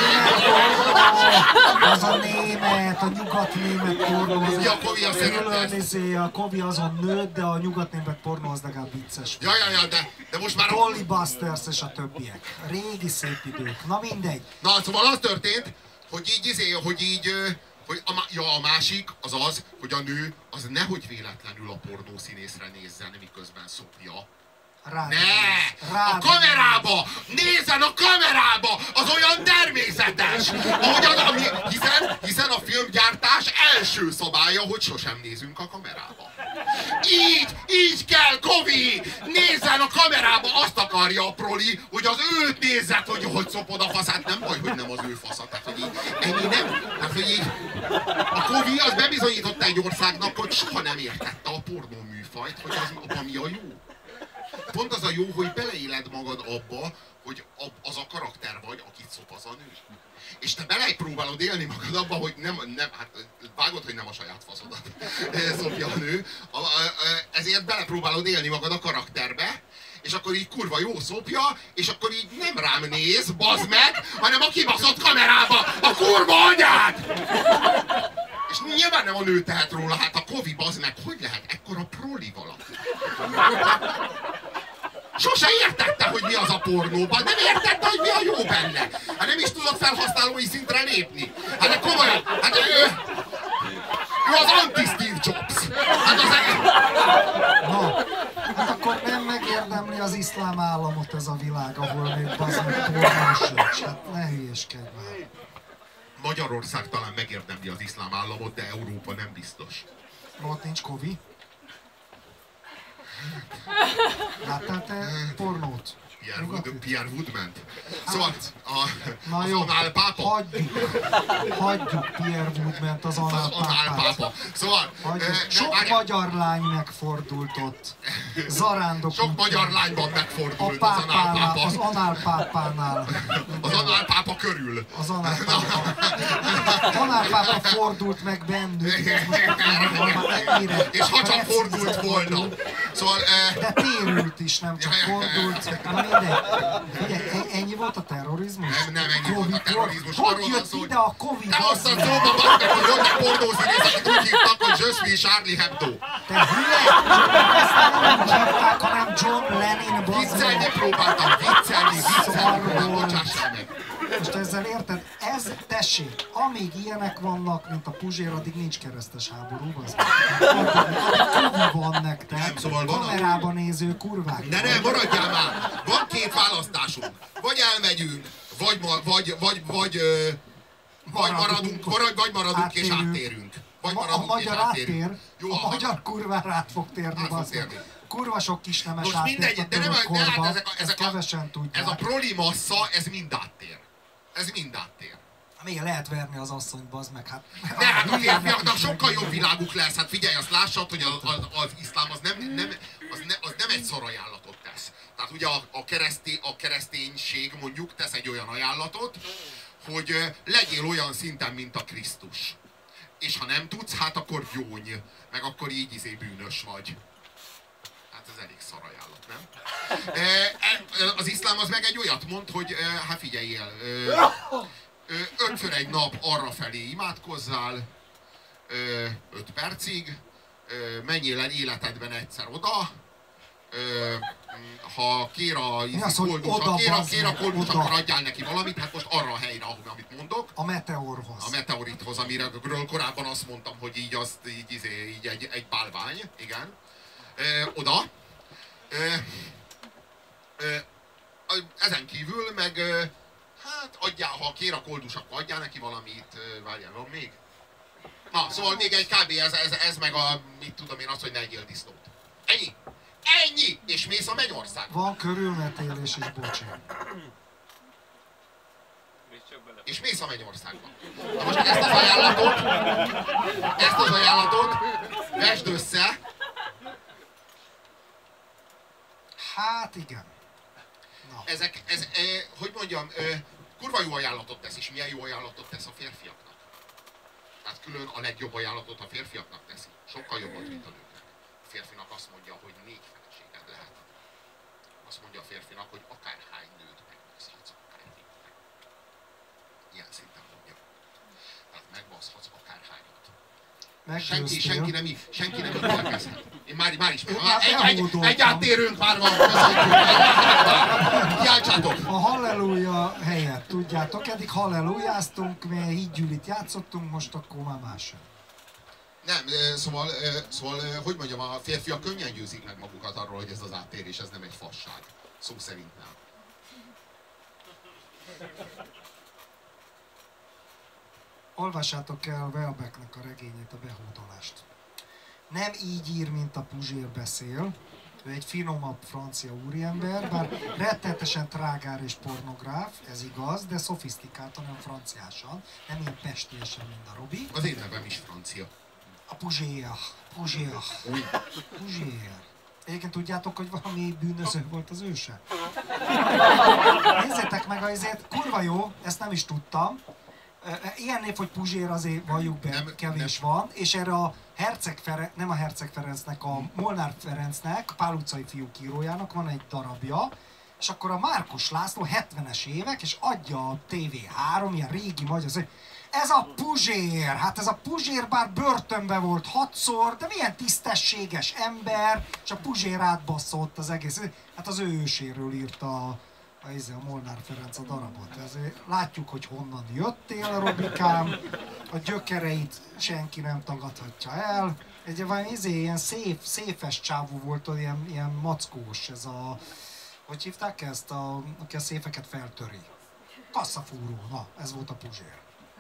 Az a német, a nyugatnémet pornó. Ja, a Covid azt szerette. A Covid azon nőtt, de a nyugatnémet pornó az legalább vicces. Ja, de most már... Dolly Busters és a többiek. Régi szép idők. Na mindegy. Na, szóval az történt, hogy a másik az, hogy a nő az nehogy véletlenül a pornószínészre nézzen, miközben szopja. A kamerába! Nézzen a kamerába! Az olyan természetes! Hiszen a filmgyártás első szabálya, hogy sosem nézünk a kamerába. Így kell, Kovi! Nézzen a kamerába! Azt akarja a proli, hogy az őt nézzet, hogy szopod a faszát. Nem baj, hogy nem az ő fasza. Tehát, hogy így, ennyi nem. Tehát, hogy így, a Kovi az bebizonyította egy országnak, hogy soha nem értette a pornó műfajt, hogy az ami a jó. Pont az a jó, hogy beleéled magad abba, hogy az a karakter vagy, akit szop az a nő. És te belepróbálod élni magad abba, hogy hát vágod, hogy nem a saját faszodat szopja a nő, ezért belepróbálod élni magad a karakterbe, és akkor így kurva jó szopja, és akkor így nem rám néz, bazd meg, hanem a kibaszott kamerába, a kurva anyád! És nyilván nem a nő tehet róla, hát a Kovi, bazd meg, hogy lehet ekkora proli valaki? Sose értette, hogy mi az a pornóban, nem értette, hogy mi a jó benne. Hát nem is tudott felhasználói szintre lépni. Hát de komolyan, hát ő az anti-Steve Jobs. Hát az no, hát akkor nem megérdemli az iszlám államot ez a világ, ahol még bazán pornó sincs. Hát ne hülyeskedj már. Magyarország talán megérdemli az iszlám államot, de Európa nem biztos. Ott nincs Kovi? Láttál te pornót? Pierre Woodman. Szóval az jó, análpápa. Hagyjuk Pierre Woodmant, az análpápát. Szóval... Sok magyar lány megfordult ott. Zarándok. Sok magyar lányban megfordult az análpápa. Az análpápánál. Az análpápa körül. Az análpápa fordult meg bennük. És ha csak fordult volna. Szóval... De térült is, nem csak fordult. Ugye, ennyi volt a terrorizmus? Nem ennyi volt a terrorizmus. Hogy jött ide a Covid? Te azt a szóba baknak, hogy voltak pornószínész, akit úgy hívtak, hogy Je suis Charlie Hebdo. Te hülye! Ezt nem hívták, hanem John Lennon. Viccelni próbáltam, viccelni, bocsássál meg. Most ezzel érted? Ez, tessék, amíg ilyenek vannak, mint a Puzsér, addig nincs keresztes háború, az. Addig van nektek, nem, szóval kamerában néző kurvák. Ne, maradjál már! Van két választásunk. Vagy elmegyünk, vagy maradunk és áttérünk. Vagy a magyar áttér, Jó, a magyar kurvára át fog térni, kurva sok kisnemes áttért a török korba, ezt kevesen tudják. Ez a proli massza, ez mind áttér. Ez mind áttér. Miért lehet verni az asszonyt, bazd meg? Hát, de hát a férfiaknak sokkal jobb világuk lesz. Hát figyelj, azt lássad, hogy az iszlám az nem egy szar ajánlatot tesz. Tehát ugye a kereszténység mondjuk tesz egy olyan ajánlatot, hogy legyél olyan szinten, mint a Krisztus. És ha nem tudsz, hát akkor gyóny, meg akkor így bűnös vagy. Hát ez elég szar ajánlat, nem? Az iszlám az meg egy olyat mond, hogy hát figyeljél, 5-ször egy nap arrafelé imádkozzál, 5 percig, menjél el életedben egyszer oda, ha kér a koldus, akkor adjál neki valamit, hát most arra a helyre, amit mondok. A meteorhoz. A meteorithoz, amiről korábban azt mondtam, hogy így egy bálvány, igen. Oda. Ezen kívül meg, hát adjál, ha kér a koldus, akkor adjál neki valamit, várjál, van még? Na, szóval még egy kb. Ez meg a, mit tudom én, az, hogy ne egyél disznót. Ennyi! Ennyi! És mész a Mennyországba. Van körülmetélés is, bocsánat. És mész a Mennyországba. Na most ezt az ajánlatot vesd össze. Hát igen. Na. Hogy mondjam, kurva jó ajánlatot tesz, és milyen jó ajánlatot tesz a férfiaknak. Tehát külön a legjobb ajánlatot a férfiaknak teszi. Sokkal jobbat, mint a nőknek. A férfinak azt mondja, hogy 4 feleséged lehet. Azt mondja a férfinak, hogy akárhány nőt megbaszhatsz, akárhány. Ilyen szinten mondja. Tehát megbaszhatsz akárhányat. Senki nem ítélkezhet. Én már is egy áttérőnk már van. Kiáltsátok! A halleluja helyett, tudjátok, eddig hallelujáztunk, mi hídgyűlit játszottunk, most akkor már más. Nem, szóval, hogy mondjam, a férfiak könnyen győzik meg magukat arról, hogy ez az áttérés, ez nem egy fasság. Szó szerint nem. Olvassátok el Welbecknek a regényét, a Behódolást. Nem így ír, mint a Puzsér beszél. Ő egy finomabb francia úriember, bár rettenetesen trágár és pornográf, ez igaz, de szofisztikáltan, olyan franciásan, nem ilyen pestélyesen, mint a Robi. Az én nevem is francia. A Puzsér. Egyébként tudjátok, hogy valami bűnöző volt az őse? Nézzétek meg azért, kurva jó, ezt nem is tudtam. Ilyen név, hogy Puzsér, azért valljuk be, kevés van, és erre a nem a Herceg Ferencnek, a Molnár Ferencnek, Pál utcai fiúk írójának van egy darabja, és akkor a Márkus László 70-es évek, és adja a TV3, ilyen régi magyar, hogy ez a Puzsér, hát ez a Puzsér bár börtönbe volt 6-szor, de milyen tisztességes ember, és a Puzsér átbasszott az egész, hát az ő őséről írta a Molnár Ferenc a darabot. Ezért látjuk, hogy honnan jöttél, Robikám, a gyökereit senki nem tagadhatja el. Ilyen széfes csávú volt, ilyen mackós, ez a... Hogy hívták ezt, aki a széfeket feltöri? Kasszafúró, na, ez volt a Puzsér.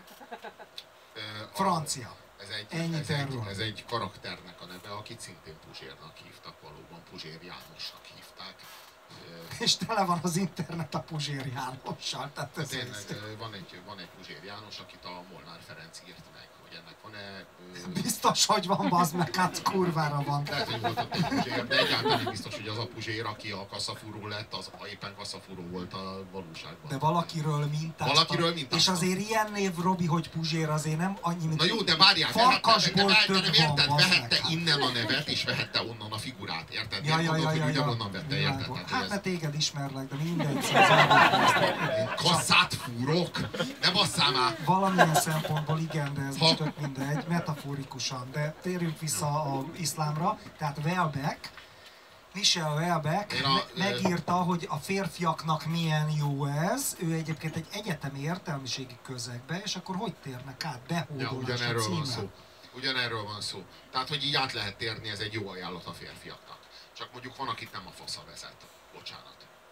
Francia. Ez egy karakternek a neve, akit szintén Puzsérnak hívtak, valóban Puzsér Jánosnak hívták. És tele van az internet a Puzsér Jánossal. Tehát tényleg van egy Puzsér János, akit a Molnár Ferenc írt meg, hogy ennek van-e... Biztos, hogy van, bazd meg, hát kurvára van. Lehet, hogy volt ott egy Puzsér, de egyáltalán nem biztos, hogy az a Puzsér, aki a kasszafúró lett, az éppen kasszafúró volt a valóságban. De valakiről mintázta. És azért ilyen név, Robi, hogy Puzsér, azért nem annyi, mint... Na jó, de várjál, vehette innen a nevet, és vehette onnan a figurát, érted? Ugyanonnan vette, érted? Hát mert téged ismerlek, de mindegy. Kasszát fúrok? Ne basszál már! Valamilyen szempontból igen, de ez most tök mindegy, metaforikusan. De térjünk vissza az iszlámra. Tehát Welbeck Michel Houellebecq megírta, hogy a férfiaknak milyen jó ez. Ő egyébként egy egyetemi értelmiségi közegbe, és akkor hogy térnek át? Behódolás a címe. Ugyanerről van szó. Tehát, hogy így át lehet térni, ez egy jó ajánlat a férfiaknak. Csak mondjuk van, akit nem a fasza vezet. Bocsánat.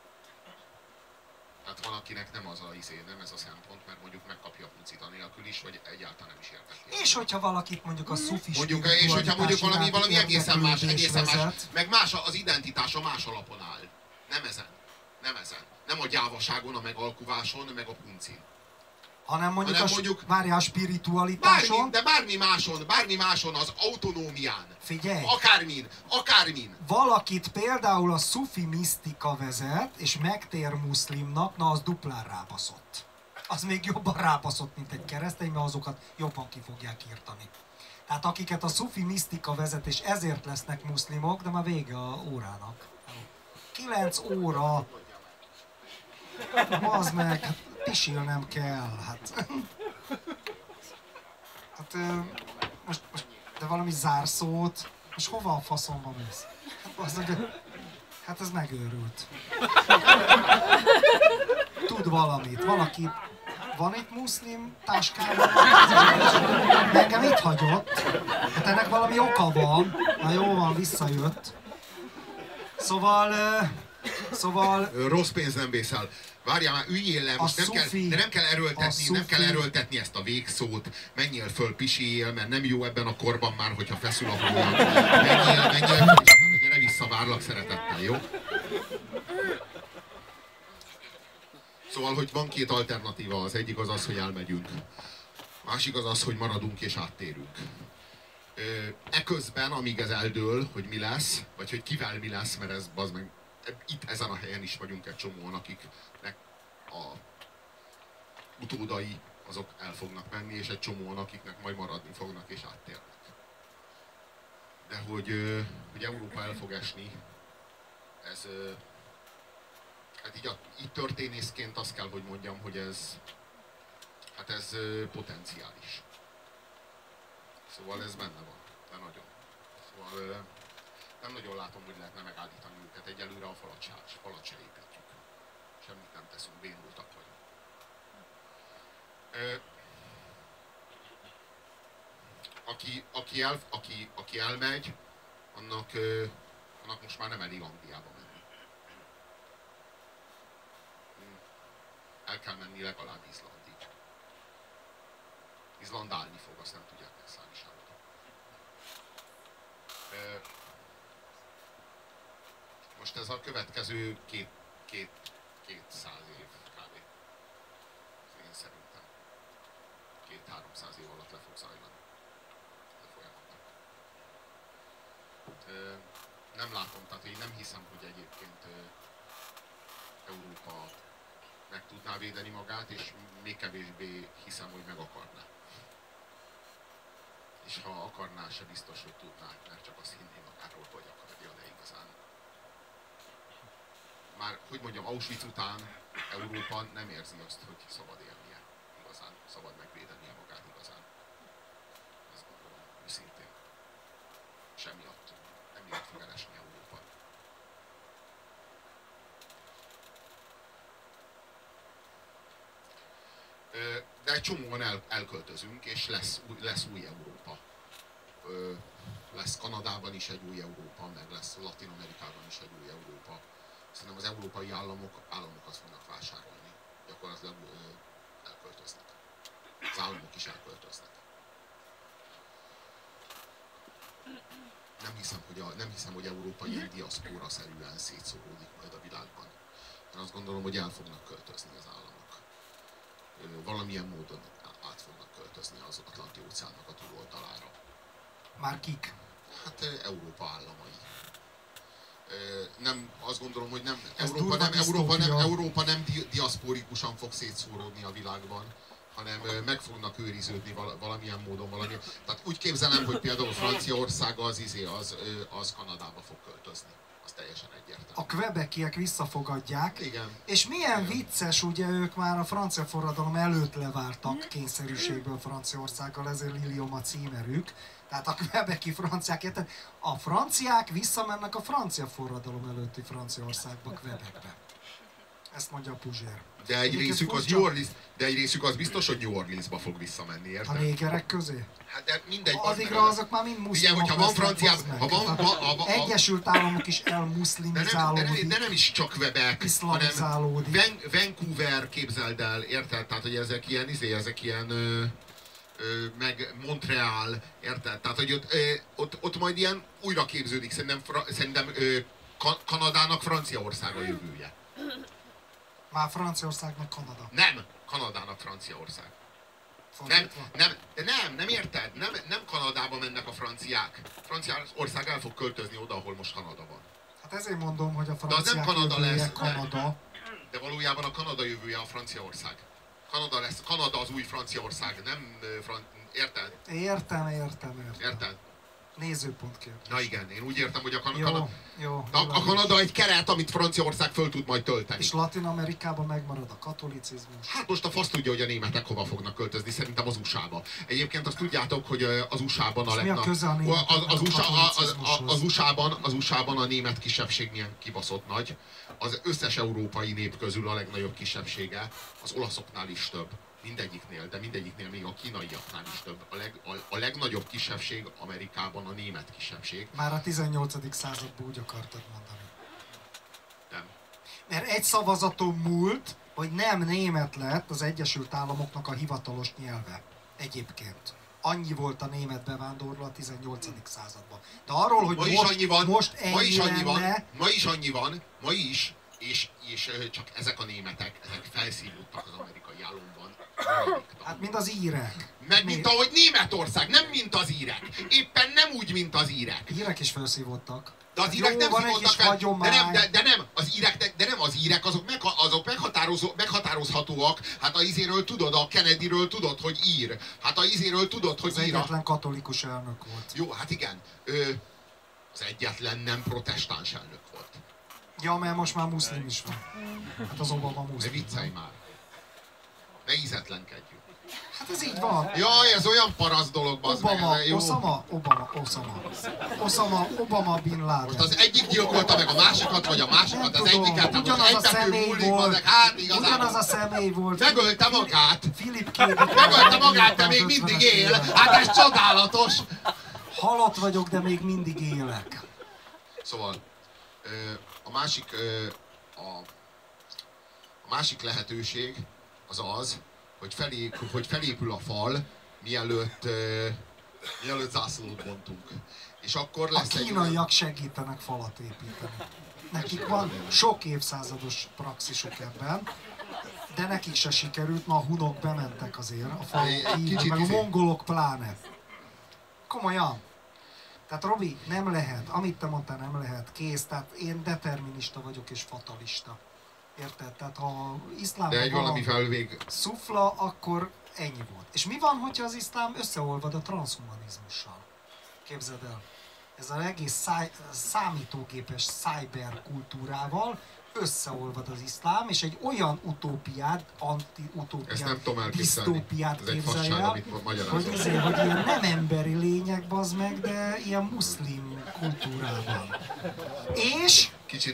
Tehát van, akinek nem az nem ez a szempont, mert mondjuk megkapja a pucit anélkül is, vagy egyáltalán nem is érdekli. És hogyha valakit mondjuk a szufis és hogyha mondjuk valami egészen más, meg más az identitása más alapon áll. Nem ezen. Nem a gyávaságon, a megalkuváson, meg a puncin. Hanem mondjuk várjál, a spiritualitáson. De bármi máson, az autonómián. Figyelj! Akármin. Valakit például a szufi misztika vezet, és megtér muszlimnak, na az duplán rábaszott. Az még jobban rábaszott, mint egy keresztény, mert azokat jobban ki fogják írtani. Tehát akiket a szufi misztika vezet, és ezért lesznek muszlimok, de már vége a órának. 9 óra. Az meg, hát pisilnem kell, hát most de valami zárszót, most hova a faszomba mész? Hát ez megőrült. Tud valamit, valaki, van itt muszlim táskában? Engem itt hagyott, hát ennek valami oka van, na jó van, visszajött. Szóval... Rossz pénz nem vészel. Várjál már, üljél le, most nem kell erőltetni ezt a végszót, menjél föl, piséljél, mert nem jó ebben a korban már, hogyha feszül a hónap. Menjél, gyere vissza, várlak szeretettel, jó? Szóval, hogy van két alternatíva, az egyik az, hogy elmegyünk. Másik az, hogy maradunk és áttérünk. Eközben, amíg ez eldől, hogy mi lesz, vagy hogy kivel mi lesz, mert ez bazd meg, itt ezen a helyen is vagyunk egy csomóan, akiknek a utódai azok el fognak menni, és egy csomóan, akiknek majd maradni fognak és áttérnek. De hogy Európa el fog esni, ez hát így történészként azt kell, hogy mondjam, hogy ez potenciális. Szóval ez benne van, de nagyon. Szóval nem nagyon látom, hogy lehetne megállítani őket. Egyelőre a falat se építjük. Semmit nem teszünk, bénultak vagyunk. Aki elmegy, annak most már nem elég Angliába menni. El kell menni legalább Izlandig. Izland állni fog, azt nem tudják megszállni semmit. Most ez a következő 200 év kb. Én szerintem 200-300 év alatt le fog zajlani a folyamatnak. Nem látom, tehát én nem hiszem, hogy egyébként Európa meg tudná védeni magát, és még kevésbé hiszem, hogy meg akarná. És ha akarná, se biztos, hogy tudná, mert csak azt hinné magáról, hogy akarja, de igazán. Már, hogy mondjam, Auschwitz után Európa nem érzi azt, hogy szabad élnie igazán, szabad megvédenie magát igazán. Ezt gondolom, őszintén. Semmiatt. Emiatt fog elesni Európa. De egy csomóan elköltözünk, és lesz új Európa. Lesz Kanadában is egy új Európa, meg lesz Latin-Amerikában is egy új Európa. Szerintem az európai államokat fognak vásárolni. Gyakorlatilag elköltöznek. Az államok is elköltöznek. Nem hiszem, hogy Európa ilyen diaszpóra-szerűen szétszóródik majd a világban. Én azt gondolom, hogy el fognak költözni az államok. Valamilyen módon át fognak költözni az Atlanti-óceánnak a túloldalára. Már kik? Hát Európa államai. Nem, azt gondolom, hogy nem, Európa nem diaszporikusan fog szétszóródni a világban, hanem meg fognak őriződni valamilyen módon. Tehát úgy képzelem, hogy például Franciaország az Kanadába fog költözni. Azt teljesen egyértelmű. A quebeciek visszafogadják. Igen. És milyen vicces, ugye ők már a francia forradalom előtt leváltak kényszerűségből Franciaországgal, ezért Lilium a címerük. Tehát a quebeci franciák, érted? A franciák visszamennek a francia forradalom előtti Franciaországba, Quebecbe. Ezt mondja a Puzsér. De egy részük az New Orleans, de egy részük az biztos, hogy New Orleansba fog visszamenni, érted? A négerek közé? Hát de mindegy. Addigra azok már mind muszlimok. Igen, hogyha van francia, Egyesült Államok is elmuszlimizálódik. De nem is csak Quebec, hanem Vancouver, képzeld el, érted? Tehát, hogy ezek ilyen, meg Montreal, érted? Tehát, hogy ott majd ilyen újra képződik, szerintem Kanadának Franciaország a jövője. Már Franciaországnak Kanada. Nem, Kanadának Franciaország. Nem érted? Nem Kanadába mennek a franciák. Franciaország el fog költözni oda, ahol most Kanada van. Hát ezért mondom, hogy a franciák de az nem Kanada lesz. Kanada. De valójában a Kanada jövője a Franciaország. Kanada lesz. Kanada az új Franciaország, nem érted? Értem. Érted? Nézőpont kérdés. Na igen, én úgy értem, hogy a Kanada egy keret, amit Franciaország föl tud majd tölteni. És Latin-Amerikában megmarad a katolicizmus. Hát most a fasz tudja, hogy a németek hova fognak költözni, szerintem az USA-ba. Egyébként azt tudjátok, hogy az USA-ban az USA-ban a német kisebbség milyen kibaszott nagy. Az összes európai nép közül a legnagyobb kisebbsége, az olaszoknál is több. Mindegyiknél még a kínaiaknál is több. A legnagyobb kisebbség Amerikában a német kisebbség. Már a 18. században úgy akartad mondani. Nem. Mert egy szavazaton múlt, hogy nem német lett az Egyesült Államoknak a hivatalos nyelve. Egyébként. Annyi volt a német bevándorló a 18. században. De arról, hogy most ennyi lenne... Ma is annyi van, és csak ezek a németek, ezek felszívódtak az amerikai álomban. Hát mint az írek. Meg mint ahogy Németország, nem mint az írek. Éppen nem úgy, mint az írek. Írek is felszívódtak. De az írek nem szívódtak fel. De nem az írek, azok meghatározhatóak. Hát a izéről tudod, a Kennedyről tudod, hogy ír. Hát a izéről tudod, hogy ír. Az egyetlen katolikus elnök volt. Jó, hát igen. Az egyetlen nem protestáns elnök volt. Ja, mert most már muszlim is van. Hát az Obama muszlim. Ne viccelj már. Ne ízetlenkedjünk. Hát ez így van. Jaj, ez olyan parasz dolog, bazd meg. Obama Bin Laden. Most az egyik gyilkolta meg a másikat, vagy a másikat, az egyiket, ugyanaz a személy volt. Hát igazából. Ugyanaz a személy volt. Megölte magát. Philip K. Dick. Megölte magát, de még mindig él. Hát ez csodálatos. Halott vagyok, de még mindig élek. Szóval, a másik lehetőség az az, hogy felépül a fal, mielőtt zászlót bontunk. És akkor lesz a kínaiak segítenek falat építeni. Nekik van sok évszázados praxisuk ebben, de nekik se sikerült, ma a hunok bementek azért, a fal kívül, meg a mongolok pláne. Komolyan. Tehát Robi, nem lehet, amit te mondtál, nem lehet, kész, tehát én determinista vagyok és fatalista. Érted? Tehát ha iszlámban valami szufla, akkor ennyi volt. És mi van, hogyha az iszlám összeolvad a transhumanizmussal? Képzeld el, ez az egész számítógépes cyber kultúrával összeolvad az iszlám, és egy olyan utópiát, anti-utópiát, disztópiát képzelj el, hogy ilyen nem emberi lények, bazd meg, de ilyen muszlim kultúrában. És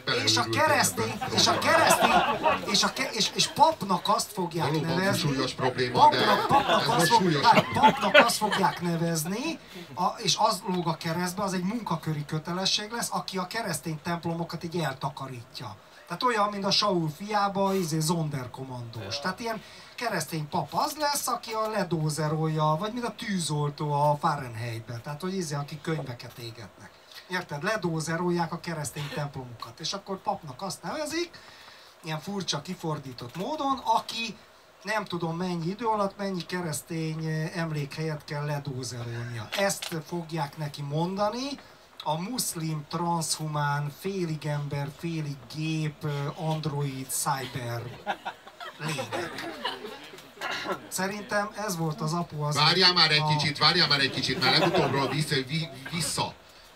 papnak azt fogják nevezni, súlyos probléma, papnak azt fogják nevezni, és az lóg a keresztbe, az egy munkaköri kötelesség lesz, aki a keresztény templomokat így eltakarítja. Tehát olyan, mint a Saul fiába, Zonderkommandós. Tehát ilyen keresztény pap az lesz, aki a ledózerolja, vagy mint a tűzoltó a Fahrenheitben. Tehát, hogy aki könyveket égetnek. Érted? Ledózerolják a keresztény templomokat. És akkor papnak azt nevezik, ilyen furcsa, kifordított módon, aki nem tudom mennyi idő alatt, mennyi keresztény emlékhelyet kell ledózerolnia. Ezt fogják neki mondani, a muszlim, transhumán, félig ember, félig gép, android, cyber lények. Szerintem ez volt az apu az... Várjál már egy kicsit, mert legutóbbról vissza.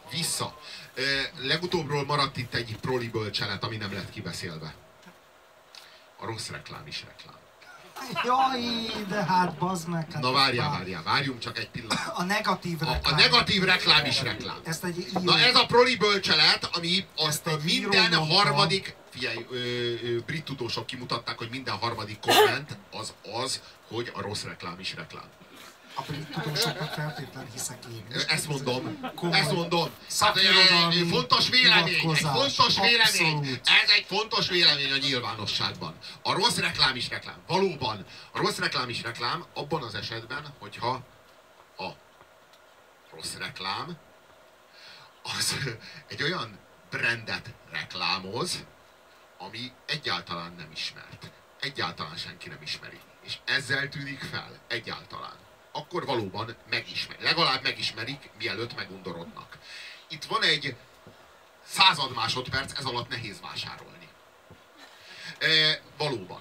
Vissza. Legutóbbról maradt itt egy proli bölcselet, ami nem lett kibeszélve. A rossz reklám is reklám. Jaj, de hát bazd meg. Hát na várjunk csak egy pillanat. A negatív reklám. A negatív reklám is reklám. Ezt egy író... Na ez a proli bölcselet, ami minden harmadik... Figyelj, brit tudósok kimutatták, hogy minden harmadik komment az, hogy a rossz reklám is reklám. A brit tudósoknak feltétlen hiszek én is. Ezt mondom. Hát, egy fontos vélemény, ez egy fontos vélemény a nyilvánosságban. A rossz reklám is reklám. Valóban, a rossz reklám is reklám abban az esetben, hogyha a rossz reklám az egy olyan brandet reklámoz, ami egyáltalán nem ismert. Egyáltalán senki nem ismeri. És ezzel tűnik fel. Egyáltalán. Akkor valóban legalább megismerik, mielőtt megundorodnak. Itt van egy 100 másodperc, ez alatt nehéz vásárolni. Valóban.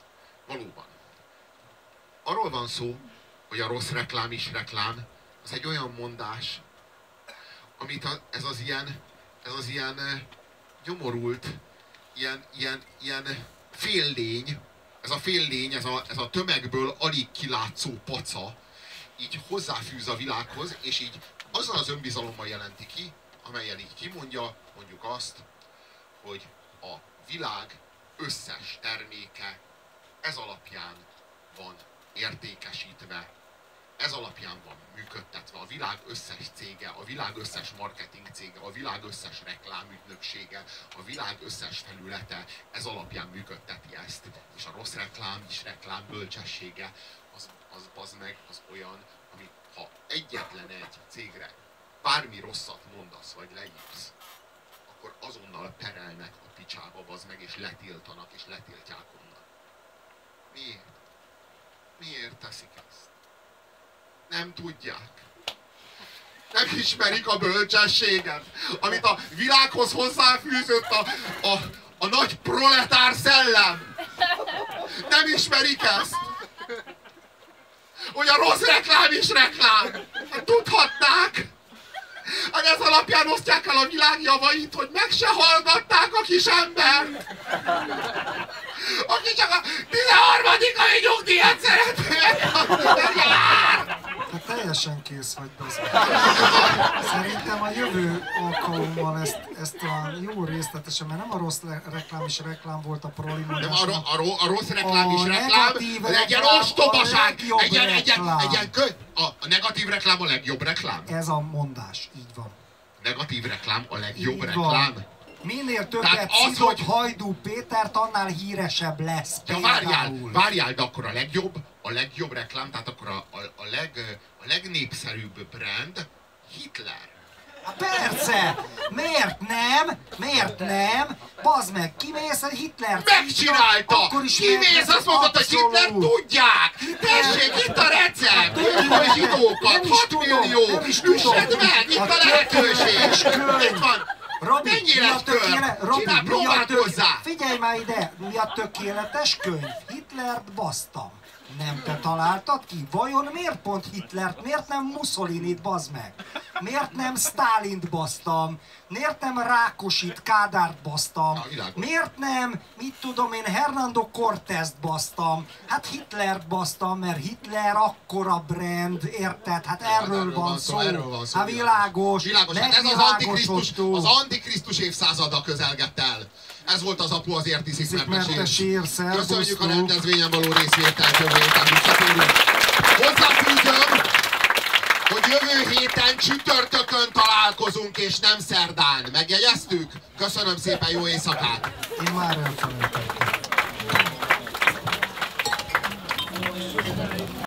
Arról van szó, hogy a rossz reklám is reklám, az egy olyan mondás, amit ez az ilyen nyomorult, ilyen féllény, ez a tömegből alig kilátszó paca, így hozzáfűz a világhoz, és így azzal az önbizalommal jelenti ki, amelyen így kimondja, mondjuk azt, hogy a világ összes terméke ez alapján van értékesítve, ez alapján van működtetve, a világ összes cége, a világ összes marketing cége, a világ összes reklámügynöksége, a világ összes felülete, ez alapján működteti ezt. És a rossz reklám is reklám bölcsessége, az meg az olyan, ami ha egyetlen egy cégre bármi rosszat mondasz, vagy leírsz, akkor azonnal perelnek a picsába, bazd meg, és letiltanak, és letiltják onnan. Miért? Miért teszik ezt? Nem tudják. Nem ismerik a bölcsességet, amit a világhoz hozzáfűzött a nagy proletár szellem. Nem ismerik ezt. Hogy a rossz reklám is reklám. Hát tudhatnák. Hát ez alapján osztják el a világ javait, hogy meg se hallgatták a kis embert. Aki csak a 13. havi nyugdíjat szeretné megkapni. Hát teljesen kész vagy, bazd. Szerintem a jövő alkalommal ezt a jó részletesen, mert nem a rossz reklám is reklám volt a proli mondás. A rossz reklám is reklám, egy ilyen ostobaság, a negatív reklám a legjobb reklám. Ez a mondás, így van. Negatív reklám a legjobb reklám. Minél többet szidott Hajdú Pétert, annál híresebb lesz. Ja, várjál, de akkor a legjobb reklám, tehát akkor a legnépszerűbb brand Hitler. Hát persze! Miért nem? Bazd meg, kimész a Hitlert? Megcsinálta! Kimész, azt mondod, hogy Hitler tudják! Tessék, itt a recept! Tudjuk a zsidókat, 6 millió! Üssed meg, itt a lehetőség! Itt van! Robi, próbáld hozzá! Figyelj már ide, mi a tökéletes könyv? Hitlert basztam. Nem te találtad ki? Vajon miért pont Hitlert? Miért nem Mussolinit, bazd meg? Miért nem Sztálint basztam? Miért nem Rákosit, Kádárt basztam? Miért nem, mit tudom én, Hernando Cortést basztam? Hát Hitlert basztam, mert Hitler akkora brand, érted? Hát erről van szó. Hát világos. Hát ez az antikrisztus évszázada közelgett el. Ez volt az apu az értiszik mentesír. Köszönjük a rendezvényen való részvételt, jövő héten visszatérünk. Hozzáfűzöm, hogy jövő héten csütörtökön találkozunk, és nem szerdán. Megjegyeztük? Köszönöm szépen, jó éjszakát! Én már elfelejtettem.